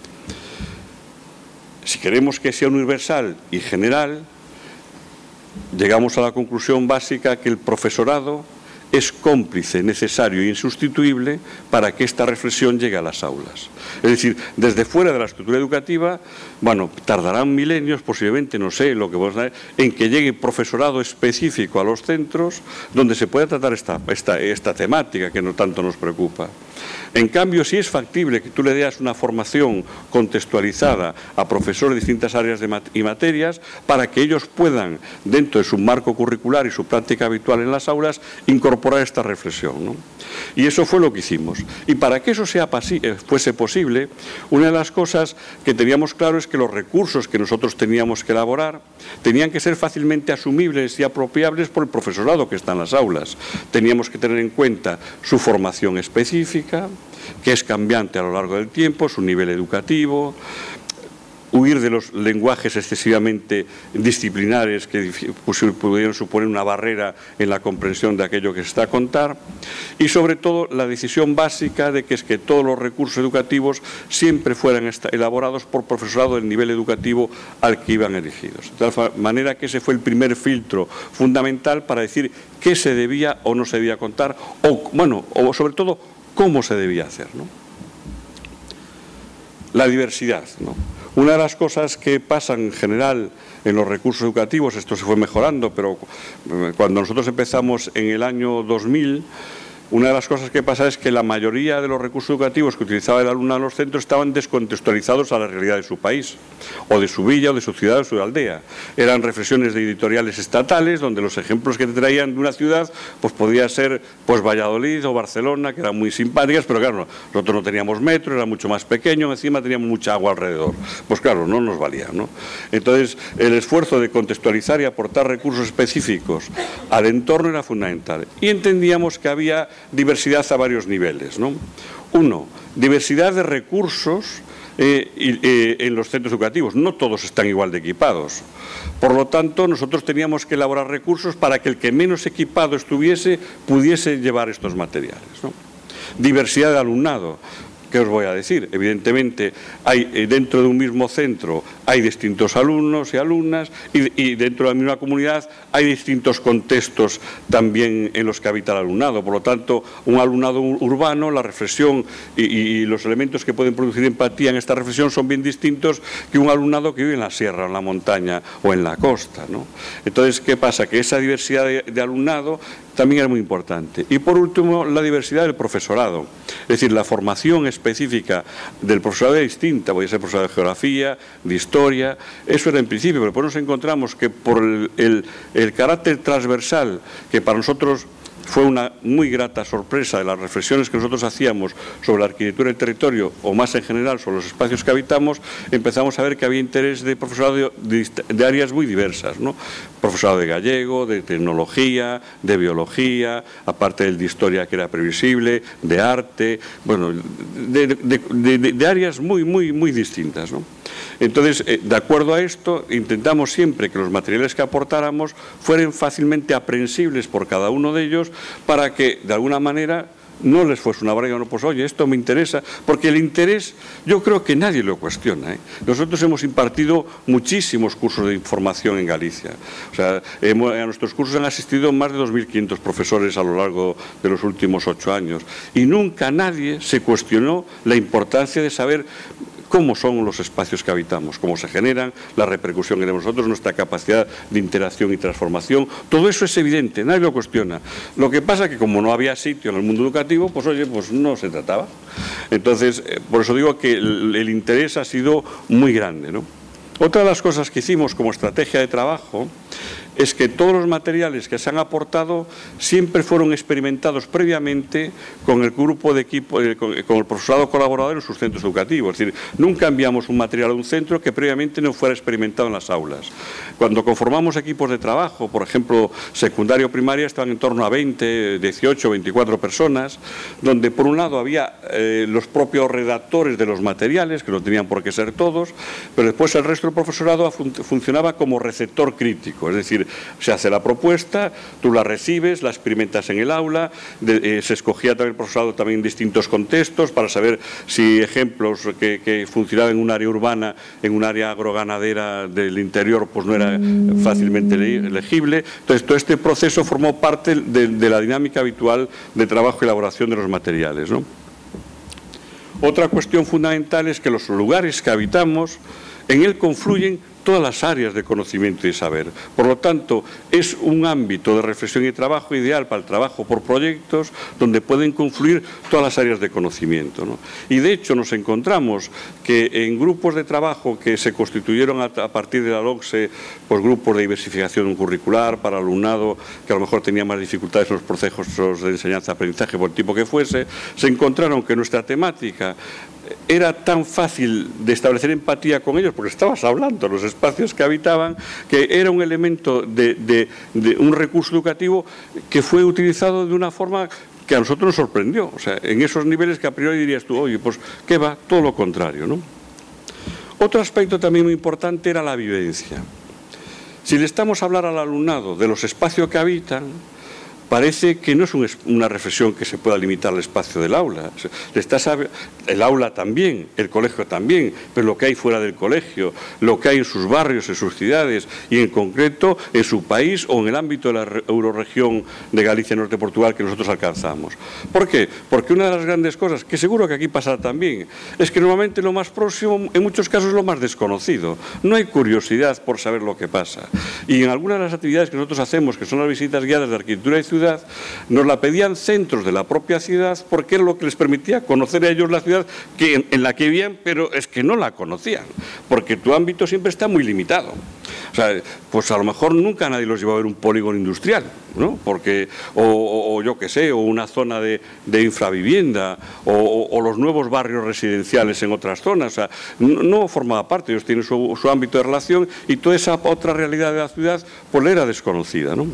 Si queremos que sea universal y general, llegamos a la conclusión básica que el profesorado es cómplice, necesario e insustituible para que esta reflexión llegue a las aulas. Es decir, desde fuera de la estructura educativa, bueno, tardarán milenios, posiblemente, no sé, lo que vos sabés, en que llegue profesorado específico a los centros donde se pueda tratar esta, esta, esta temática que no tanto nos preocupa. En cambio, sí es factible que tú le des una formación contextualizada a profesores de distintas áreas de mat y materias para que ellos puedan, dentro de su marco curricular y su práctica habitual en las aulas, incorporar esta reflexión, ¿no? Y eso fue lo que hicimos. Y para que eso sea fuese posible, una de las cosas que teníamos claro es que los recursos que nosotros teníamos que elaborar tenían que ser fácilmente asumibles y apropiables por el profesorado que está en las aulas. Teníamos que tener en cuenta su formación específica, que es cambiante a lo largo del tiempo, su nivel educativo, huir de los lenguajes excesivamente disciplinares que pudieron suponer una barrera en la comprensión de aquello que se está a contar, y sobre todo la decisión básica de que es que todos los recursos educativos siempre fueran elaborados por profesorado del nivel educativo al que iban elegidos. De tal manera que ese fue el primer filtro fundamental para decir qué se debía o no se debía contar, o, bueno, o sobre todo cómo se debía hacer, ¿no? La diversidad, ¿no? Una de las cosas que pasan en general en los recursos educativos, esto se fue mejorando, pero cuando nosotros empezamos en el año dos mil, una de las cosas que pasa es que la mayoría de los recursos educativos que utilizaba el alumno en los centros estaban descontextualizados a la realidad de su país, o de su villa, o de su ciudad, o de su aldea. Eran reflexiones de editoriales estatales, donde los ejemplos que te traían de una ciudad, pues podía ser pues Valladolid o Barcelona, que eran muy simpáticas, pero claro, nosotros no teníamos metro, era mucho más pequeño, encima teníamos mucha agua alrededor. Pues claro, no nos valía, ¿no? Entonces, el esfuerzo de contextualizar y aportar recursos específicos al entorno era fundamental. Y entendíamos que había diversidad a varios niveles, ¿no? Uno, diversidad de recursos eh, eh, en los centros educativos. No todos están igual de equipados. Por lo tanto, nosotros teníamos que elaborar recursos para que el que menos equipado estuviese pudiese llevar estos materiales, ¿no? Diversidad de alumnado. ¿qué os voy a decir? Evidentemente, hay eh, dentro de un mismo centro hay distintos alumnos y alumnas y, y dentro de la misma comunidad hay distintos contextos también en los que habita el alumnado. Por lo tanto, un alumnado urbano, la reflexión y, y los elementos que pueden producir empatía en esta reflexión son bien distintos que un alumnado que vive en la sierra, en la montaña o en la costa, ¿no? Entonces, ¿qué pasa? Que esa diversidad de, de alumnado también es muy importante. Y por último, la diversidad del profesorado. Es decir, la formación específica del profesorado es distinta. Puede ser profesorado de geografía, de historia. Eso era en principio, pero después nos encontramos que por el, el, el carácter transversal que para nosotros fue una muy grata sorpresa de las reflexiones que nosotros hacíamos sobre la arquitectura del territorio o más en general sobre los espacios que habitamos, empezamos a ver que había interés de profesorado de, de, de áreas muy diversas, ¿no? Profesorado de gallego, de tecnología, de biología, aparte del de historia que era previsible, de arte, bueno, de, de, de, de, de áreas muy, muy, muy distintas, ¿no? Entonces, eh, de acuerdo a esto, intentamos siempre que los materiales que aportáramos fueran fácilmente aprehensibles por cada uno de ellos para que, de alguna manera, no les fuese una barrera, no, pues oye, esto me interesa, porque el interés yo creo que nadie lo cuestiona, ¿eh? Nosotros hemos impartido muchísimos cursos de información en Galicia, o sea, hemos, a nuestros cursos han asistido más de dos mil quinientos profesores a lo largo de los últimos ocho años y nunca nadie se cuestionó la importancia de saber cómo son los espacios que habitamos, cómo se generan, la repercusión que tenemos nosotros, nuestra capacidad de interacción y transformación. Todo eso es evidente, nadie lo cuestiona. Lo que pasa es que como no había sitio en el mundo educativo, pues oye, pues no se trataba. Entonces, por eso digo que el, el interés ha sido muy grande, ¿no? Otra de las cosas que hicimos como estrategia de trabajo es que todos los materiales que se han aportado siempre fueron experimentados previamente con el grupo de equipo, eh, con, con el profesorado colaborador en sus centros educativos. Es decir, nunca enviamos un material a un centro que previamente no fuera experimentado en las aulas. Cuando conformamos equipos de trabajo, por ejemplo, secundario o primaria, estaban en torno a veinte, dieciocho, veinticuatro personas, donde por un lado había eh, los propios redactores de los materiales, que no tenían por qué ser todos, pero después el resto del profesorado fun funcionaba como receptor crítico, es decir, se hace la propuesta, tú la recibes, la experimentas en el aula, de, eh, se escogía también el profesorado también en distintos contextos para saber si ejemplos que, que funcionaban en un área urbana, en un área agroganadera del interior, pues no era fácilmente legible. Entonces, todo este proceso formó parte de, de la dinámica habitual de trabajo y elaboración de los materiales, ¿no? Otra cuestión fundamental es que los lugares que habitamos, en él confluyen todas las áreas de conocimiento y saber. Por lo tanto, es un ámbito de reflexión y trabajo ideal para el trabajo por proyectos donde pueden confluir todas las áreas de conocimiento, ¿no? Y de hecho nos encontramos que en grupos de trabajo que se constituyeron a, a partir de la LOCSE, pues grupos de diversificación curricular para alumnado que a lo mejor tenía más dificultades en los procesos de enseñanza-aprendizaje por el tipo que fuese, se encontraron que nuestra temática era tan fácil de establecer empatía con ellos, porque estabas hablando de los espacios que habitaban, que era un elemento de, de, de un recurso educativo que fue utilizado de una forma que a nosotros nos sorprendió. O sea, en esos niveles que a priori dirías tú, oye, pues ¿qué va? Todo lo contrario, ¿no? Otro aspecto también muy importante era la vivencia. Si le estamos a hablar al alumnado de los espacios que habitan, parece que no es un, una reflexión que se pueda limitar al espacio del aula. Estás a, el aula también, el colegio también, pero lo que hay fuera del colegio, lo que hay en sus barrios, en sus ciudades y en concreto en su país o en el ámbito de la eurorregión de Galicia, Norte de Portugal que nosotros alcanzamos. ¿Por qué? Porque una de las grandes cosas, que seguro que aquí pasa también, es que normalmente lo más próximo, en muchos casos, es lo más desconocido. No hay curiosidad por saber lo que pasa. Y en algunas de las actividades que nosotros hacemos, que son las visitas guiadas de arquitectura y ciudad, nos la pedían centros de la propia ciudad porque era lo que les permitía conocer a ellos la ciudad que, en, en la que vivían, pero es que no la conocían, porque tu ámbito siempre está muy limitado. O sea, pues a lo mejor nunca nadie los lleva a ver un polígono industrial, ¿no? Porque, o, o, o yo qué sé, o una zona de, de infravivienda, o, o, o los nuevos barrios residenciales en otras zonas. O sea, no, no formaba parte, ellos tienen su, su ámbito de relación y toda esa otra realidad de la ciudad pues le era desconocida, ¿no?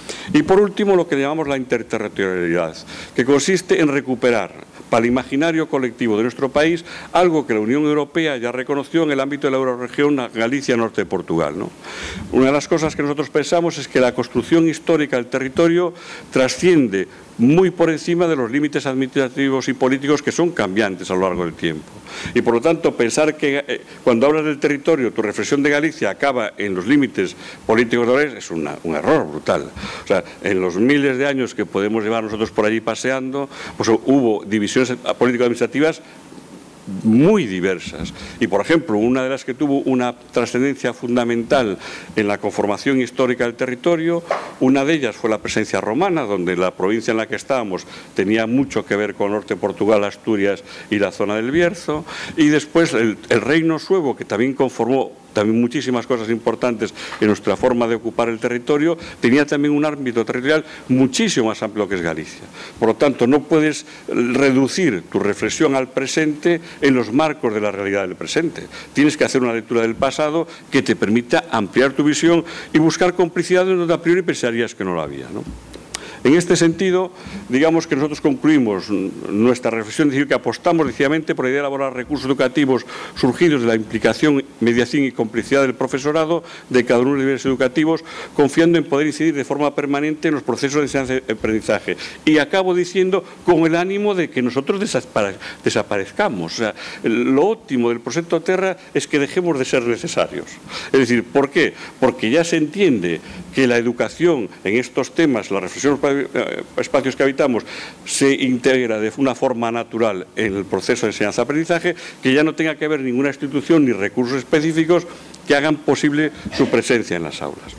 Y por último, lo que llamamos la interterritorialidad, que consiste en recuperar para el imaginario colectivo de nuestro país algo que la Unión Europea ya reconoció en el ámbito de la eurorregión Galicia, norte de Portugal, ¿no? Una de las cosas que nosotros pensamos es que la construcción histórica del territorio trasciende muy por encima de los límites administrativos y políticos que son cambiantes a lo largo del tiempo. Y por lo tanto, pensar que eh, cuando hablas del territorio, tu reflexión de Galicia acaba en los límites políticos de Galicia es una, un error brutal. O sea, en los miles de años que podemos llevar nosotros por allí paseando, pues hubo divisiones político-administrativas muy diversas. Y, por ejemplo, una de las que tuvo una trascendencia fundamental en la conformación histórica del territorio, una de ellas fue la presencia romana, donde la provincia en la que estábamos tenía mucho que ver con norte de Portugal, Asturias y la zona del Bierzo, y después el, el reino suevo, que también conformó también muchísimas cosas importantes en nuestra forma de ocupar el territorio, tenía también un ámbito territorial muchísimo más amplio que es Galicia. Por lo tanto, no puedes reducir tu reflexión al presente en los marcos de la realidad del presente. Tienes que hacer una lectura del pasado que te permita ampliar tu visión y buscar complicidades donde a priori pensarías que no lo había, ¿no? En este sentido, digamos que nosotros concluimos nuestra reflexión, decir que apostamos decididamente por la idea de elaborar recursos educativos surgidos de la implicación, mediación y complicidad del profesorado de cada uno de los niveles educativos, confiando en poder incidir de forma permanente en los procesos de enseñanza y aprendizaje. Y acabo diciendo con el ánimo de que nosotros desapare desaparezcamos. O sea, lo óptimo del proyecto Terra es que dejemos de ser necesarios. Es decir, ¿por qué? Porque ya se entiende que la educación en estos temas, la reflexión espacios que habitamos, se integra de una forma natural en el proceso de enseñanza-aprendizaje, que ya no tenga que haber ninguna institución ni recursos específicos que hagan posible su presencia en las aulas, ¿no?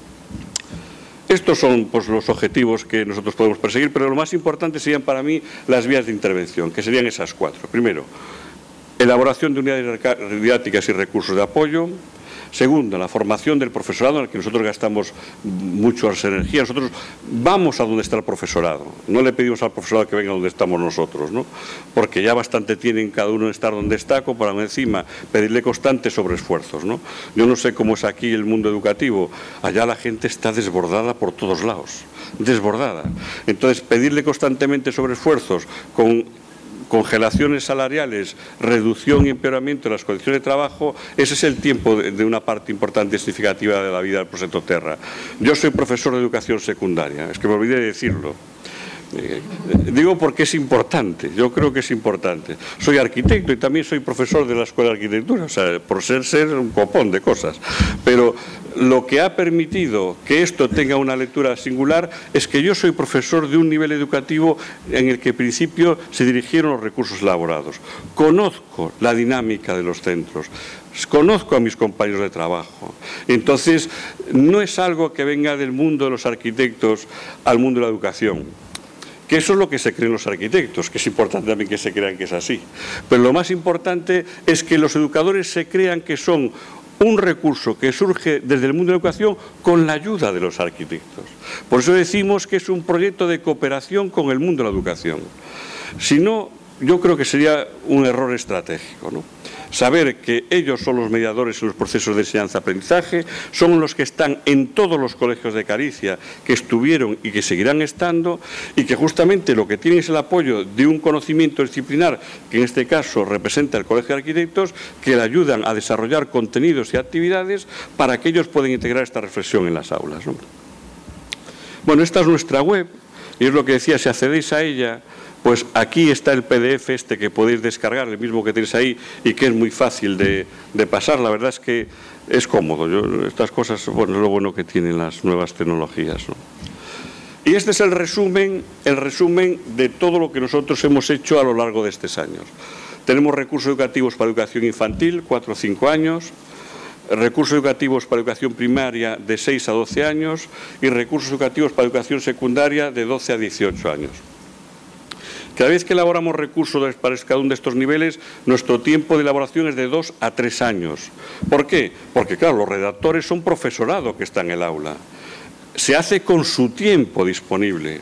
Estos son, pues, los objetivos que nosotros podemos perseguir, pero lo más importante serían para mí las vías de intervención, que serían esas cuatro. Primero, elaboración de unidades didácticas y recursos de apoyo. Segundo, la formación del profesorado, en el que nosotros gastamos muchas energías. Nosotros vamos a donde está el profesorado, no le pedimos al profesorado que venga donde estamos nosotros, ¿no? Porque ya bastante tienen cada uno de estar donde está, como para encima pedirle constantes sobreesfuerzos, ¿no? Yo no sé cómo es aquí el mundo educativo, allá la gente está desbordada por todos lados, desbordada. Entonces, pedirle constantemente sobreesfuerzos con congelaciones salariales, reducción y empeoramiento de las condiciones de trabajo, ese es el tiempo de, de una parte importante y significativa de la vida del proyecto Terra. Yo soy profesor de educación secundaria, es que me olvidé de decirlo. Eh, digo porque es importante, yo creo que es importante. Soy arquitecto y también soy profesor de la Escuela de Arquitectura, o sea, por ser ser un copón de cosas. Pero lo que ha permitido que esto tenga una lectura singular es que yo soy profesor de un nivel educativo en el que en principio se dirigieron los recursos elaborados. Conozco la dinámica de los centros, conozco a mis compañeros de trabajo. Entonces, no es algo que venga del mundo de los arquitectos al mundo de la educación, que eso es lo que se creen los arquitectos, que es importante también que se crean que es así. Pero lo más importante es que los educadores se crean que son un recurso que surge desde el mundo de la educación con la ayuda de los arquitectos. Por eso decimos que es un proyecto de cooperación con el mundo de la educación. Si no, yo creo que sería un error estratégico, ¿no? Saber que ellos son los mediadores en los procesos de enseñanza-aprendizaje, son los que están en todos los colegios de Galicia, que estuvieron y que seguirán estando, y que justamente lo que tienen es el apoyo de un conocimiento disciplinar, que en este caso representa el Colegio de Arquitectos, que le ayudan a desarrollar contenidos y actividades para que ellos puedan integrar esta reflexión en las aulas, ¿no? Bueno, esta es nuestra web, y es lo que decía, si accedéis a ella, pues aquí está el P D F este que podéis descargar, el mismo que tenéis ahí y que es muy fácil de, de pasar. La verdad es que es cómodo. Yo, estas cosas, bueno, es lo bueno que tienen las nuevas tecnologías, ¿no? Y este es el resumen, el resumen de todo lo que nosotros hemos hecho a lo largo de estos años. Tenemos recursos educativos para educación infantil, cuatro o cinco años, recursos educativos para educación primaria de seis a doce años y recursos educativos para educación secundaria de doce a dieciocho años. Cada vez que elaboramos recursos para cada uno de estos niveles, nuestro tiempo de elaboración es de dos a tres años. ¿Por qué? Porque, claro, los redactores son profesorado que está en el aula. Se hace con su tiempo disponible.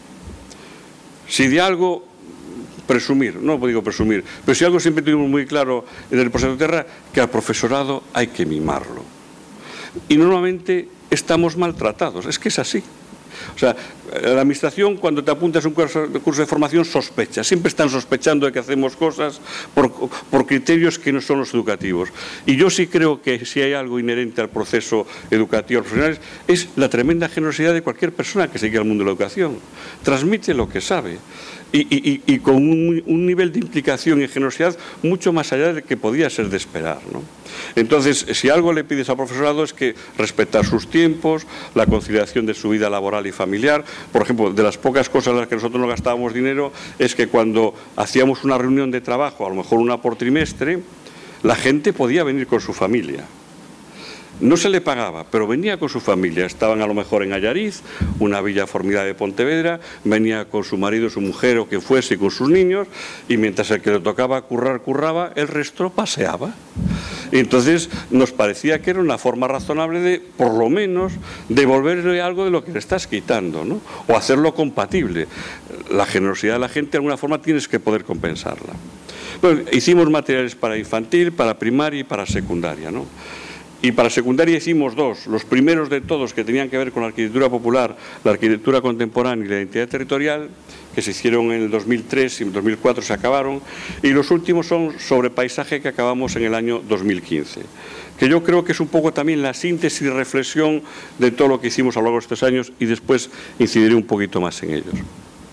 Si de algo, presumir, no digo presumir, pero si algo siempre tuvimos muy claro en el proceso de Terra, que al profesorado hay que mimarlo. Y normalmente estamos maltratados, es que es así. O sea, la administración, cuando te apuntas a un curso, curso de formación, sospecha. Siempre están sospechando de que hacemos cosas por, por criterios que no son los educativos. Y yo sí creo que si hay algo inherente al proceso educativo profesional es la tremenda generosidad de cualquier persona que se dedique al mundo de la educación. Transmite lo que sabe. Y, y, y con un, un nivel de implicación y generosidad mucho más allá de que podía ser de esperar, ¿no? Entonces, si algo le pides al profesorado es que respetar sus tiempos, la conciliación de su vida laboral y familiar. Por ejemplo, de las pocas cosas en las que nosotros no gastábamos dinero es que cuando hacíamos una reunión de trabajo, a lo mejor una por trimestre, la gente podía venir con su familia. No se le pagaba, pero venía con su familia. Estaban a lo mejor en Allariz, una villa formidable de Pontevedra, venía con su marido, su mujer o quien fuese, y con sus niños, y mientras el que le tocaba currar, curraba, el resto paseaba. Y entonces nos parecía que era una forma razonable de, por lo menos, devolverle algo de lo que le estás quitando, ¿no? O hacerlo compatible. La generosidad de la gente, de alguna forma, tienes que poder compensarla. Bueno, hicimos materiales para infantil, para primaria y para secundaria, ¿no? Y para secundaria hicimos dos, los primeros de todos que tenían que ver con la arquitectura popular, la arquitectura contemporánea y la identidad territorial, que se hicieron en el dos mil tres y en el dos mil cuatro se acabaron, y los últimos son sobre paisaje, que acabamos en el año dos mil quince, que yo creo que es un poco también la síntesis y reflexión de todo lo que hicimos a lo largo de estos años, y después incidiré un poquito más en ellos.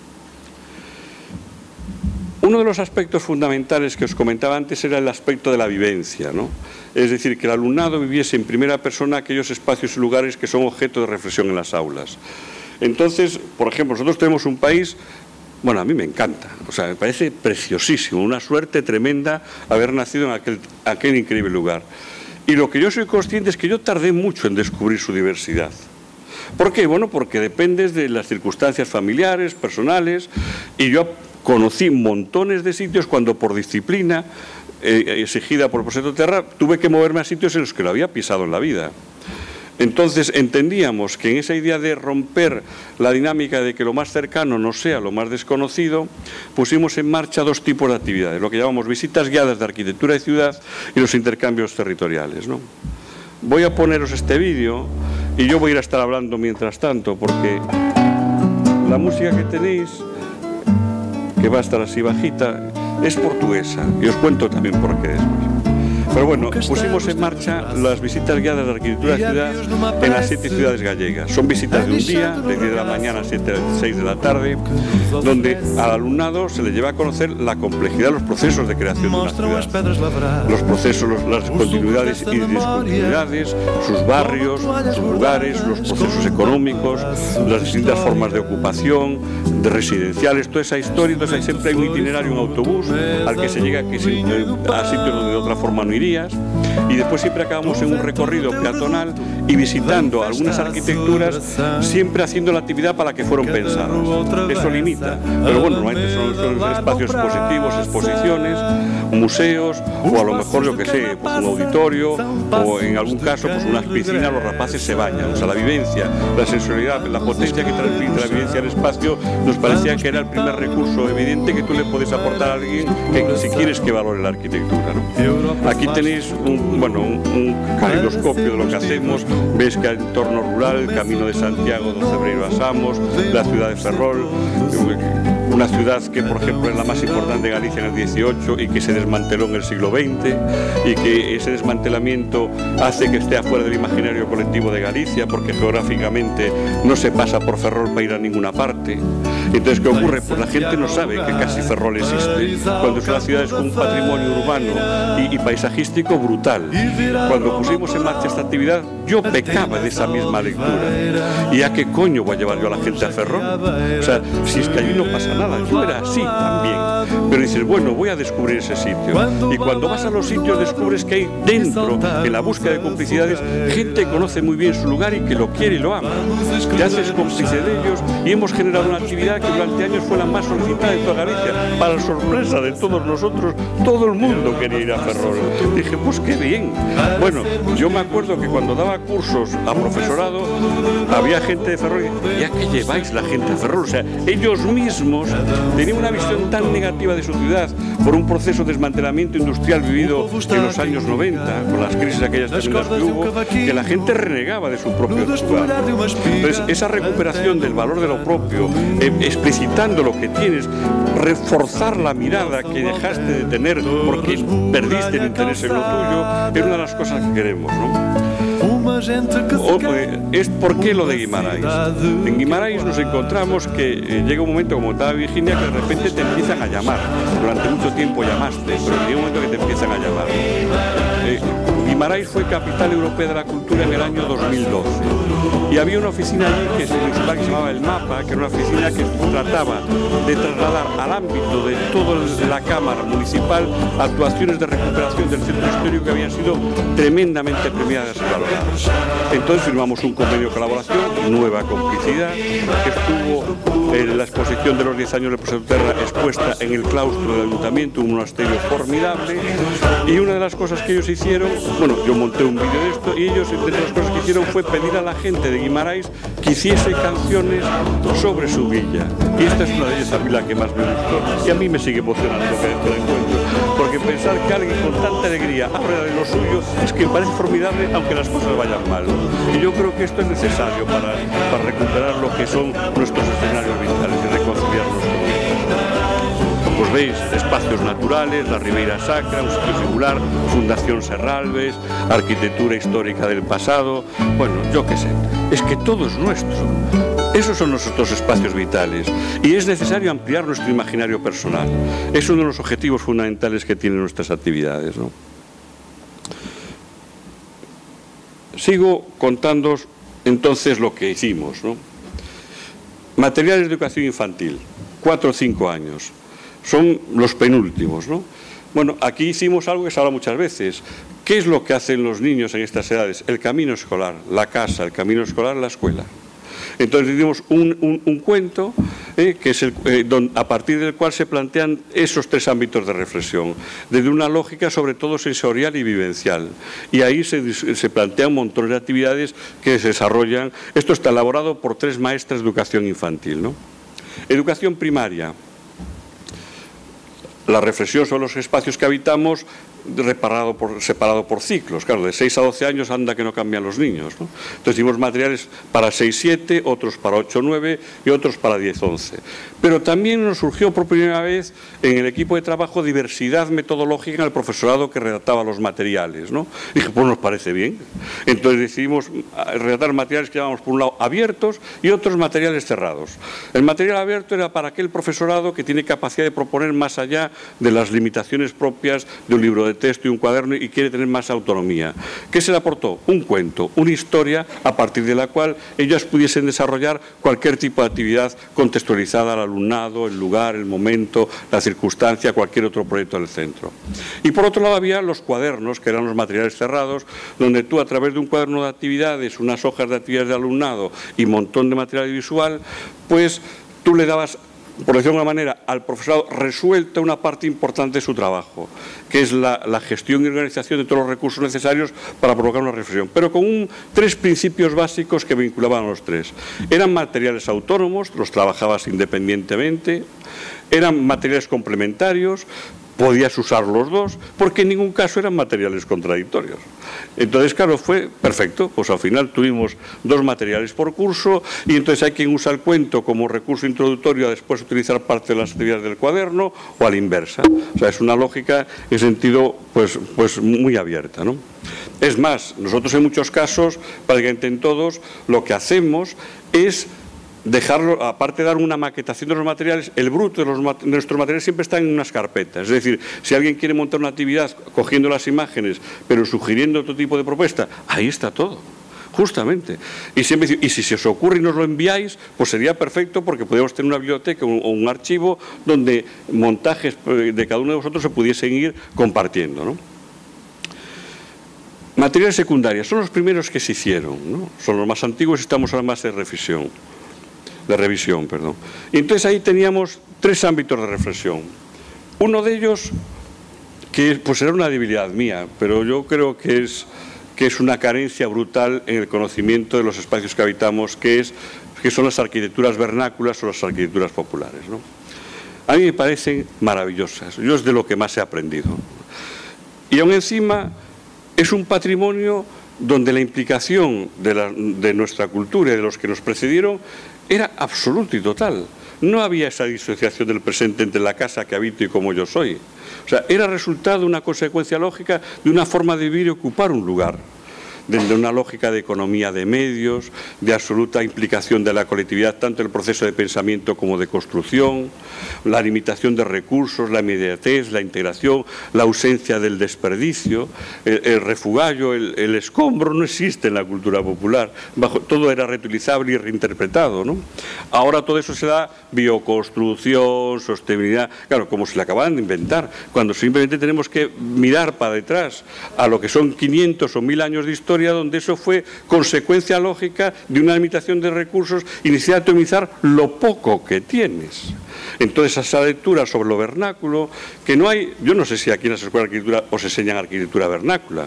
Uno de los aspectos fundamentales que os comentaba antes era el aspecto de la vivencia, ¿no? Es decir, que el alumnado viviese en primera persona aquellos espacios y lugares que son objeto de reflexión en las aulas. Entonces, por ejemplo, nosotros tenemos un país, bueno, a mí me encanta, o sea, me parece preciosísimo, una suerte tremenda haber nacido en aquel, aquel increíble lugar. Y lo que yo soy consciente es que yo tardé mucho en descubrir su diversidad. ¿Por qué? Bueno, porque dependes de las circunstancias familiares, personales, y yo conocí montones de sitios cuando por disciplina eh, exigida por el proyecto Terra tuve que moverme a sitios en los que lo había pisado en la vida. Entonces entendíamos que en esa idea de romper la dinámica de que lo más cercano no sea lo más desconocido, pusimos en marcha dos tipos de actividades, lo que llamamos visitas guiadas de arquitectura de ciudad y los intercambios territoriales, ¿no? Voy a poneros este vídeo y yo voy a ir a estar hablando mientras tanto, porque la música que tenéis, que va a estar así bajita, es portuguesa, y os cuento también por qué después. Pero bueno, pusimos en marcha las visitas guiadas de arquitectura de ciudad en las siete ciudades gallegas. Son visitas de un día, de diez de la mañana a siete, seis de la tarde, donde al alumnado se le lleva a conocer la complejidad de los procesos de creación de una ciudad. Los procesos, los, las continuidades y discontinuidades, sus barrios, sus lugares, los procesos económicos, las distintas formas de ocupación, de residenciales, toda esa historia. Entonces ahí siempre hay un itinerario, un autobús al que se llega que, a sitios donde de otra forma no irías, y después siempre acabamos en un recorrido peatonal y visitando algunas arquitecturas, siempre haciendo la actividad para la que fueron pensadas. Eso limita, pero bueno, normalmente son, son espacios expositivos, exposiciones, museos, o a lo mejor, yo que sé, pues un auditorio, o en algún caso pues unas piscinas, los rapaces se bañan. O sea, la vivencia, la sensualidad, la potencia que transmite la vivencia al espacio, nos parecía que era el primer recurso evidente que tú le puedes aportar a alguien que, si quieres que valore la arquitectura, ¿no? Aquí tenéis un, bueno, un, un calidoscopio de lo que hacemos. Veis que el entorno rural, el Camino de Santiago, de Cebreiro a Samos, la ciudad de Ferrol, una ciudad que, por ejemplo, es la más importante de Galicia en el dieciocho y que se desmanteló en el siglo veinte, y que ese desmantelamiento hace que esté afuera del imaginario colectivo de Galicia, porque geográficamente no se pasa por Ferrol para ir a ninguna parte. Entonces, ¿qué ocurre? Pues la gente no sabe que casi Ferrol existe, cuando es una ciudad con un patrimonio urbano y, y paisajístico brutal. Cuando pusimos en marcha esta actividad, yo pecaba de esa misma lectura. ¿Y a qué coño voy a llevar yo a la gente a Ferrol? O sea, si es que allí no pasa nada, yo era así también. Pero dices, bueno, voy a descubrir ese sitio. Y cuando vas a los sitios descubres que hay dentro, en la búsqueda de complicidades, gente que conoce muy bien su lugar y que lo quiere y lo ama. Te haces cómplice de ellos, y hemos generado una actividad que durante años fue la más solicitada de toda Galicia. Para sorpresa de todos nosotros, todo el mundo quería ir a Ferrol. Dije, pues qué bien. Bueno, yo me acuerdo que cuando daba cursos a profesorado, había gente de Ferrol, ¿y a qué lleváis la gente a Ferrol? O sea, ellos mismos tenía una visión tan negativa de su ciudad por un proceso de desmantelamiento industrial vivido en los años noventa, con las crisis aquellas tremendas que hubo, que la gente renegaba de su propio lugar. Entonces, esa recuperación del valor de lo propio, eh, explicitando lo que tienes, reforzar la mirada que dejaste de tener porque perdiste el interés en lo tuyo, es una de las cosas que queremos, ¿no? O, es por qué lo de Guimarães. En Guimarães nos encontramos que eh, llega un momento, como estaba Virginia, que de repente te empiezan a llamar. Durante mucho tiempo llamaste, pero llega un momento que te empiezan a llamar. Eh, Guimarães fue capital europea de la cultura en el año dos mil doce y había una oficina allí que se, que se llamaba El Mapa, que era una oficina que trataba de trasladar al ámbito de toda la Cámara Municipal actuaciones de recuperación del centro histórico que habían sido tremendamente premiadas y valoradas. Entonces firmamos un convenio de colaboración, Nueva Complicidad, que estuvo en la exposición de los diez años de Proyecto Terra expuesta en el claustro del ayuntamiento, un monasterio formidable, y una de las cosas que ellos hicieron, bueno, yo monté un vídeo de esto, y ellos, entre las cosas que hicieron fue pedir a la gente de Guimarães que hiciese canciones sobre su villa. Y esta es una de ellas a mí la que más me gustó. Y a mí me sigue emocionando que esto lo encuentro. Porque pensar que alguien con tanta alegría habla de lo suyo es que me parece formidable, aunque las cosas vayan mal. Y yo creo que esto es necesario para, para recuperar lo que son nuestros escenarios vitales y reconciliarnos con ellos. Pues veis, espacios naturales, la Ribeira Sacra, un sitio singular, Fundación Serralves, arquitectura histórica del pasado, bueno, yo qué sé, es que todo es nuestro. Esos son nuestros espacios vitales y es necesario ampliar nuestro imaginario personal. Es uno de los objetivos fundamentales que tienen nuestras actividades, ¿no? Sigo contándoos entonces lo que hicimos, ¿no? Materiales de educación infantil, cuatro o cinco años. Son los penúltimos, ¿no? Bueno, aquí hicimos algo que se habla muchas veces. ¿Qué es lo que hacen los niños en estas edades? El camino escolar, la casa, el camino escolar, la escuela. Entonces hicimos un, un, un cuento eh, que es el, eh, don, a partir del cual se plantean esos tres ámbitos de reflexión, desde una lógica sobre todo sensorial y vivencial. Y ahí se, se plantean un montón de actividades que se desarrollan. Esto está elaborado por tres maestras de educación infantil, ¿no? Educación primaria. La reflexión sobre los espacios que habitamos reparado por, separado por ciclos. Claro, de seis a doce años anda que no cambian los niños, ¿no? Entonces hicimos materiales para seis siete, otros para ocho nueve y otros para diez once. Pero también nos surgió por primera vez en el equipo de trabajo diversidad metodológica en el profesorado que redactaba los materiales, ¿no? Y dije, pues nos parece bien. Entonces decidimos redactar materiales que llamamos por un lado abiertos y otros materiales cerrados. El material abierto era para aquel profesorado que tiene capacidad de proponer más allá de las limitaciones propias de un libro de texto y un cuaderno y quiere tener más autonomía. ¿Qué se le aportó? Un cuento, una historia a partir de la cual ellas pudiesen desarrollar cualquier tipo de actividad contextualizada al alumnado, el lugar, el momento, la circunstancia, cualquier otro proyecto del centro. Y por otro lado había los cuadernos, que eran los materiales cerrados, donde tú a través de un cuaderno de actividades, unas hojas de actividades de alumnado y un montón de material visual, pues tú le dabas, por decirlo de alguna manera, al profesorado resuelta una parte importante de su trabajo, que es la, la gestión y organización de todos los recursos necesarios para provocar una reflexión, pero con un, tres principios básicos que vinculaban a los tres. Eran materiales autónomos, los trabajabas independientemente, eran materiales complementarios, podías usar los dos, porque en ningún caso eran materiales contradictorios. Entonces, claro, fue perfecto, pues al final tuvimos dos materiales por curso y entonces hay quien usa el cuento como recurso introductorio a después utilizar parte de las actividades del cuaderno o a la inversa. O sea, es una lógica en sentido pues, pues muy abierta, ¿no? Es más, nosotros en muchos casos, prácticamente en todos, lo que hacemos es dejarlo, aparte de dar una maquetación de los materiales, el bruto de, los, de nuestros materiales siempre está en unas carpetas. Es decir, si alguien quiere montar una actividad cogiendo las imágenes, pero sugiriendo otro tipo de propuesta, ahí está todo. Justamente. Y, siempre, y si se os ocurre y nos lo enviáis, pues sería perfecto porque podríamos tener una biblioteca o un, un archivo donde montajes de cada uno de vosotros se pudiesen ir compartiendo, ¿no? Materiales secundarios son los primeros que se hicieron, ¿no? Son los más antiguos y estamos ahora más en revisión. de revisión, perdón. Y entonces ahí teníamos tres ámbitos de reflexión. Uno de ellos, que pues era una debilidad mía, pero yo creo que es, que es una carencia brutal en el conocimiento de los espacios que habitamos, que, es, que son las arquitecturas vernáculas o las arquitecturas populares, ¿no? a mí me parecen maravillosas. Yo es de lo que más he aprendido. Y aún encima es un patrimonio donde la implicación de, la, de nuestra cultura y de los que nos precedieron era absoluta y total. No había esa disociación del presente entre la casa que habito y como yo soy. O sea, era resultado, una consecuencia lógica de una forma de vivir y ocupar un lugar, de una lógica de economía de medios, de absoluta implicación de la colectividad, tanto en el proceso de pensamiento como de construcción, la limitación de recursos, la inmediatez, la integración, la ausencia del desperdicio, el, el refugallo, el, el escombro no existe en la cultura popular, bajo, todo era reutilizable y reinterpretado, ¿no? Ahora todo eso se da bioconstrucción, sostenibilidad, claro, como se le acaban de inventar, cuando simplemente tenemos que mirar para detrás a lo que son quinientos o mil años de historia, donde eso fue consecuencia lógica de una limitación de recursos y necesidad de optimizar lo poco que tienes. Entonces, esa lectura sobre lo vernáculo, que no hay, yo no sé si aquí en las escuelas de arquitectura os enseñan arquitectura vernácula,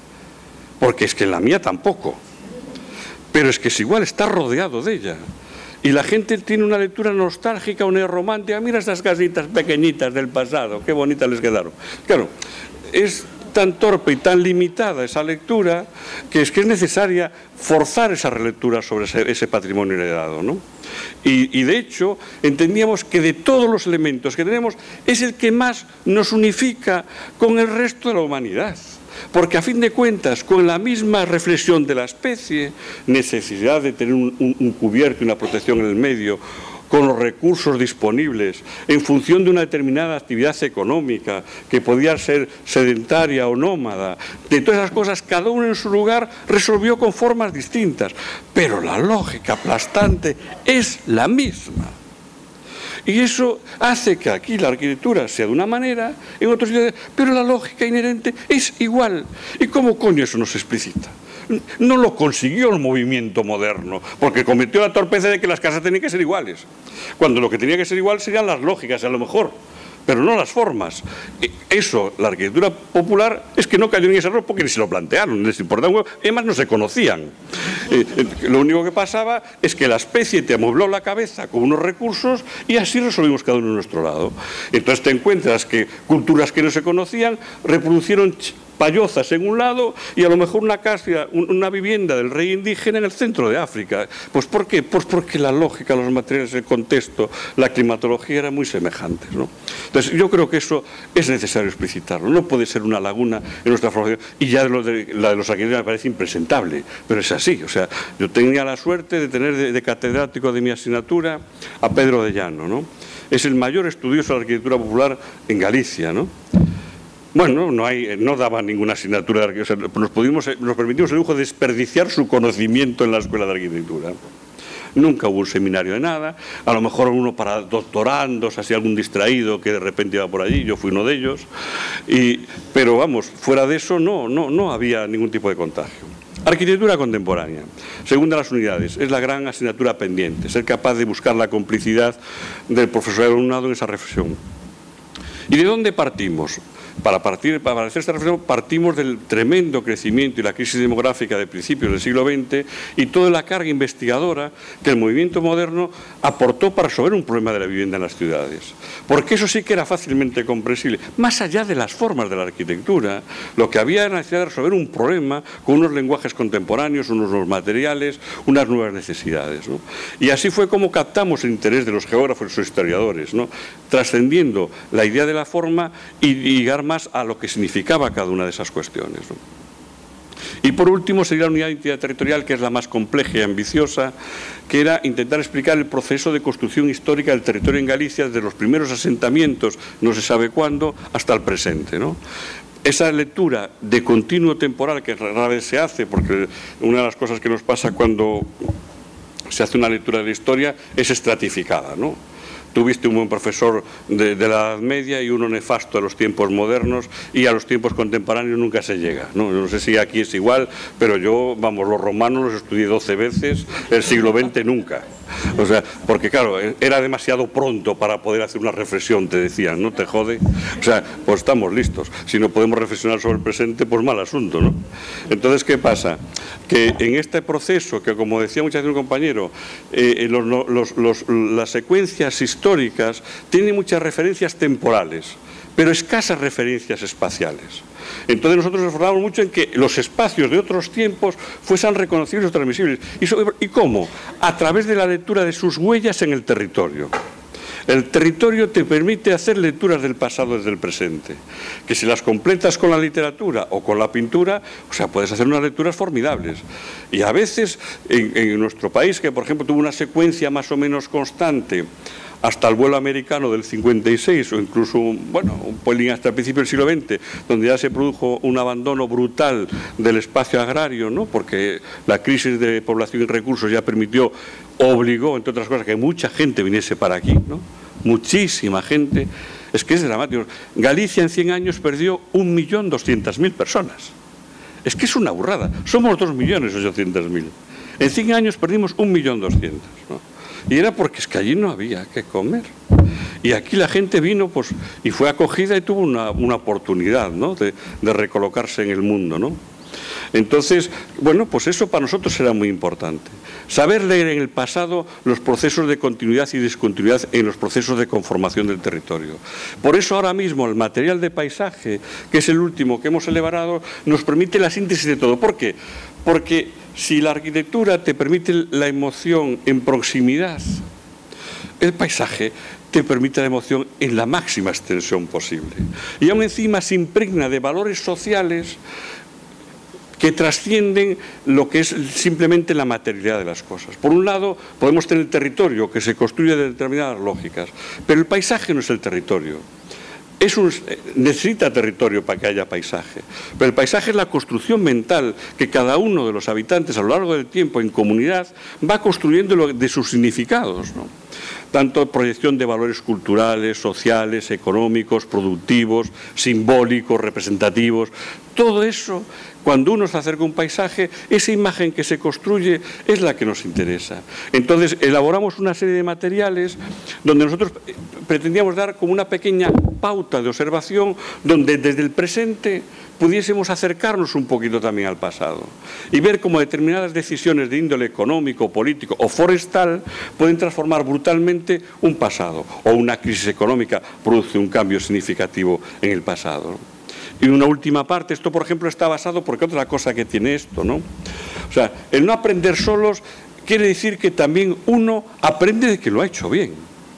porque es que en la mía tampoco, pero es que es igual, está rodeado de ella. Y la gente tiene una lectura nostálgica, una romántica, mira estas casitas pequeñitas del pasado, qué bonitas les quedaron. Claro, es tan torpe y tan limitada esa lectura que es que es necesaria forzar esa relectura sobre ese, ese patrimonio heredado, ¿no? Y, y de hecho entendíamos que de todos los elementos que tenemos es el que más nos unifica con el resto de la humanidad. Porque a fin de cuentas, con la misma reflexión de la especie, necesidad de tener un, un, un cubierto y una protección en el medio, con los recursos disponibles, en función de una determinada actividad económica, que podía ser sedentaria o nómada, de todas esas cosas, cada uno en su lugar resolvió con formas distintas, pero la lógica aplastante es la misma. Y eso hace que aquí la arquitectura sea de una manera, en otros sitios, pero la lógica inherente es igual. ¿Y cómo coño eso no se explicita? No lo consiguió el movimiento moderno, porque cometió la torpeza de que las casas tenían que ser iguales, cuando lo que tenía que ser igual serían las lógicas, a lo mejor, pero no las formas. Eso, la arquitectura popular, es que no cayó en ese error porque ni se lo plantearon, les importaba un huevo, además no se conocían. Eh, eh, lo único que pasaba es que la especie te amuebló la cabeza con unos recursos y así resolvimos cada uno a nuestro lado. Entonces te encuentras que culturas que no se conocían reproducieron payozas en un lado y a lo mejor una casa, una vivienda del rey indígena en el centro de África. Pues ¿por qué? Pues porque la lógica, los materiales, el contexto, la climatología eran muy semejantes, ¿no? Entonces yo creo que eso es necesario explicitarlo. No puede ser una laguna en nuestra formación, y ya lo de, la de los arquitectos me parece impresentable, pero es así. O sea, yo tenía la suerte de tener de, de catedrático de mi asignatura a Pedro de Llano, ¿no? Es el mayor estudioso de la arquitectura popular en Galicia, ¿no? Bueno, no, hay, no daba ninguna asignatura de arquitectura, o sea, nos, pudimos, nos permitimos el lujo de desperdiciar su conocimiento en la escuela de arquitectura. Nunca hubo un seminario de nada, a lo mejor uno para doctorandos, así algún distraído que de repente iba por allí, yo fui uno de ellos, y, pero vamos, fuera de eso no, no, no había ningún tipo de contagio. Arquitectura contemporánea, según de las unidades, es la gran asignatura pendiente, ser capaz de buscar la complicidad del profesor y alumnado en esa reflexión. ¿Y de dónde partimos? Para, partir, para hacer esta reflexión partimos del tremendo crecimiento y la crisis demográfica de principios del siglo veinte y toda la carga investigadora que el movimiento moderno aportó para resolver un problema de la vivienda en las ciudades. Porque eso sí que era fácilmente comprensible. Más allá de las formas de la arquitectura, lo que había era la necesidad de resolver un problema con unos lenguajes contemporáneos, unos nuevos materiales, unas nuevas necesidades, ¿no? Y así fue como captamos el interés de los geógrafos y los historiadores, ¿no? Trascendiendo la idea de la forma y llegar más a lo que significaba cada una de esas cuestiones, ¿no? Y por último sería la unidad de identidad territorial, que es la más compleja y ambiciosa, que era intentar explicar el proceso de construcción histórica del territorio en Galicia desde los primeros asentamientos, no se sabe cuándo, hasta el presente, ¿no? Esa lectura de continuo temporal que rara vez se hace, porque una de las cosas que nos pasa cuando se hace una lectura de la historia es estratificada, ¿no? Tuviste un buen profesor de, de la Edad Media y uno nefasto a los tiempos modernos, y a los tiempos contemporáneos nunca se llega, ¿no? No sé si aquí es igual, pero yo, vamos, los romanos los estudié doce veces, el siglo veinte nunca. O sea, porque claro, era demasiado pronto para poder hacer una reflexión, te decían, ¿no? Te jode. O sea, pues estamos listos. Si no podemos reflexionar sobre el presente, pues mal asunto, ¿no? Entonces, ¿qué pasa? Que en este proceso, que como decía muchas veces un compañero, eh, los, los, los, las secuencias históricas tienen muchas referencias temporales, pero escasas referencias espaciales. Entonces nosotros nos esforzamos mucho en que los espacios de otros tiempos fuesen reconocibles o transmisibles. ¿Y, sobre, ¿Y cómo? A través de la lectura de sus huellas en el territorio. El territorio te permite hacer lecturas del pasado desde el presente, que si las completas con la literatura o con la pintura, o sea, puedes hacer unas lecturas formidables. Y a veces en, en nuestro país, que por ejemplo tuvo una secuencia más o menos constante hasta el vuelo americano del cincuenta y seis, o incluso, bueno, un pelín hasta el principio del siglo veinte, donde ya se produjo un abandono brutal del espacio agrario, ¿no? Porque la crisis de población y recursos ya permitió, obligó, entre otras cosas, que mucha gente viniese para aquí, ¿no? Muchísima gente. Es que es dramático. Galicia en cien años perdió un millón doscientas mil personas. Es que es una burrada. Somos dos millones ochocientos mil. En cien años perdimos un millón doscientos, ¿no? Y era porque es que allí no había que comer. Y aquí la gente vino, pues, y fue acogida y tuvo una, una oportunidad, ¿no? de, de recolocarse en el mundo, ¿no? Entonces, bueno, pues eso para nosotros era muy importante. Saber leer en el pasado los procesos de continuidad y discontinuidad en los procesos de conformación del territorio. Por eso ahora mismo el material de paisaje, que es el último que hemos elaborado, nos permite la síntesis de todo. ¿Por qué? Porque si la arquitectura te permite la emoción en proximidad, el paisaje te permite la emoción en la máxima extensión posible. Y aún encima se impregna de valores sociales que trascienden lo que es simplemente la materialidad de las cosas. Por un lado, podemos tener el territorio que se construye de determinadas lógicas, pero el paisaje no es el territorio. Es un, necesita territorio para que haya paisaje, pero el paisaje es la construcción mental que cada uno de los habitantes a lo largo del tiempo en comunidad va construyendo de sus significados, ¿no? Tanto proyección de valores culturales, sociales, económicos, productivos, simbólicos, representativos, todo eso. Cuando uno se acerca a un paisaje, esa imagen que se construye es la que nos interesa. Entonces, elaboramos una serie de materiales donde nosotros pretendíamos dar como una pequeña pauta de observación donde desde el presente pudiésemos acercarnos un poquito también al pasado y ver cómo determinadas decisiones de índole económico, político o forestal pueden transformar brutalmente un pasado, o una crisis económica produce un cambio significativo en el pasado, ¿no? Y una última parte, esto por ejemplo está basado, porque otra cosa que tiene esto, ¿no? O sea, el no aprender solos quiere decir que también uno aprende de que lo ha hecho bien.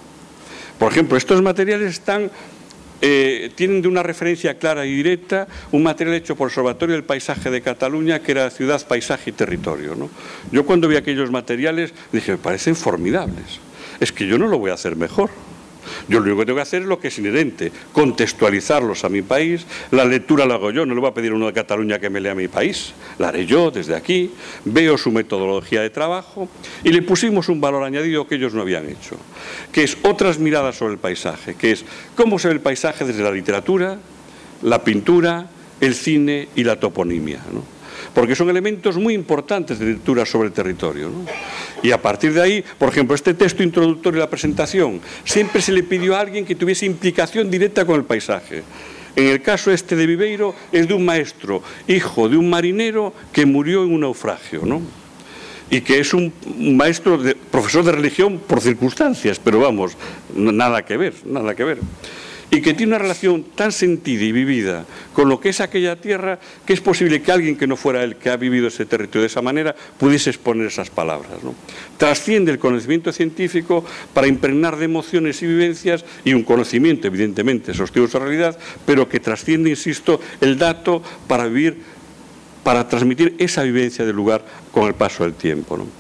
Por ejemplo, estos materiales están, eh, tienen de una referencia clara y directa un material hecho por el Observatorio del Paisaje de Cataluña, que era Ciudad, Paisaje y Territorio, ¿no? Yo cuando vi aquellos materiales dije, me parecen formidables, es que yo no lo voy a hacer mejor. Yo lo único que tengo que hacer es lo que es inherente, contextualizarlos a mi país. La lectura la hago yo, no le voy a pedir a uno de Cataluña que me lea mi país, la haré yo desde aquí, veo su metodología de trabajo y le pusimos un valor añadido que ellos no habían hecho, que es otras miradas sobre el paisaje, que es cómo se ve el paisaje desde la literatura, la pintura, el cine y la toponimia, ¿no? Porque son elementos muy importantes de lectura sobre el territorio, ¿no? Y a partir de ahí, por ejemplo, este texto introductorio de la presentación, siempre se le pidió a alguien que tuviese implicación directa con el paisaje. En el caso este de Viveiro es de un maestro, hijo de un marinero que murió en un naufragio, ¿no? Y que es un maestro, de, profesor de religión por circunstancias, pero vamos, nada que ver, nada que ver. Y que tiene una relación tan sentida y vivida con lo que es aquella tierra, que es posible que alguien que no fuera él, que ha vivido ese territorio de esa manera, pudiese exponer esas palabras, ¿no? Trasciende el conocimiento científico para impregnar de emociones y vivencias y un conocimiento, evidentemente, sostenido de su realidad, pero que trasciende, insisto, el dato para vivir, para transmitir esa vivencia del lugar con el paso del tiempo, ¿no?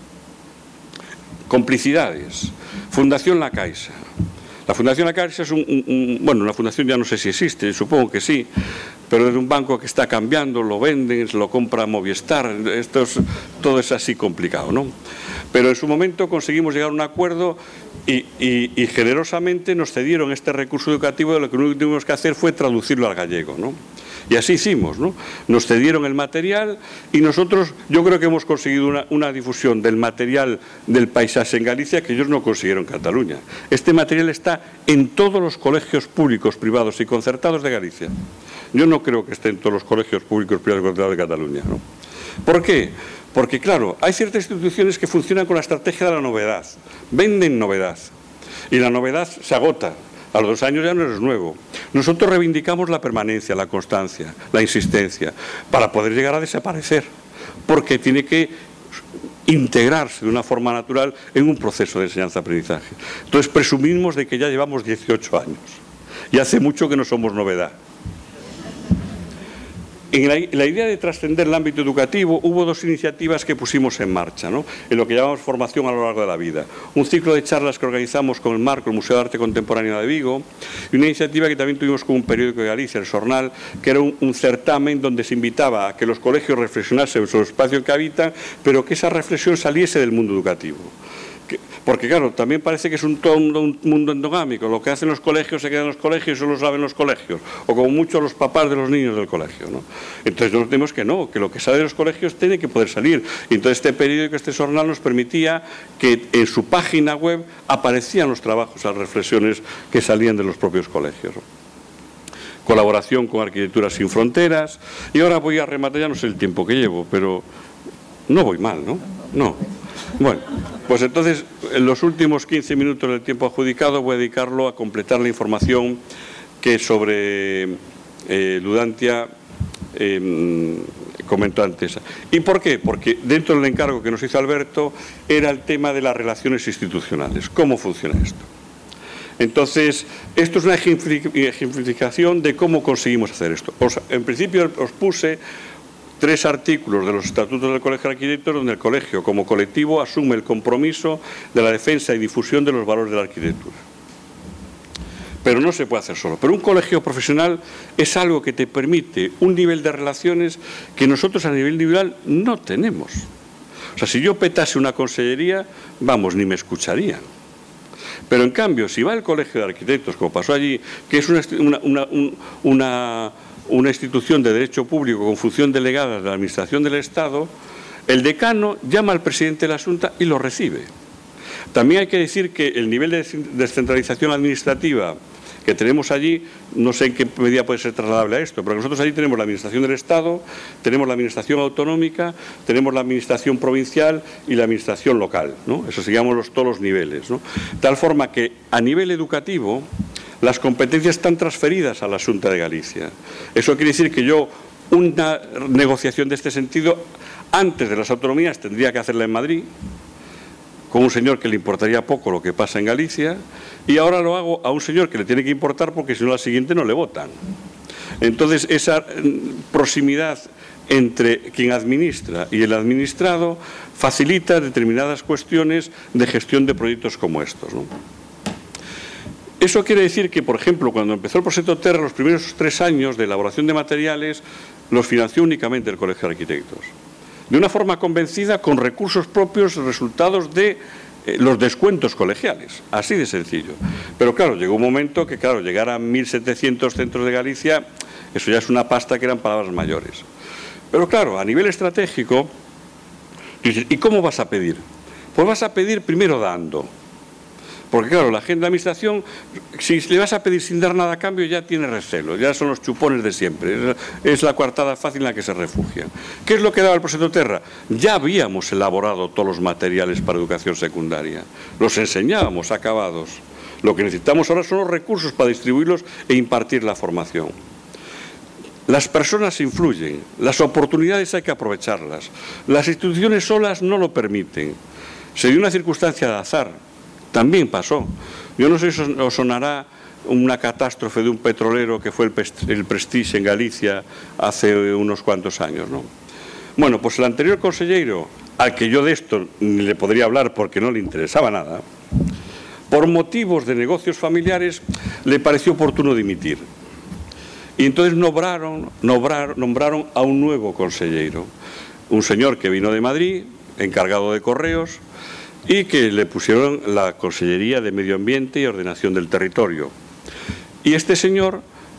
Complicidades. Fundación La Caixa. La Fundación La Caixa es un, un, un, bueno, una fundación ya no sé si existe, supongo que sí, pero es un banco que está cambiando, lo venden, se lo compra Movistar, esto es, todo es así complicado, ¿no? Pero en su momento conseguimos llegar a un acuerdo y, y, y generosamente nos cedieron este recurso educativo, de lo que lo único que tuvimos que hacer fue traducirlo al gallego, ¿no? Y así hicimos, ¿no? Nos cedieron el material y nosotros, yo creo que hemos conseguido una, una difusión del material del paisaje en Galicia que ellos no consiguieron en Cataluña. Este material está en todos los colegios públicos, privados y concertados de Galicia. Yo no creo que esté en todos los colegios públicos, privados y concertados de Cataluña, ¿no? ¿Por qué? Porque, claro, hay ciertas instituciones que funcionan con la estrategia de la novedad, venden novedad, y la novedad se agota. A los dos años ya no es nuevo. Nosotros reivindicamos la permanencia, la constancia, la insistencia, para poder llegar a desaparecer, porque tiene que integrarse de una forma natural en un proceso de enseñanza-aprendizaje. Entonces presumimos de que ya llevamos dieciocho años y hace mucho que no somos novedad. En la, la idea de trascender el ámbito educativo hubo dos iniciativas que pusimos en marcha, ¿no? En lo que llamamos formación a lo largo de la vida. Un ciclo de charlas que organizamos con el marco, el Museo de Arte Contemporáneo de Vigo, y una iniciativa que también tuvimos con un periódico de Galicia, el Xornal, que era un, un certamen donde se invitaba a que los colegios reflexionasen sobre el espacio en que habitan, pero que esa reflexión saliese del mundo educativo. Porque, claro, también parece que es un, todo un mundo endogámico. Lo que hacen los colegios se queda en los colegios y solo saben los colegios. O como mucho los papás de los niños del colegio, ¿no? Entonces nos tenemos que no, que lo que sale de los colegios tiene que poder salir. Y entonces este periódico, este Xornal nos permitía que en su página web aparecían los trabajos, las reflexiones que salían de los propios colegios, ¿no? Colaboración con Arquitectura Sin Fronteras. Y ahora voy a rematar, ya no sé el tiempo que llevo, pero no voy mal, ¿no? No. Bueno, pues entonces en los últimos quince minutos del tiempo adjudicado voy a dedicarlo a completar la información que sobre eh, Ludantia eh, comentó antes. ¿Y por qué? Porque dentro del encargo que nos hizo Alberto era el tema de las relaciones institucionales. ¿Cómo funciona esto? Entonces, esto es una ejemplificación de cómo conseguimos hacer esto. Os, en principio os puse tres artículos de los estatutos del Colegio de Arquitectos donde el colegio como colectivo asume el compromiso de la defensa y difusión de los valores de la arquitectura. Pero no se puede hacer solo. Pero un colegio profesional es algo que te permite un nivel de relaciones que nosotros a nivel individual no tenemos. O sea, si yo petase una consellería, vamos, ni me escucharían. Pero en cambio, si va el Colegio de Arquitectos, como pasó allí, que es una, una, una, una una institución de derecho público con función delegada de la Administración del Estado, el decano llama al presidente de la Junta y lo recibe. También hay que decir que el nivel de descentralización administrativa que tenemos allí, no sé en qué medida puede ser trasladable a esto, pero nosotros allí tenemos la Administración del Estado, tenemos la Administración autonómica, tenemos la Administración provincial y la Administración local, ¿no? Eso se llaman los, todos los niveles, ¿no? Tal forma que a nivel educativo las competencias están transferidas a la Xunta de Galicia. Eso quiere decir que yo, una negociación de este sentido, antes de las autonomías tendría que hacerla en Madrid, con un señor que le importaría poco lo que pasa en Galicia, y ahora lo hago a un señor que le tiene que importar porque si no la siguiente no le votan. Entonces, esa proximidad entre quien administra y el administrado facilita determinadas cuestiones de gestión de proyectos como estos, ¿no? Eso quiere decir que, por ejemplo, cuando empezó el proyecto Terra, los primeros tres años de elaboración de materiales los financió únicamente el Colegio de Arquitectos. De una forma convencida, con recursos propios resultados de eh, los descuentos colegiales. Así de sencillo. Pero claro, llegó un momento que, claro, llegar a mil setecientos centros de Galicia, eso ya es una pasta que eran palabras mayores. Pero claro, a nivel estratégico, dices, ¿y cómo vas a pedir? Pues vas a pedir primero dando. Porque claro, la gente de la administración, si le vas a pedir sin dar nada a cambio, ya tiene recelo, ya son los chupones de siempre, es la coartada fácil en la que se refugian. ¿Qué es lo que daba el proyecto Terra? Ya habíamos elaborado todos los materiales para educación secundaria, los enseñábamos acabados. Lo que necesitamos ahora son los recursos para distribuirlos e impartir la formación. Las personas influyen, las oportunidades hay que aprovecharlas, las instituciones solas no lo permiten. Se dio una circunstancia de azar. También pasó. Yo no sé si os sonará una catástrofe de un petrolero que fue el, el Prestige en Galicia hace unos cuantos años, ¿no? Bueno, pues el anterior consejero, al que yo de esto ni le podría hablar porque no le interesaba nada, por motivos de negocios familiares le pareció oportuno dimitir. Y entonces nombraron, nombraron, nombraron a un nuevo consejero, un señor que vino de Madrid, encargado de correos, y que le pusieron la Consellería de Medio Ambiente y Ordenación del Territorio. Y este señor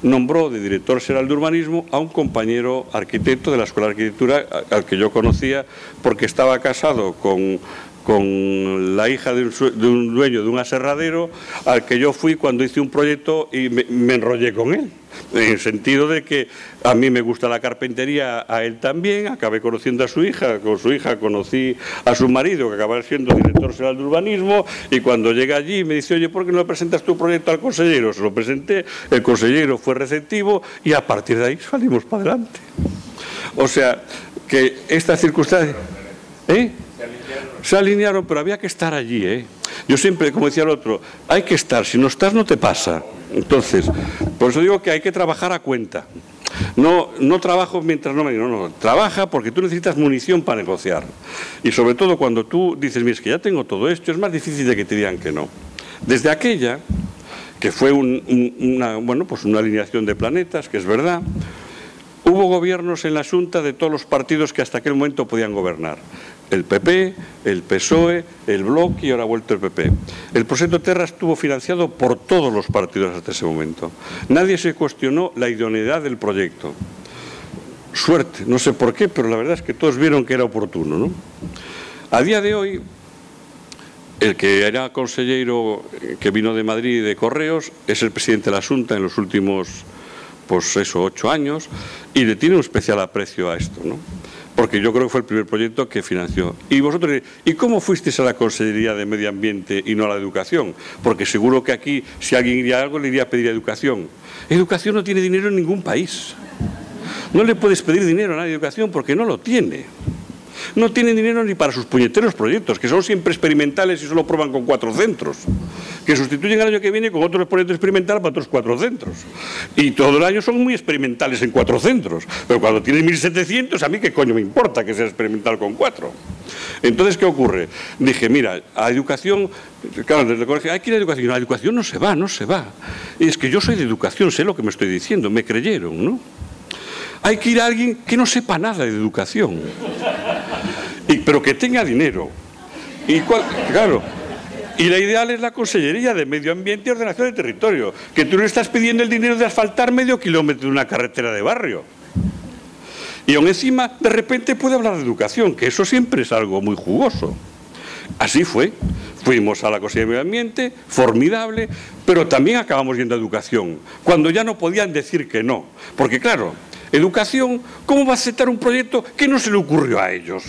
nombró de director general de urbanismo a un compañero arquitecto de la Escuela de Arquitectura al que yo conocía porque estaba casado con, con la hija de un, de un dueño de un aserradero al que yo fui cuando hice un proyecto y me, me enrollé con él. En el sentido de que a mí me gusta la carpintería, a él también, acabé conociendo a su hija, con su hija conocí a su marido, que acaba siendo director general de urbanismo, y cuando llega allí me dice, oye, ¿por qué no le presentas tu proyecto al consejero? Se lo presenté, el consejero fue receptivo y a partir de ahí salimos para adelante. O sea, que esta circunstancia... ¿Eh? Se alinearon, pero había que estar allí, ¿eh? Yo siempre, como decía el otro, hay que estar, si no estás no te pasa. Entonces, por eso digo que hay que trabajar a cuenta. No, no trabajo mientras no me... No, no, trabaja porque tú necesitas munición para negociar. Y sobre todo cuando tú dices, mira, es que ya tengo todo esto, es más difícil de que te digan que no. Desde aquella, que fue un, un, una, bueno, pues una alineación de planetas, que es verdad, hubo gobiernos en la Xunta de todos los partidos que hasta aquel momento podían gobernar. El P P, el P S O E, el Bloc y ahora ha vuelto el P P. El proyecto Terra estuvo financiado por todos los partidos hasta ese momento. Nadie se cuestionó la idoneidad del proyecto. Suerte, no sé por qué, pero la verdad es que todos vieron que era oportuno, ¿no? A día de hoy, el que era consejero que vino de Madrid de Correos es el presidente de la Xunta en los últimos, pues eso, ocho años, y le tiene un especial aprecio a esto, ¿no? Porque yo creo que fue el primer proyecto que financió. Y vosotros, ¿y cómo fuisteis a la Consejería de Medio Ambiente y no a la Educación? Porque seguro que aquí, si alguien iría a algo, le iría a pedir educación. Educación no tiene dinero en ningún país. No le puedes pedir dinero a nadie de educación porque no lo tiene. No tienen dinero ni para sus puñeteros proyectos, que son siempre experimentales y solo prueban con cuatro centros, que sustituyen el año que viene con otros proyectos experimentales para otros cuatro centros. Y todo el año son muy experimentales en cuatro centros, pero cuando tienes mil setecientos, a mí qué coño me importa que sea experimental con cuatro. Entonces, ¿qué ocurre? Dije, mira, a educación, claro, desde el colegio, hay que ir a educación. A educación no se va, no se va. Y es que yo soy de educación, sé lo que me estoy diciendo, me creyeron, ¿no? Hay que ir a alguien que no sepa nada de educación, y, pero que tenga dinero. Y cual, claro, y la ideal es la Consellería de Medio Ambiente y Ordenación del Territorio, que tú le estás pidiendo el dinero de asfaltar medio kilómetro de una carretera de barrio. Y aún encima, de repente puede hablar de educación, que eso siempre es algo muy jugoso. Así fue. Fuimos a la Consellería de Medio Ambiente, formidable, pero también acabamos yendo a educación, cuando ya no podían decir que no. Porque claro, educación, ¿cómo va a aceptar un proyecto que no se le ocurrió a ellos?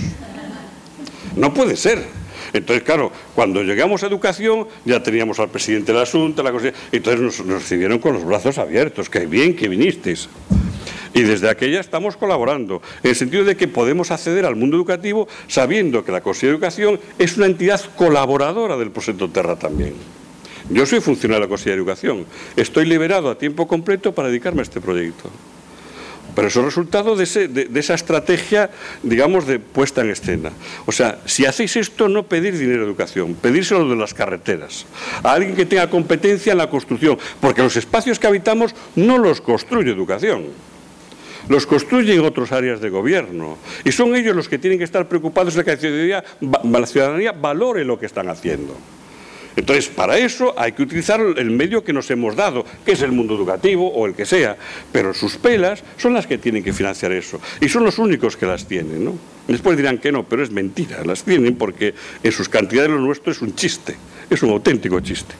No puede ser. Entonces, claro, cuando llegamos a educación, ya teníamos al presidente de la Xunta, la cosa, entonces nos, nos recibieron con los brazos abiertos. ¡Qué bien que vinisteis! Y desde aquella estamos colaborando, en el sentido de que podemos acceder al mundo educativo sabiendo que la Consellería de Educación es una entidad colaboradora del proyecto Terra también. Yo soy funcionario de la Consellería de Educación. Estoy liberado a tiempo completo para dedicarme a este proyecto. Pero eso es resultado de, ese, de, de esa estrategia, digamos, de puesta en escena. O sea, si hacéis esto, no pedir dinero de educación, pedírselo de las carreteras, a alguien que tenga competencia en la construcción, porque los espacios que habitamos no los construye educación, los construyen otras áreas de gobierno, y son ellos los que tienen que estar preocupados de que la ciudadanía, la ciudadanía valore lo que están haciendo. Entonces, para eso hay que utilizar el medio que nos hemos dado, que es el mundo educativo o el que sea, pero sus pelas son las que tienen que financiar eso, y son los únicos que las tienen, ¿no? Después dirán que no, pero es mentira, las tienen porque en sus cantidades lo nuestro es un chiste, es un auténtico chiste.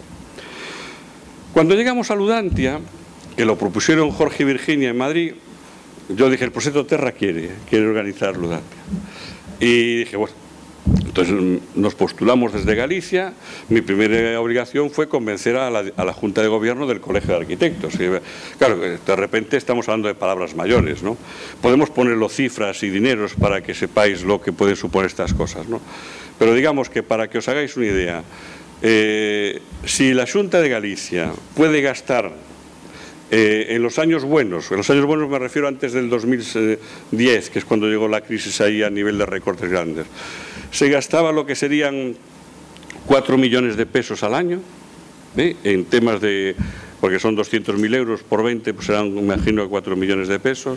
Cuando llegamos a Ludantia, que lo propusieron Jorge y Virginia en Madrid, yo dije, el proyecto Terra quiere, quiere organizar Ludantia. Y dije, bueno, entonces nos postulamos desde Galicia. Mi primera obligación fue convencer a la, a la Junta de Gobierno del Colegio de Arquitectos. Y, claro, de repente estamos hablando de palabras mayores, ¿no? Podemos ponerlo cifras y dineros para que sepáis lo que pueden suponer estas cosas, ¿no? Pero digamos que para que os hagáis una idea, eh, si la Xunta de Galicia puede gastar Eh, en los años buenos, en los años buenos me refiero antes del dos mil diez, que es cuando llegó la crisis ahí a nivel de recortes grandes, se gastaba lo que serían cuatro millones de pesos al año, ¿eh? En temas de, porque son doscientos mil euros por veinte, pues serán, me imagino, cuatro millones de pesos.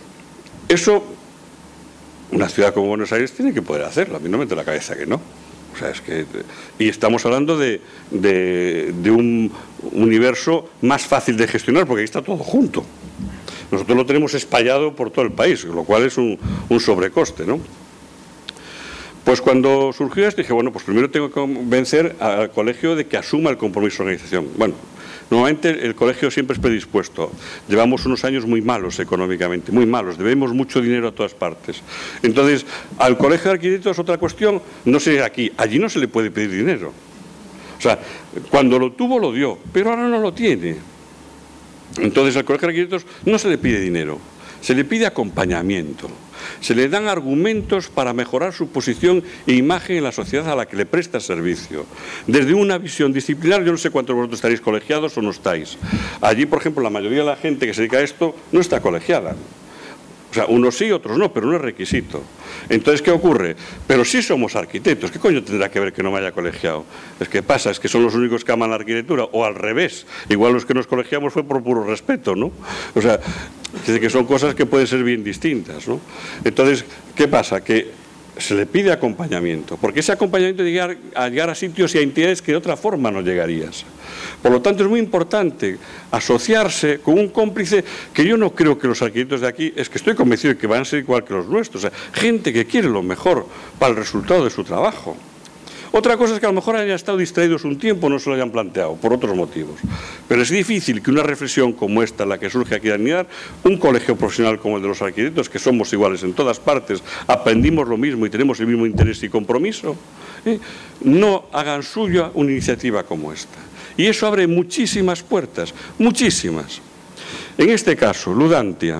Eso, una ciudad como Buenos Aires tiene que poder hacerlo, a mí no me mete la cabeza que no. O O sea, es que, y estamos hablando de, de, de un universo más fácil de gestionar, porque ahí está todo junto. Nosotros lo tenemos espallado por todo el país, lo cual es un, un sobrecoste, ¿no? Pues cuando surgió esto dije, bueno, pues primero tengo que convencer al colegio de que asuma el compromiso de organización. Bueno, normalmente el colegio siempre es predispuesto. Llevamos unos años muy malos económicamente, muy malos, debemos mucho dinero a todas partes. Entonces, al colegio de arquitectos otra cuestión, no sé aquí, allí no se le puede pedir dinero. O sea, cuando lo tuvo lo dio, pero ahora no lo tiene. Entonces al colegio de arquitectos no se le pide dinero, se le pide acompañamiento. Se le dan argumentos para mejorar su posición e imagen en la sociedad a la que le presta servicio. Desde una visión disciplinar, yo no sé cuántos de vosotros estaréis colegiados o no estáis. Allí, por ejemplo, la mayoría de la gente que se dedica a esto no está colegiada. O sea, unos sí, otros no, pero no es requisito. Entonces, ¿qué ocurre? Pero sí somos arquitectos. ¿Qué coño tendrá que ver que no me haya colegiado? Es que pasa, es que son los únicos que aman la arquitectura, o al revés. Igual los que nos colegiamos fue por puro respeto, ¿no? O sea, que son cosas que pueden ser bien distintas, ¿no? Entonces, ¿qué pasa? Que se le pide acompañamiento, porque ese acompañamiento de llegar a llegar a sitios y a entidades que de otra forma no llegarías. Por lo tanto, es muy importante asociarse con un cómplice que yo no creo que los arquitectos de aquí, es que estoy convencido de que van a ser igual que los nuestros, o sea, gente que quiere lo mejor para el resultado de su trabajo. Otra cosa es que a lo mejor hayan estado distraídos un tiempo, no se lo hayan planteado, por otros motivos. Pero es difícil que una reflexión como esta, la que surge aquí en Arnidar, un colegio profesional como el de los arquitectos, que somos iguales en todas partes, aprendimos lo mismo y tenemos el mismo interés y compromiso, ¿eh? no hagan suya una iniciativa como esta. Y eso abre muchísimas puertas, muchísimas. En este caso, Ludantia,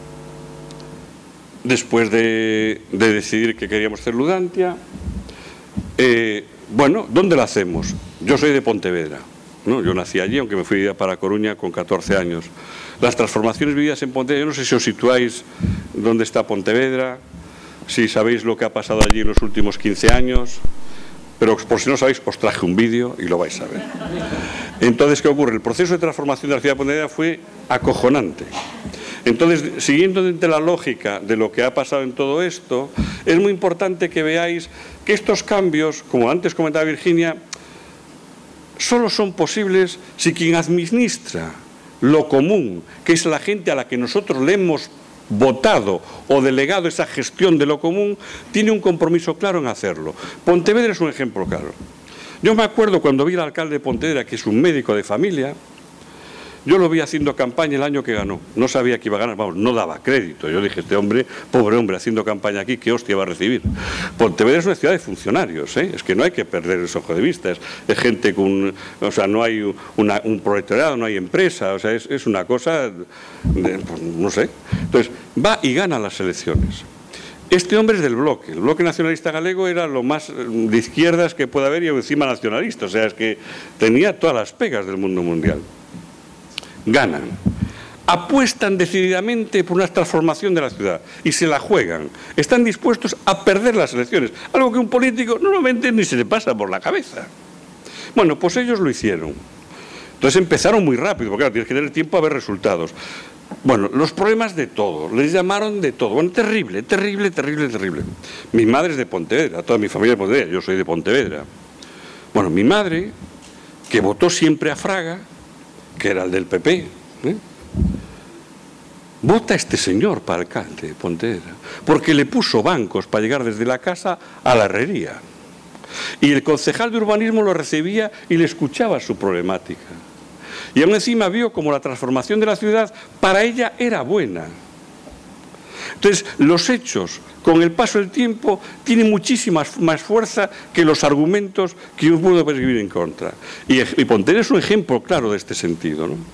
después de, de decidir que queríamos hacer Ludantia, Eh, bueno, ¿dónde la hacemos? Yo soy de Pontevedra, ¿no? Yo nací allí, aunque me fui para Coruña con catorce años. Las transformaciones vividas en Pontevedra, yo no sé si os situáis dónde está Pontevedra, si sabéis lo que ha pasado allí en los últimos quince años, pero por si no sabéis, os traje un vídeo y lo vais a ver. Entonces, ¿qué ocurre? El proceso de transformación de la ciudad de Pontevedra fue acojonante. Entonces, siguiendo entre la lógica de lo que ha pasado en todo esto, es muy importante que veáis que estos cambios, como antes comentaba Virginia, solo son posibles si quien administra lo común, que es la gente a la que nosotros le hemos votado o delegado esa gestión de lo común, tiene un compromiso claro en hacerlo. Pontevedra es un ejemplo claro. Yo me acuerdo cuando vi al alcalde de Pontevedra, que es un médico de familia, yo lo vi haciendo campaña el año que ganó. No sabía que iba a ganar, vamos, no daba crédito. Yo dije, este hombre, pobre hombre, haciendo campaña aquí, ¿qué hostia va a recibir? Pontevedra es una ciudad de funcionarios, ¿eh? Es que no hay que perder ese ojo de vista. Es, es gente con, o sea, no hay una, un proletariado, no hay empresa, o sea, es, es una cosa, de, pues, no sé. Entonces, va y gana las elecciones. Este hombre es del bloque. El bloque nacionalista galego era lo más de izquierdas que puede haber y encima nacionalista. O sea, es que tenía todas las pegas del mundo mundial. Ganan, apuestan decididamente por una transformación de la ciudad y se la juegan, están dispuestos a perder las elecciones, algo que un político normalmente ni se le pasa por la cabeza. Bueno, pues ellos lo hicieron. Entonces empezaron muy rápido, porque claro, tienes que tener tiempo a ver resultados. Bueno, los problemas de todo, les llamaron de todo. Bueno, terrible, terrible, terrible, terrible. Mi madre es de Pontevedra, toda mi familia es de Pontevedra, yo soy de Pontevedra. Bueno, mi madre, que votó siempre a Fraga, que era el del P P, ¿eh? vota a este señor para alcalde de Pontevedra, porque le puso bancos para llegar desde la casa a la herrería. Y el concejal de urbanismo lo recibía y le escuchaba su problemática. Y aún encima vio como la transformación de la ciudad para ella era buena. Entonces, los hechos, con el paso del tiempo, tienen muchísima más fuerza que los argumentos que yo puedo percibir en contra. Y, y Pontevedra es un ejemplo claro de este sentido, ¿no?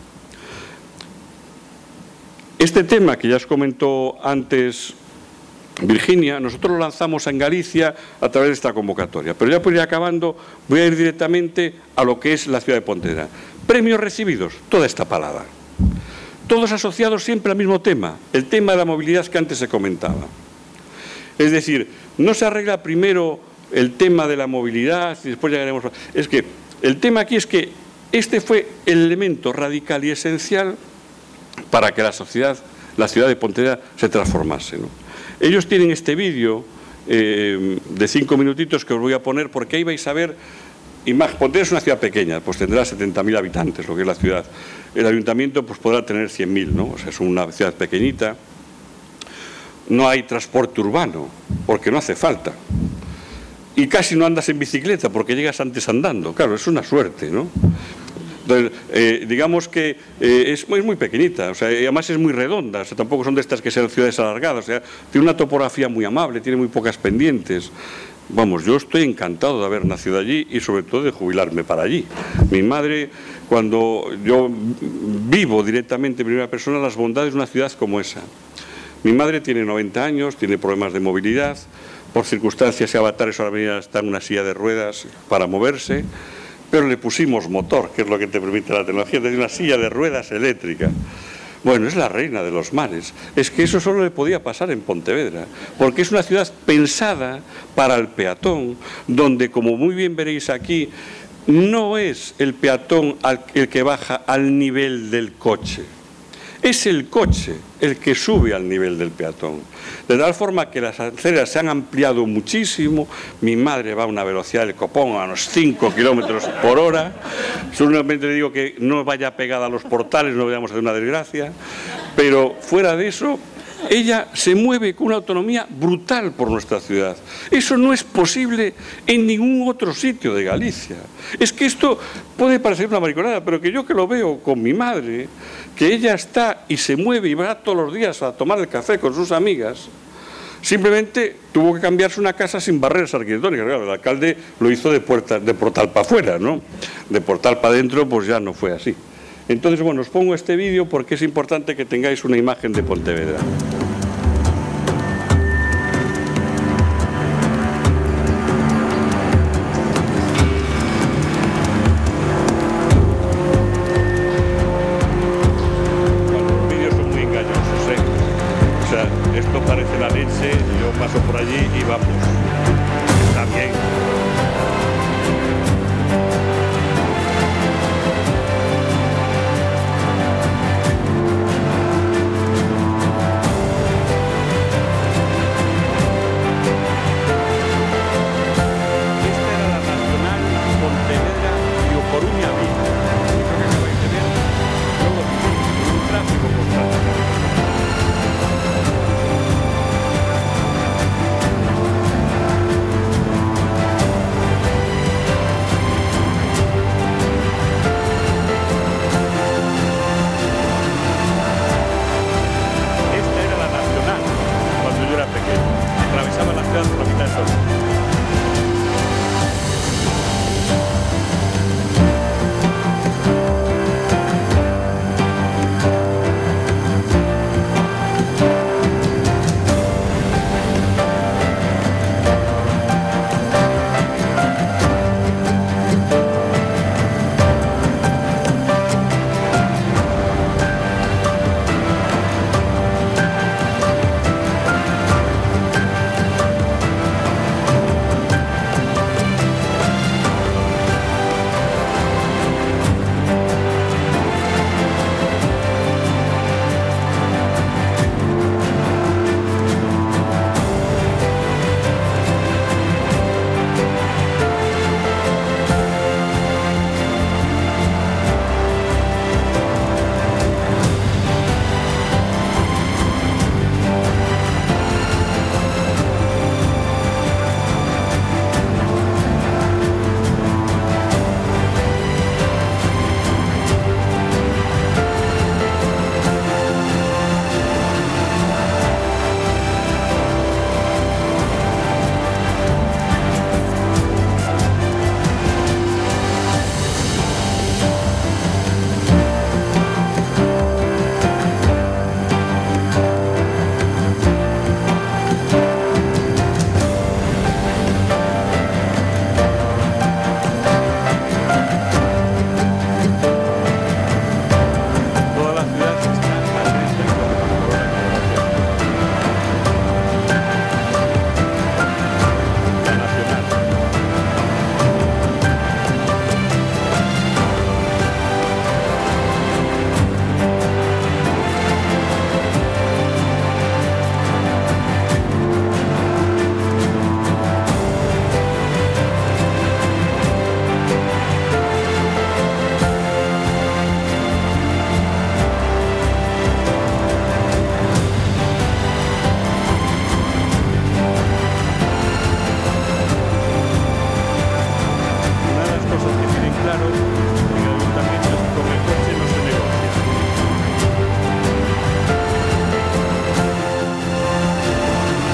Este tema que ya os comentó antes Virginia, nosotros lo lanzamos en Galicia a través de esta convocatoria. Pero ya por ir acabando, voy a ir directamente a lo que es la ciudad de Pontevedra. Premios recibidos, toda esta palabra. Todos asociados siempre al mismo tema, el tema de la movilidad que antes se comentaba. Es decir, no se arregla primero el tema de la movilidad y después llegaremos a... Es que el tema aquí es que este fue el elemento radical y esencial para que la sociedad, la ciudad de Pontevedra se transformase, ¿no? Ellos tienen este vídeo eh, de cinco minutitos que os voy a poner, porque ahí vais a ver imágenes. Pontevedra es una ciudad pequeña, pues tendrá setenta mil habitantes, lo que es la ciudad. El ayuntamiento pues podrá tener cien mil, ¿no? O sea, es una ciudad pequeñita. No hay transporte urbano, porque no hace falta. Y casi no andas en bicicleta, porque llegas antes andando. Claro, es una suerte, ¿no? Entonces, eh, digamos que eh, es, es muy pequeñita, o sea, y además es muy redonda, o sea, tampoco son de estas que sean ciudades alargadas, o sea, tiene una topografía muy amable, tiene muy pocas pendientes. Vamos, yo estoy encantado de haber nacido allí y sobre todo de jubilarme para allí. Mi madre, cuando yo vivo directamente en primera persona las bondades de una ciudad como esa. Mi madre tiene noventa años, tiene problemas de movilidad, por circunstancias y avatares ahora venía está en una silla de ruedas para moverse, pero le pusimos motor, que es lo que te permite la tecnología, tenía una silla de ruedas eléctrica. Bueno, es la reina de los mares. Es que eso solo le podía pasar en Pontevedra, porque es una ciudad pensada para el peatón, donde, como muy bien veréis aquí, no es el peatón el que baja al nivel del coche. Es el coche el que sube al nivel del peatón. De tal forma que las aceras se han ampliado muchísimo. Mi madre va a una velocidad del copón a unos cinco kilómetros por hora. Solamente le digo que no vaya pegada a los portales, no vayamos a hacer una desgracia. Pero fuera de eso, ella se mueve con una autonomía brutal por nuestra ciudad. Eso no es posible en ningún otro sitio de Galicia. Es que esto puede parecer una mariconada, pero que yo que lo veo con mi madre, que ella está y se mueve y va todos los días a tomar el café con sus amigas, simplemente tuvo que cambiarse una casa sin barreras arquitectónicas. Claro, el alcalde lo hizo de, puerta, de portal para afuera, ¿no? De portal para adentro, pues ya no fue así. Entonces, bueno, os pongo este vídeo porque es importante que tengáis una imagen de Pontevedra. Bueno, los vídeos son muy engañosos, ¿eh? O sea, esto parece la leche, yo paso por allí y vamos, está bien.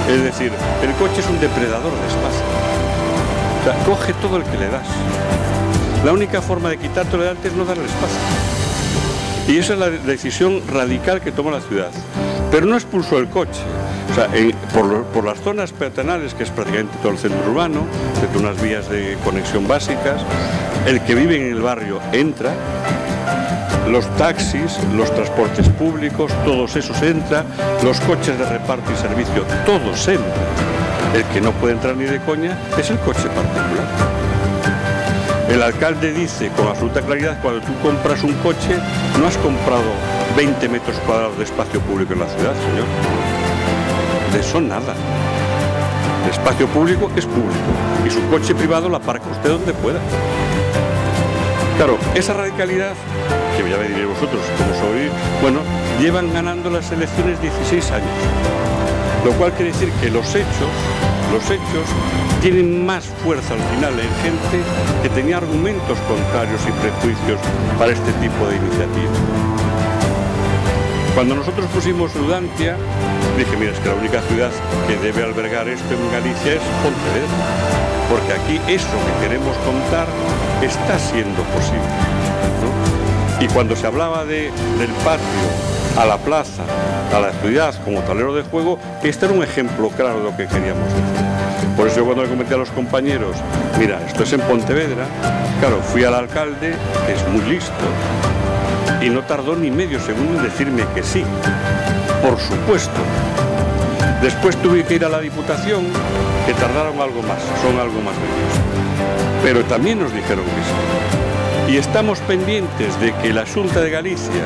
Es decir, el coche es un depredador de espacio. O sea, coge todo el que le das. La única forma de quitártelo de antes es no darle espacio. Y esa es la decisión radical que toma la ciudad. Pero no expulsó el coche. O sea, en, por, por las zonas peatonales, que es prácticamente todo el centro urbano, desde unas vías de conexión básicas, el que vive en el barrio entra, los taxis, los transportes públicos, todos esos entran, los coches de reparto y servicio, todos entran. El que no puede entrar ni de coña es el coche particular. El alcalde dice con absoluta claridad, cuando tú compras un coche, no has comprado veinte metros cuadrados de espacio público en la ciudad, señor. De eso nada. El espacio público es público y su coche privado lo aparca usted donde pueda. Claro, esa radicalidad, que ya me diréis vosotros, como sois, bueno, llevan ganando las elecciones dieciséis años. Lo cual quiere decir que los hechos, los hechos tienen más fuerza al final en gente que tenía argumentos contrarios y prejuicios para este tipo de iniciativas. Cuando nosotros pusimos Ludantia, dije, mira, es que la única ciudad que debe albergar esto en Galicia es Pontevedra, porque aquí eso que queremos contar está siendo posible, ¿no? Y cuando se hablaba de, del patio a la plaza, a la ciudad como tablero de juego, este era un ejemplo claro de lo que queríamos decir. Por eso yo cuando le comenté a los compañeros, mira, esto es en Pontevedra, claro, fui al alcalde, que es muy listo, y no tardó ni medio segundo en decirme que sí, por supuesto. Después tuve que ir a la Diputación, que tardaron algo más, son algo más ellos, pero también nos dijeron que sí. Y estamos pendientes de que la Xunta de Galicia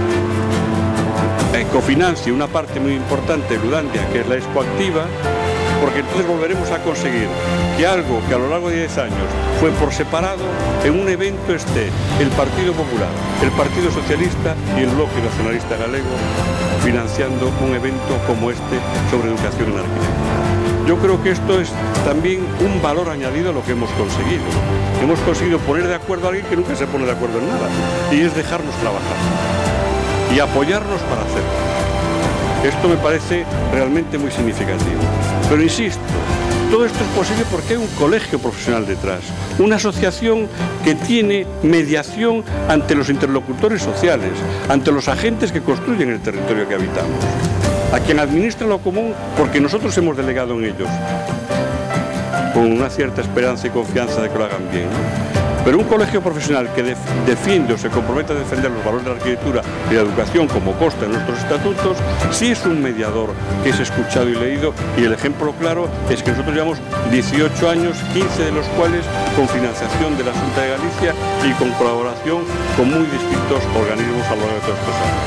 cofinancie una parte muy importante de Ludantia, que es la Expoactiva, porque entonces volveremos a conseguir que algo que a lo largo de diez años fue por separado, en un evento esté el Partido Popular, el Partido Socialista y el Bloque Nacionalista Galego financiando un evento como este sobre educación en arquitectura. Yo creo que esto es también un valor añadido a lo que hemos conseguido. Hemos conseguido poner de acuerdo a alguien que nunca se pone de acuerdo en nada, y es dejarnos trabajar y apoyarnos para hacerlo. Esto me parece realmente muy significativo. Pero insisto, todo esto es posible porque hay un colegio profesional detrás, una asociación que tiene mediación ante los interlocutores sociales, ante los agentes que construyen el territorio que habitamos, a quien administra lo común porque nosotros hemos delegado en ellos, con una cierta esperanza y confianza de que lo hagan bien, ¿no? Pero un colegio profesional que def defiende o se compromete a defender los valores de la arquitectura y la educación como consta en nuestros estatutos, sí es un mediador que es escuchado y leído, y el ejemplo claro es que nosotros llevamos dieciocho años, quince de los cuales con financiación de la Xunta de Galicia y con colaboración con muy distintos organismos a lo largo de todos estos años.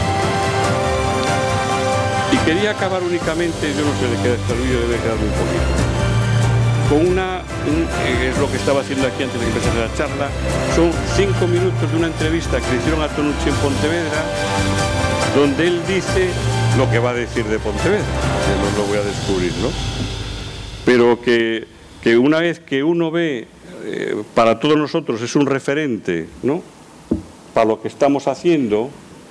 Y quería acabar únicamente, yo no sé, le queda este vídeo, debe quedarme un poquito, con una, un, es lo que estaba haciendo aquí antes de que empezara la charla, son cinco minutos de una entrevista que le hicieron a Tonucci en Pontevedra, donde él dice lo que va a decir de Pontevedra, que no lo voy a descubrir, ¿no? Pero que, que una vez que uno ve, eh, para todos nosotros es un referente, ¿no?, para lo que estamos haciendo,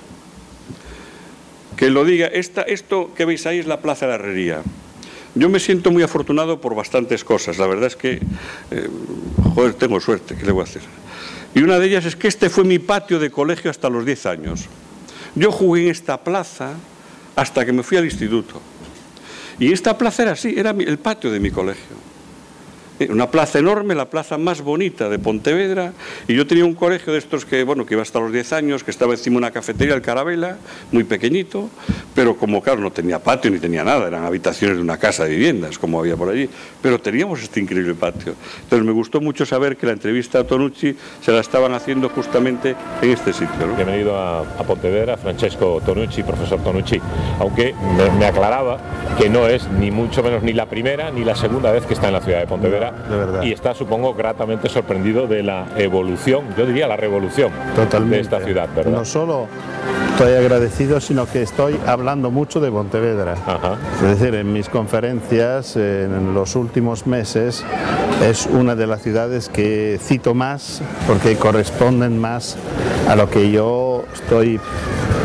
que lo diga. Esta, esto que veis ahí es la Plaza de la Herrería. Yo me siento muy afortunado por bastantes cosas. La verdad es que, eh, joder, tengo suerte, ¿qué le voy a hacer? Y una de ellas es que este fue mi patio de colegio hasta los diez años. Yo jugué en esta plaza hasta que me fui al instituto. Y esta plaza era así, era el patio de mi colegio. Una plaza enorme, la plaza más bonita de Pontevedra, y yo tenía un colegio de estos que, bueno, que iba hasta los diez años, que estaba encima de una cafetería, el Carabela, muy pequeñito, pero como, claro, no tenía patio ni tenía nada, eran habitaciones de una casa de viviendas, como había por allí, pero teníamos este increíble patio. Entonces me gustó mucho saber que la entrevista a Tonucci se la estaban haciendo justamente en este sitio, ¿no? Bienvenido a, a Pontevedra, Francesco Tonucci, profesor Tonucci, aunque me, me aclaraba que no es ni mucho menos ni la primera ni la segunda vez que está en la ciudad de Pontevedra. De verdad. Y está, supongo, gratamente sorprendido de la evolución, yo diría la revolución. Totalmente. De esta ciudad, ¿verdad? No solo estoy agradecido, sino que estoy hablando mucho de Pontevedra. Ajá. Es decir, en mis conferencias, en los últimos meses, es una de las ciudades que cito más porque corresponden más a lo que yo estoy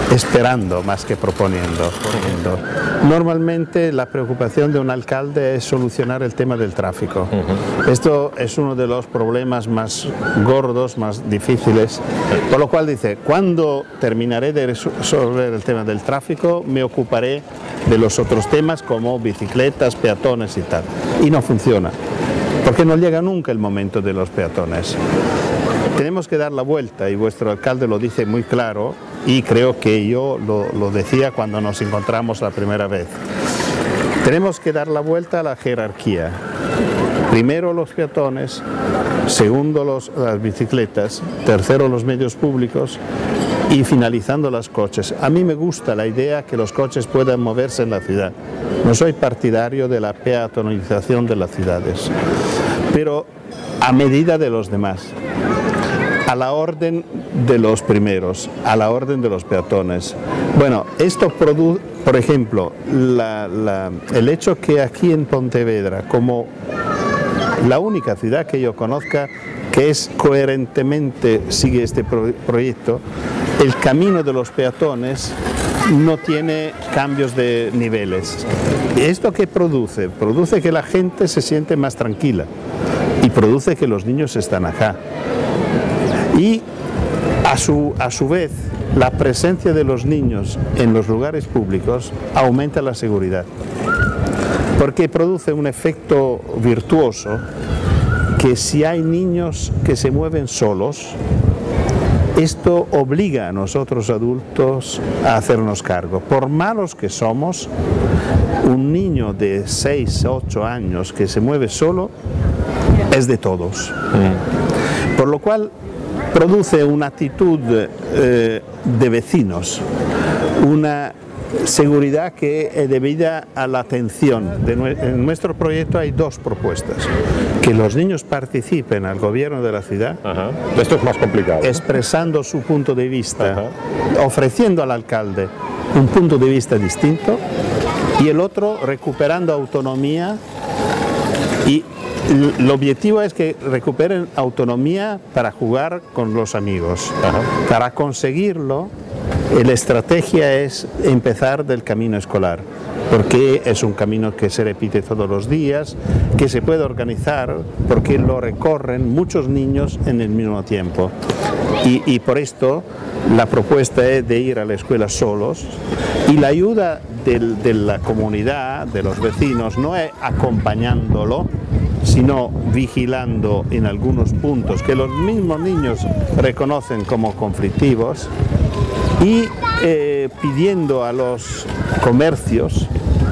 esperando más que proponiendo. Normalmente la preocupación de un alcalde es solucionar el tema del tráfico. Uh-huh. Esto es uno de los problemas más gordos, más difíciles, por lo cual dice, cuando terminaré de resolver el tema del tráfico, me ocuparé de los otros temas como bicicletas, peatones y tal. Y no funciona, porque no llega nunca el momento de los peatones. Tenemos que dar la vuelta, y vuestro alcalde lo dice muy claro, y creo que yo lo, lo decía cuando nos encontramos la primera vez. Tenemos que dar la vuelta a la jerarquía. Primero los peatones, segundo los, las bicicletas, tercero los medios públicos y finalizando los coches. A mí me gusta la idea que los coches puedan moverse en la ciudad. No soy partidario de la peatonalización de las ciudades, pero a medida de los demás. A la orden de los primeros, a la orden de los peatones. Bueno, esto produce, por ejemplo, la, la, el hecho que aquí en Pontevedra, como la única ciudad que yo conozca que es coherentemente sigue este pro, proyecto, el camino de los peatones no tiene cambios de niveles. ¿Esto qué produce? Produce que la gente se siente más tranquila y produce que los niños están acá. Y a su, a su vez, la presencia de los niños en los lugares públicos aumenta la seguridad, porque produce un efecto virtuoso que si hay niños que se mueven solos, esto obliga a nosotros adultos a hacernos cargo. Por malos que somos, un niño de seis, ocho años que se mueve solo es de todos. Mm. Por lo cual, produce una actitud eh, de vecinos, una seguridad que es debida a la atención. De nue en nuestro proyecto hay dos propuestas: que los niños participen al gobierno de la ciudad. Ajá. Esto es más complicado, ¿no? Expresando su punto de vista, ajá, ofreciendo al alcalde un punto de vista distinto, y el otro recuperando autonomía. Y el objetivo es que recuperen autonomía para jugar con los amigos. Ajá. Para conseguirlo, la estrategia es empezar del camino escolar, porque es un camino que se repite todos los días, que se puede organizar, porque lo recorren muchos niños en el mismo tiempo. Y, y por esto la propuesta es de ir a la escuela solos, y la ayuda del, de la comunidad, de los vecinos, no es acompañándolo, sino vigilando en algunos puntos que los mismos niños reconocen como conflictivos, y eh, pidiendo a los comercios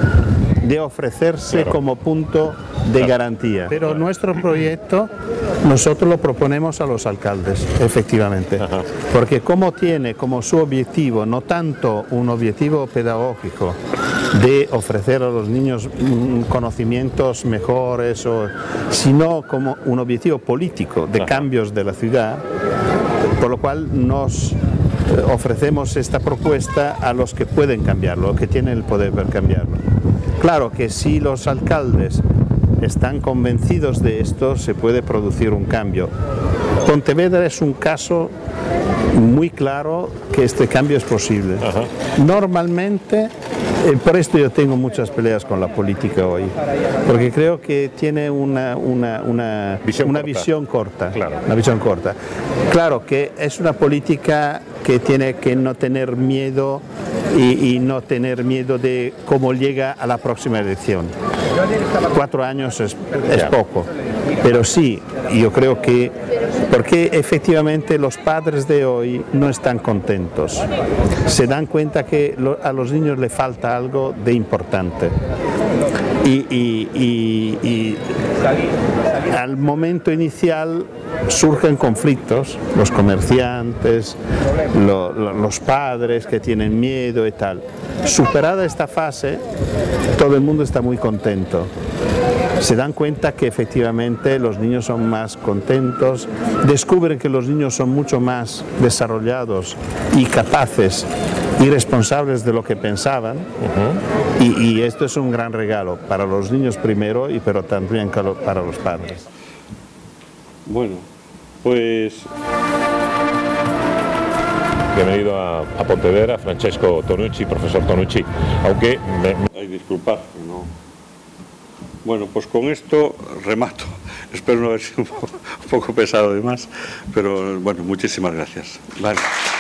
de ofrecerse, claro, como punto de, claro, garantía. Pero nuestro proyecto nosotros lo proponemos a los alcaldes, efectivamente. Ajá. Porque como tiene como su objetivo no tanto un objetivo pedagógico de ofrecer a los niños conocimientos mejores, o, sino como un objetivo político de, ajá, cambios de la ciudad, por lo cual nos ofrecemos esta propuesta a los que pueden cambiarlo, que tienen el poder para cambiarlo. Claro que si los alcaldes están convencidos de esto, se puede producir un cambio. Pontevedra es un caso muy claro que este cambio es posible. Ajá. Normalmente, eh, por esto yo tengo muchas peleas con la política hoy, porque creo que tiene una, una, una, visión, una corta. visión corta. Claro. Una visión corta. Claro que es una política que tiene que no tener miedo y, y no tener miedo de cómo llega a la próxima elección. Cuatro años es, es poco, pero sí, yo creo que, porque efectivamente los padres de hoy no están contentos, se dan cuenta que lo, a los niños le falta algo de importante, y, y, y, y al momento inicial surgen conflictos, los comerciantes, lo, lo, los padres que tienen miedo y tal. Superada esta fase, todo el mundo está muy contento. Se dan cuenta que efectivamente los niños son más contentos, descubren que los niños son mucho más desarrollados y capaces y responsables de lo que pensaban, uh-huh, y, y esto es un gran regalo para los niños primero, y pero también para los padres. Bueno, pues bienvenido a, a Pontevedra, Francesco Tonucci, profesor Tonucci. Aunque me... Ay, disculpad, no. Bueno, pues con esto remato. Espero no haber sido un poco, un poco pesado de más, pero bueno, muchísimas gracias. Vale.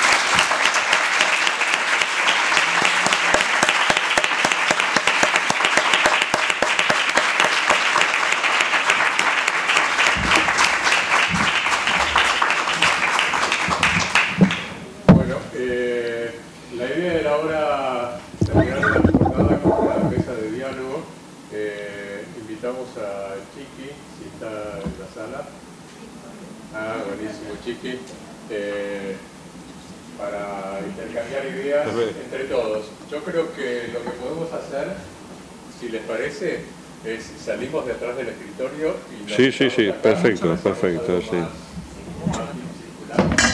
Bueno, eh, la idea era ahora terminar la jornada con la mesa de diálogo. Eh, invitamos a Chiqui, si está en la sala. Ah, buenísimo, Chiqui. Eh, para intercambiar ideas entre todos. Yo creo que lo que podemos hacer, si les parece, es salimos de atrás del escritorio y nos Sí, sí, sí, acá, perfecto, perfecto, sí. más, más circular.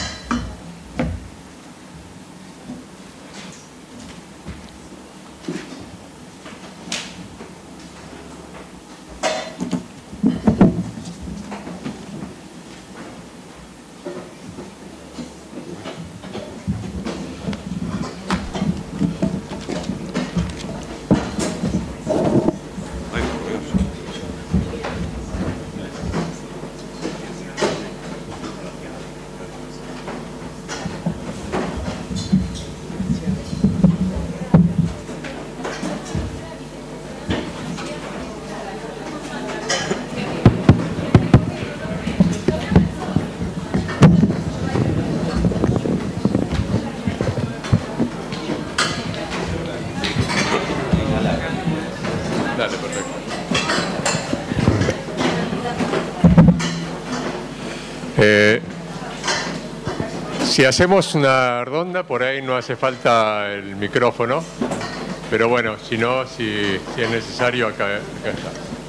Dale, perfecto. Eh, si hacemos una ronda, por ahí no hace falta el micrófono, pero bueno, si no, si, si es necesario, acá, acá está.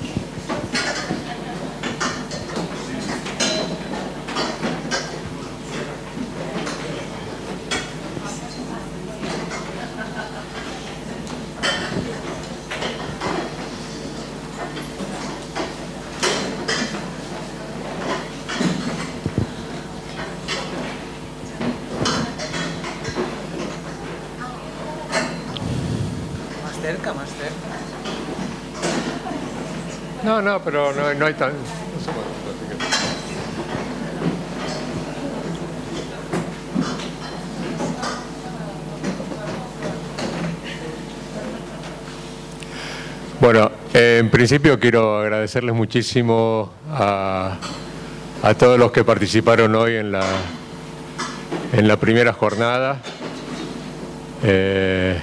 Más cerca, más cerca. No, no, pero no, no hay tan... No sé cuánto, así que- Bueno, eh, en principio quiero agradecerles muchísimo a, a todos los que participaron hoy en la, en la primera jornada. Eh,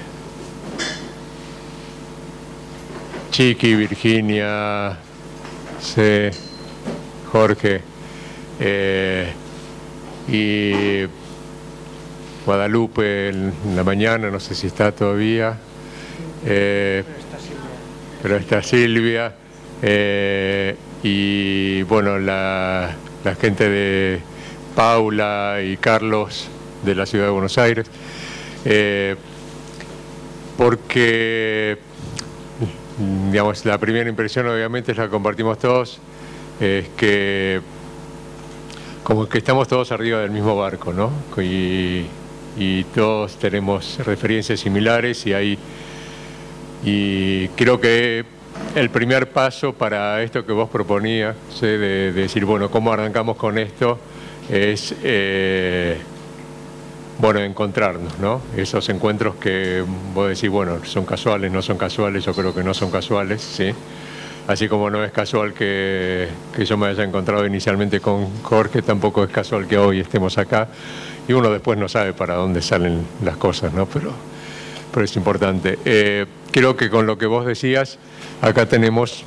Chiqui, Virginia, C, Jorge eh, y Guadalupe en la mañana, no sé si está todavía. Eh, pero está Silvia eh, y bueno, la, la gente de Paula y Carlos de la Ciudad de Buenos Aires, eh, porque digamos, la primera impresión obviamente la compartimos todos, es que como que estamos todos arriba del mismo barco, ¿no? Y, y todos tenemos referencias similares y hay y creo que el primer paso para esto que vos proponías, ¿sí? de, de decir, bueno, ¿cómo arrancamos con esto? Es, eh, bueno, encontrarnos, ¿no? Esos encuentros que vos decís, bueno, son casuales, no son casuales, yo creo que no son casuales, ¿sí? Así como no es casual que, que yo me haya encontrado inicialmente con Jorge, tampoco es casual que hoy estemos acá. Y uno después no sabe para dónde salen las cosas, ¿no? Pero, pero es importante. Eh, creo que con lo que vos decías, acá tenemos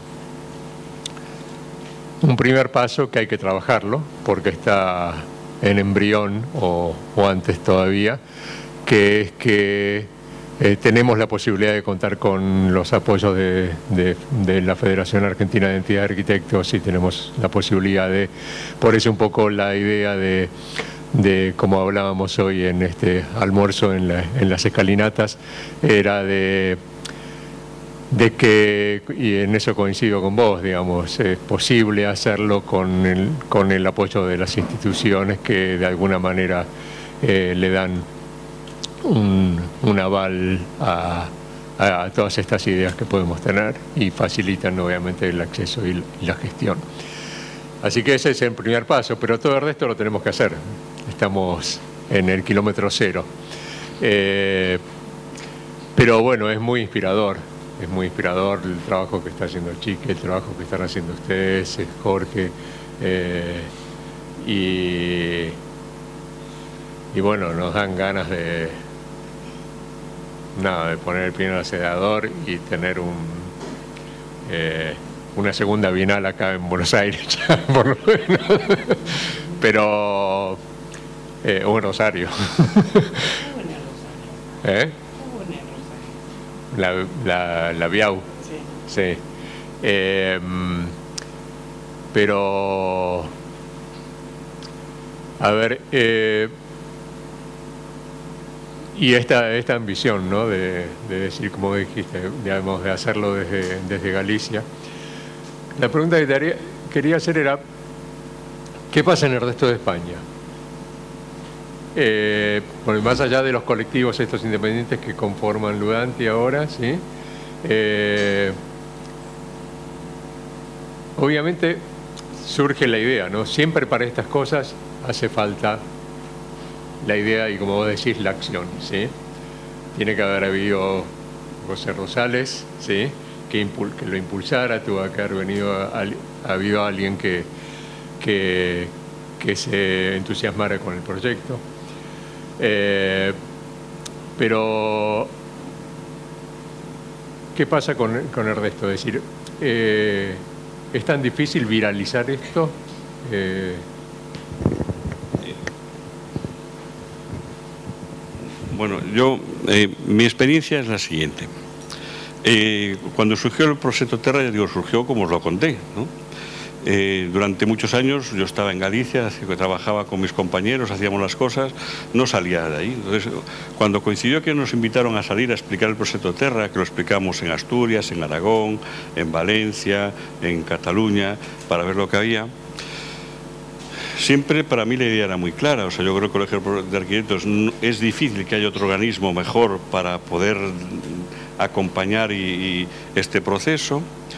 un primer paso que hay que trabajarlo, porque está en embrión o, o antes todavía, que es que eh, tenemos la posibilidad de contar con los apoyos de, de, de la Federación Argentina de Entidades de Arquitectos y tenemos la posibilidad de, por eso un poco la idea de, de como hablábamos hoy en este almuerzo en, la, en las escalinatas, era de... de que, y en eso coincido con vos, digamos, es posible hacerlo con el, con el apoyo de las instituciones que de alguna manera eh, le dan un, un aval a, a todas estas ideas que podemos tener y facilitan obviamente el acceso y la gestión. Así que ese es el primer paso, pero todo el resto lo tenemos que hacer. Estamos en el kilómetro cero. Eh, pero bueno, es muy inspirador. Es muy inspirador el trabajo que está haciendo Chique, el trabajo que están haciendo ustedes, Jorge. Eh, y, y bueno, nos dan ganas de, nada, de poner el pie en el acelerador y tener un... Eh, una segunda bienal acá en Buenos Aires, ya, por lo menos. Pero, eh, o en Rosario. ¿Eh? La, la, la Biau. Sí. Sí. Eh, pero, a ver, eh, y esta, esta ambición, ¿no? De, de decir, como dijiste, digamos, de hacerlo desde, desde Galicia. La pregunta que te haría, quería hacer era, ¿qué pasa en el resto de España? Eh, bueno, más allá de los colectivos estos independientes que conforman Ludanti ahora, ¿sí? Eh, obviamente surge la idea, ¿no? Siempre para estas cosas hace falta la idea y, como vos decís, la acción, ¿sí? Tiene que haber habido José Rosales, ¿sí? Que, que lo impulsara, tuvo que haber venido a, a, habido alguien que, que, que se entusiasmara con el proyecto. Eh, pero, ¿qué pasa con, con el resto? Es decir, eh, ¿es tan difícil viralizar esto? Eh, bueno, yo, eh, mi experiencia es la siguiente. Eh, cuando surgió el Proxecto Terra, ya digo, surgió como os lo conté, ¿no? Eh, durante muchos años yo estaba en Galicia, trabajaba con mis compañeros, hacíamos las cosas, no salía de ahí. Entonces, cuando coincidió que nos invitaron a salir a explicar el Proxecto Terra, que lo explicamos en Asturias, en Aragón, en Valencia, en Cataluña, para ver lo que había, siempre para mí la idea era muy clara. O sea, yo creo que el Colegio de Arquitectos es difícil que haya otro organismo mejor para poder acompañar y, y este proceso,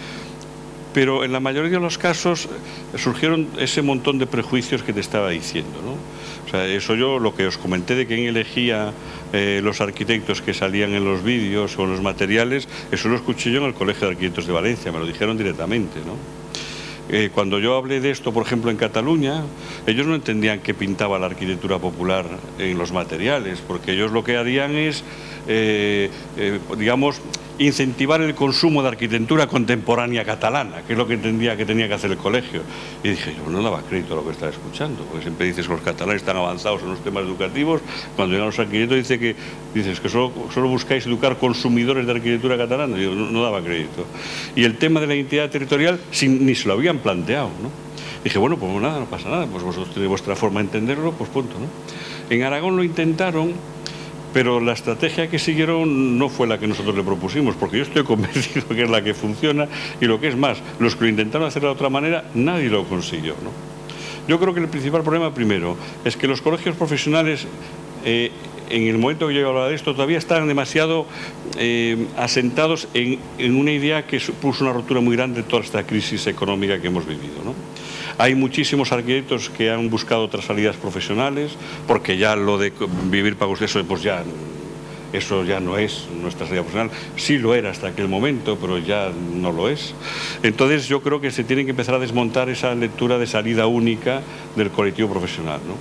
pero en la mayoría de los casos surgieron ese montón de prejuicios que te estaba diciendo, ¿no? O sea, eso yo, lo que os comenté de quién elegía eh, los arquitectos que salían en los vídeos o en los materiales, eso lo escuché yo en el Colegio de Arquitectos de Valencia, me lo dijeron directamente, ¿no? Eh, cuando yo hablé de esto, por ejemplo, en Cataluña, ellos no entendían qué pintaba la arquitectura popular en los materiales, porque ellos lo que harían es, eh, eh, digamos, incentivar el consumo de arquitectura contemporánea catalana, que es lo que entendía que tenía que hacer el colegio. Y dije, yo no daba crédito a lo que estaba escuchando, porque siempre dices que los catalanes están avanzados en los temas educativos, cuando llegan los arquitectos dice que, dices que solo, solo buscáis educar consumidores de arquitectura catalana. Yo no, no daba crédito. Y el tema de la identidad territorial sin, ni se lo habían planteado, ¿no? Dije, bueno, pues nada, no pasa nada, pues vosotros tenéis vuestra forma de entenderlo, pues punto, ¿no? En Aragón lo intentaron, pero la estrategia que siguieron no fue la que nosotros le propusimos, porque yo estoy convencido que es la que funciona, y lo que es más, los que lo intentaron hacer de otra manera, nadie lo consiguió, ¿no? Yo creo que el principal problema, primero, es que los colegios profesionales, eh, en el momento que yo hablaba de esto, todavía están demasiado eh, asentados en, en una idea que supuso una ruptura muy grande de toda esta crisis económica que hemos vivido, ¿no? Hay muchísimos arquitectos que han buscado otras salidas profesionales, porque ya lo de vivir para usted, eso, pues ya, eso ya no es nuestra salida profesional. Sí lo era hasta aquel momento, pero ya no lo es. Entonces yo creo que se tiene que empezar a desmontar esa lectura de salida única del colectivo profesional, ¿no?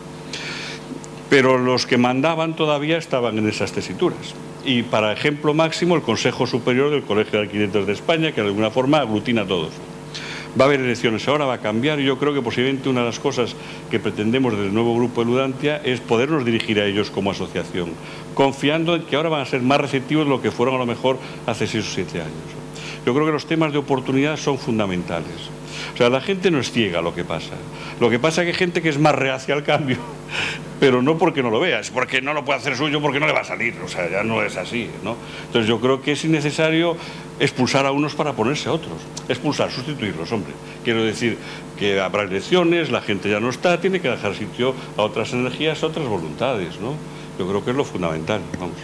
Pero los que mandaban todavía estaban en esas tesituras. Y para ejemplo máximo, el Consejo Superior del Colegio de Arquitectos de España, que de alguna forma aglutina a todos. Va a haber elecciones ahora, va a cambiar, y yo creo que posiblemente una de las cosas que pretendemos desde el nuevo grupo de Ludantia es podernos dirigir a ellos como asociación, confiando en que ahora van a ser más receptivos de lo que fueron a lo mejor hace seis o siete años. Yo creo que los temas de oportunidad son fundamentales. O sea, la gente no es ciega lo que pasa. Lo que pasa es que hay gente que es más reacia al cambio, pero no porque no lo vea, es porque no lo puede hacer suyo, porque no le va a salir. O sea, ya no es así, ¿no? Entonces yo creo que es innecesario expulsar a unos para ponerse a otros. Expulsar, sustituirlos, hombre. Quiero decir que habrá elecciones, la gente ya no está, tiene que dejar sitio a otras energías, a otras voluntades, ¿no? Yo creo que es lo fundamental, vamos.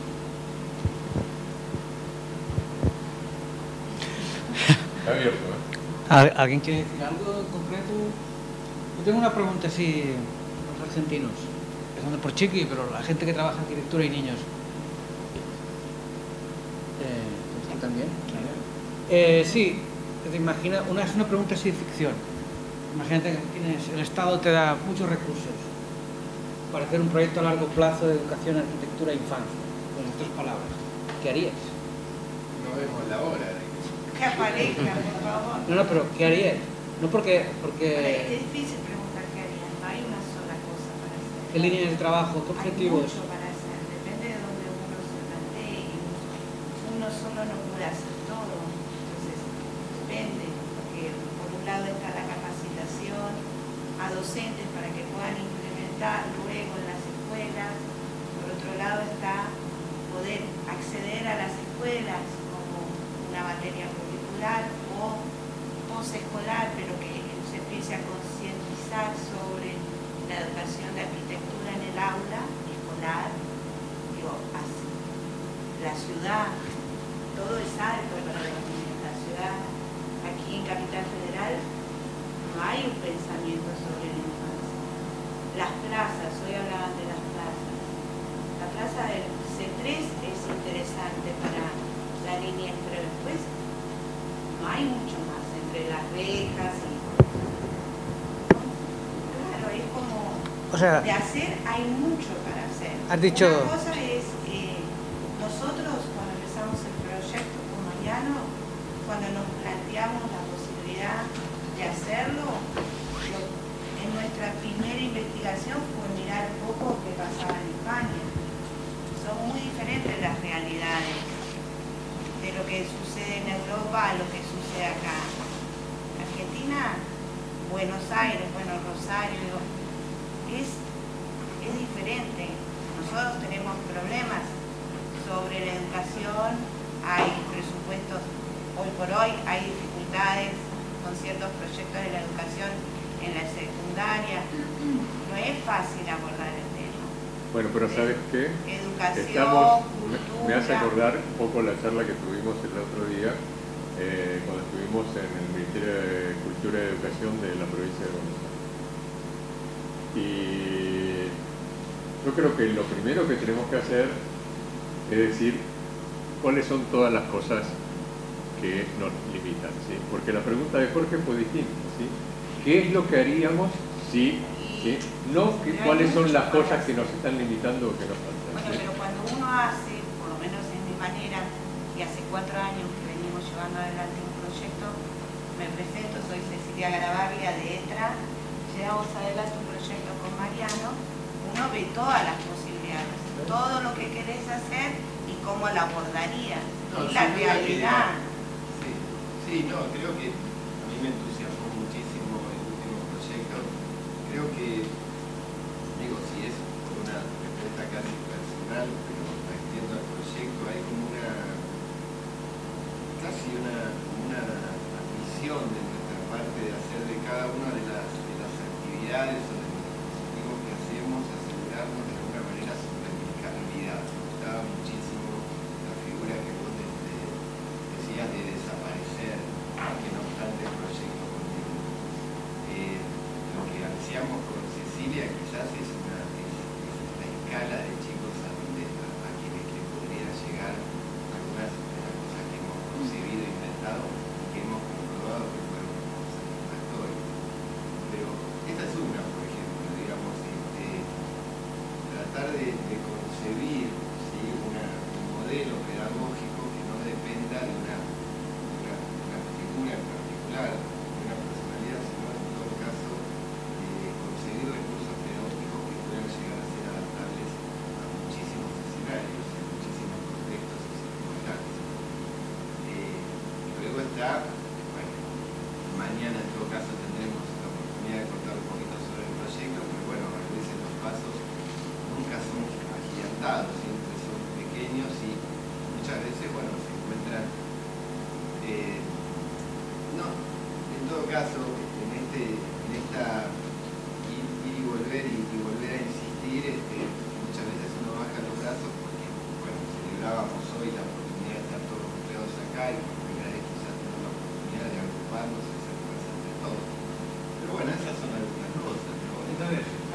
Está abierto, ¿eh? ¿Alguien quiere decir algo en concreto? Yo tengo una pregunta así, los argentinos, empezando por Chiqui, pero la gente que trabaja en arquitectura y niños. Eh, ¿Tú también? Eh, sí, te imagina, una, es una pregunta así de ficción. Imagínate que tienes, el Estado te da muchos recursos para hacer un proyecto a largo plazo de educación, arquitectura e infancia. Con estas palabras, ¿qué harías? No vemos la hora de que aparezca, por favor. No, no, pero ¿qué harías? No porque... porque... Es difícil preguntar qué harías, no hay una sola cosa para hacer. ¿Qué líneas de trabajo? ¿Qué objetivos? Hay mucho para hacer, depende de donde uno se plantee. Uno solo no puede hacer todo, entonces depende, porque por un lado está la capacitación a docentes para que puedan implementar luego en las escuelas, por otro lado está poder acceder a las escuelas como una materia curricular o posescolar, pero que se empiece a concientizar sobre la educación de arquitectura en el aula escolar. Digo, así, la ciudad, todo es alto para la ciudad. Aquí en Capital Federal no hay un pensamiento sobre la infancia. Las plazas, hoy hablaban de las plazas. La plaza del C tres es interesante para la niñez, pero después no hay mucho más entre las rejas y... Claro, es como... O sea, de hacer hay mucho para hacer. Has dicho... Una cosa es, eh, nosotros cuando empezamos el proyecto con Mariano, cuando nos planteamos la posibilidad de hacerlo, lo, en nuestra primera investigación fue mirar un poco qué pasaba en España. Son muy diferentes las realidades de lo que sucede en Europa a lo que sucede acá. Argentina, Buenos Aires, bueno, Rosario, es, es diferente. Nosotros tenemos problemas sobre la educación, hay presupuestos, hoy por hoy hay dificultades con ciertos proyectos de la educación en la secundaria. No es fácil abordar el tema. Bueno, pero ¿sabes qué? Educación, Estamos, cultura... Me hace acordar un poco la charla que tuvimos el otro día, eh, cuando estuvimos en el Ministerio de Cultura y Educación de la provincia de Buenos Aires. Y yo creo que lo primero que tenemos que hacer es decir cuáles son todas las cosas que nos limitan, ¿sí? Porque la pregunta de Jorge fue distinta, ¿sí? ¿Qué es lo que haríamos si... ¿sí? No que, cuáles son las cosas que nos están limitando o que nos faltan. Bueno, pero cuando uno hace, por lo menos en mi manera, y hace cuatro años que venimos llevando adelante un proyecto, me presento, soy Cecilia Garavaglia de ETRA, llevamos adelante un proyecto con Mariano, uno ve todas las posibilidades, todo lo que querés hacer y cómo la abordarías, no, y la realidad. Sí, sí, no, creo que a mí me entusiasmó muchísimo el último proyecto. Creo que, digo, si es por una respuesta casi personal, pero la extiendo al proyecto, hay como una, casi una, una misión de nuestra parte de hacer de cada una de las, de las actividades o de los dispositivos que hacemos, asegurarnos de alguna manera su replicabilidad. Me gustaba muchísimo la figura que vos de, de, decías de desaparecer, que no obstante el proyecto continúa. Eh, Lo que ansiamos con Cecilia quizás es una, es, es una escala de chicos a donde a, a quienes le podría llegar algunas de las cosas que hemos concebido e inventado y que hemos comprobado que fueron satisfactorias. Pero esta es una, por ejemplo, digamos, este, tratar de, de concebir, ¿sí? una, un modelo pedagógico que no dependa de una, de una, una figura en particular, de una personalidad, sino en todo caso conseguir recursos pedagógicos que puedan llegar a ser adaptables a muchísimos escenarios, a muchísimos contextos y circunstancias. Eh, luego está, bueno, mañana en todo caso tendremos la oportunidad de contar un poquito sobre el proyecto, pero bueno, a veces los pasos nunca son agigantados, siempre son pequeños y muchas veces, bueno, se encuentran, eh, no, en todo caso, en, este, en esta ir y volver y, y volver a insistir, este, muchas veces uno va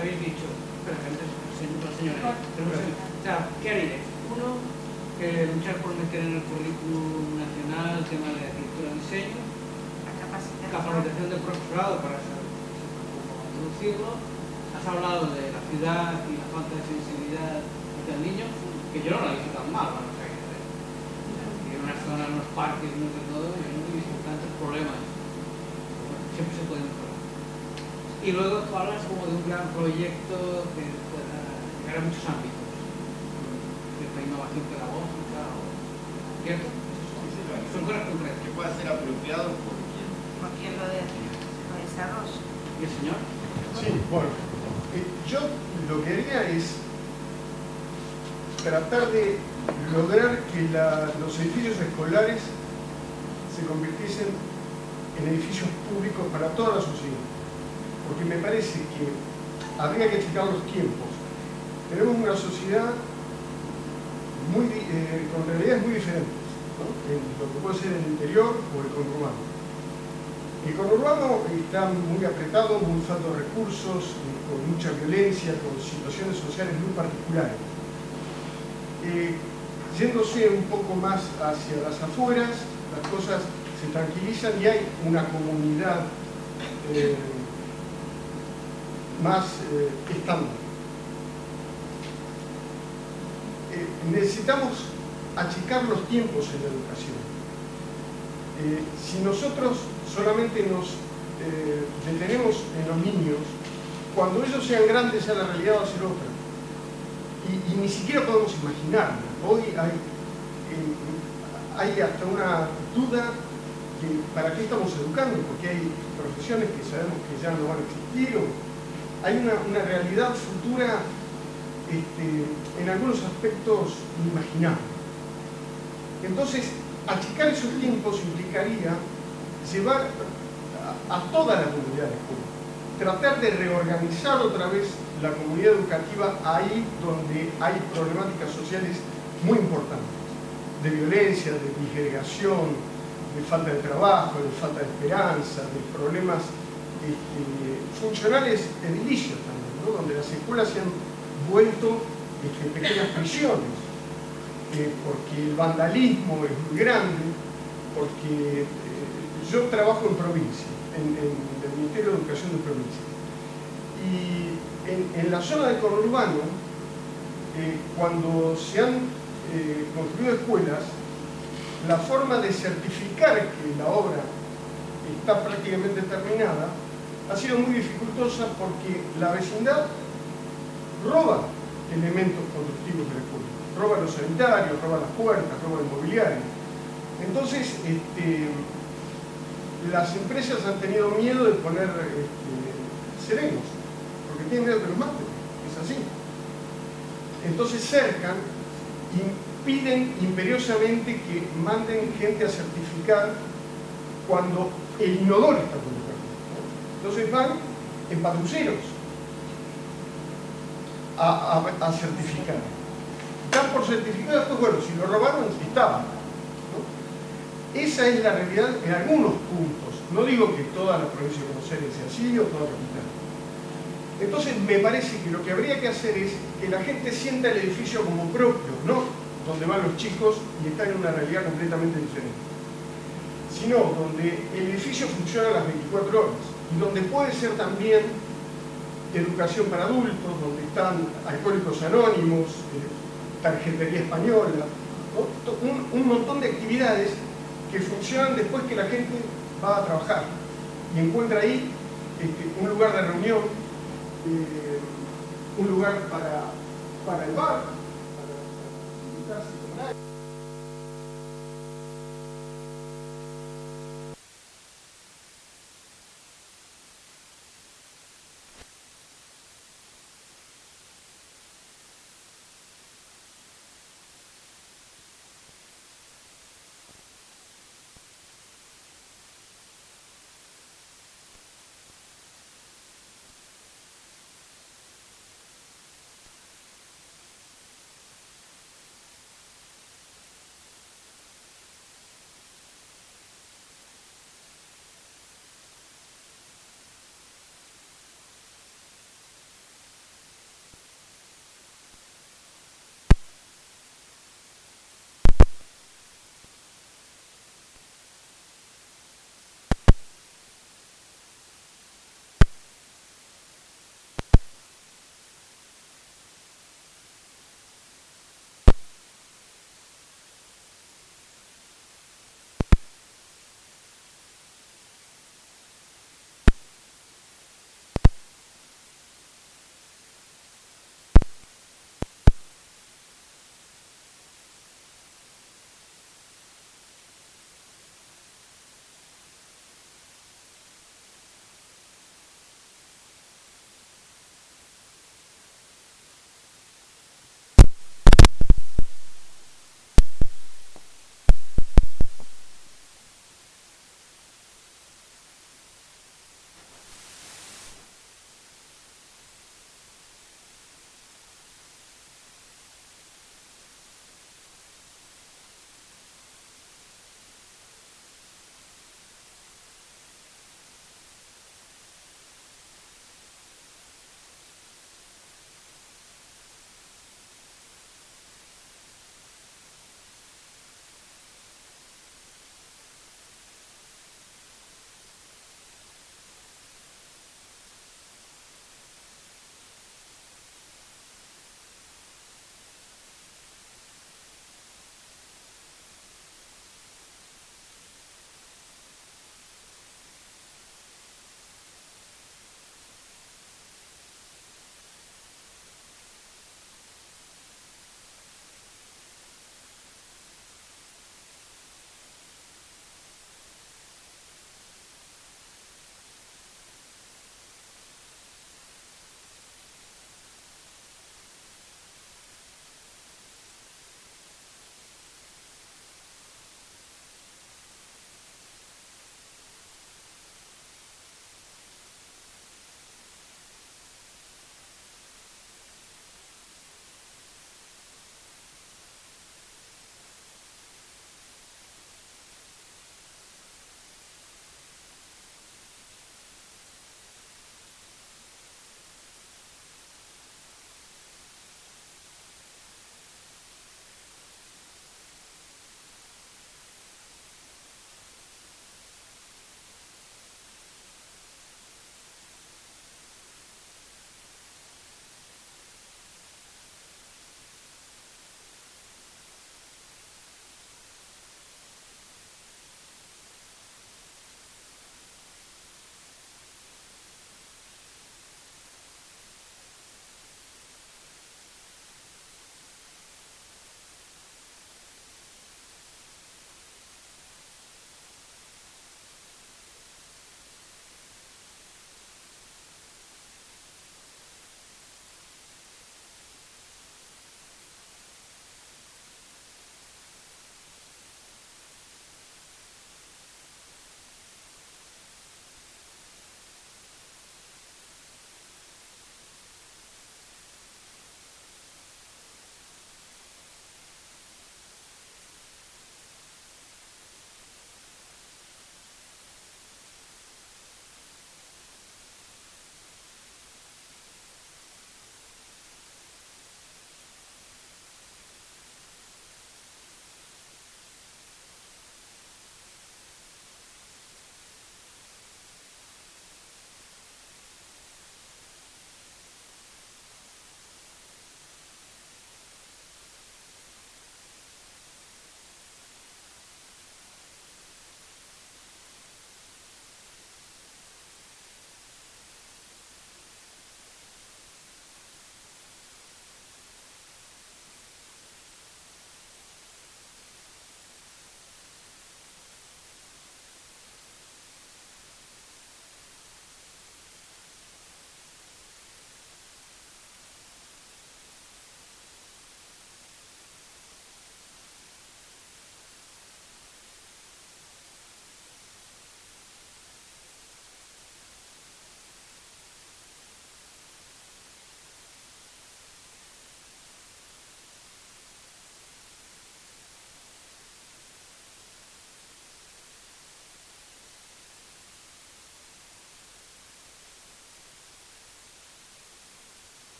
habéis dicho, pero antes, señor, señora, o sea, ¿qué haríais? Uno, eh, luchar por meter en el currículum nacional el tema de arquitectura y diseño, La capacitación. capacitación del profesorado para saber cómo introducirlo. Has hablado de la ciudad y la falta de sensibilidad del niño, que yo no la he visto tan mal, ¿no? O sea, que en una zona, en los parques, no sé todo, yo no he visto tantos problemas. Bueno, siempre se puede mejorar. Y luego tú hablas como de un gran proyecto que pueda llegar a muchos ámbitos. Cierta innovación pedagógica, o... ¿cierto? Son, son cosas concretas. Que pueda ser apropiado por quien. Por quien lo, de, lo desarrolla. ¿Y el señor? Sí, bueno, eh, yo lo que haría es tratar de lograr que la, los edificios escolares se convirtiesen en edificios públicos para toda la sociedad. Porque me parece que habría que fijar los tiempos. Tenemos una sociedad muy, eh, con realidades muy diferentes, ¿no? En lo que puede ser el interior o el conurbano. El conurbano está muy apretado, muy falto de recursos, eh, con mucha violencia, con situaciones sociales muy particulares. Eh, yéndose un poco más hacia las afueras, las cosas se tranquilizan y hay una comunidad eh, más eh, estándar. Eh, necesitamos achicar los tiempos en la educación. Eh, si nosotros solamente nos eh, detenemos en los niños, cuando ellos sean grandes ya la realidad va a ser otra. Y, y ni siquiera podemos imaginarlo. Hoy hay, eh, hay hasta una duda de para qué estamos educando, porque hay profesiones que sabemos que ya no van a existir, o hay una, una realidad futura este, en algunos aspectos inimaginables. Entonces, achicar esos tiempos implicaría llevar a, a toda la comunidad de escuela, tratar de reorganizar otra vez la comunidad educativa ahí donde hay problemáticas sociales muy importantes, de violencia, de disgregación, de falta de trabajo, de falta de esperanza, de problemas este, funcionales edilicios también, ¿no? Donde las escuelas se han vuelto este, pequeñas prisiones, eh, porque el vandalismo es muy grande, porque eh, yo trabajo en provincia, en, en el Ministerio de Educación de provincia, y en, en la zona del conurbano, eh, cuando se han eh, construido escuelas, la forma de certificar que la obra está prácticamente terminada ha sido muy dificultosa porque la vecindad roba elementos constructivos de la escuela, roba los sanitarios, roba las puertas, roba el mobiliario. Entonces, este, las empresas han tenido miedo de poner este, serenos, porque tienen miedo que los maten, es así. Entonces cercan y piden imperiosamente que manden gente a certificar cuando el inodoro está colocado, ¿no? Entonces van en patrulleros a, a, a certificar. Dan por certificado, después, bueno, si lo robaron, estaban, ¿no? Esa es la realidad en algunos puntos. No digo que toda la provincia de Buenos Aires sea así o toda la capital. Entonces me parece que lo que habría que hacer es que la gente sienta el edificio como propio, no donde van los chicos y están en una realidad completamente diferente, sino donde el edificio funciona a las veinticuatro horas y donde puede ser también educación para adultos, donde están alcohólicos anónimos, eh, tarjetería española, ¿no? un, un montón de actividades que funcionan después que la gente va a trabajar y encuentra ahí este, un lugar de reunión, eh, un lugar para, para el bar, para invitarse con aire.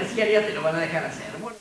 penitenciaria te lo van a dejar hacer. Bueno,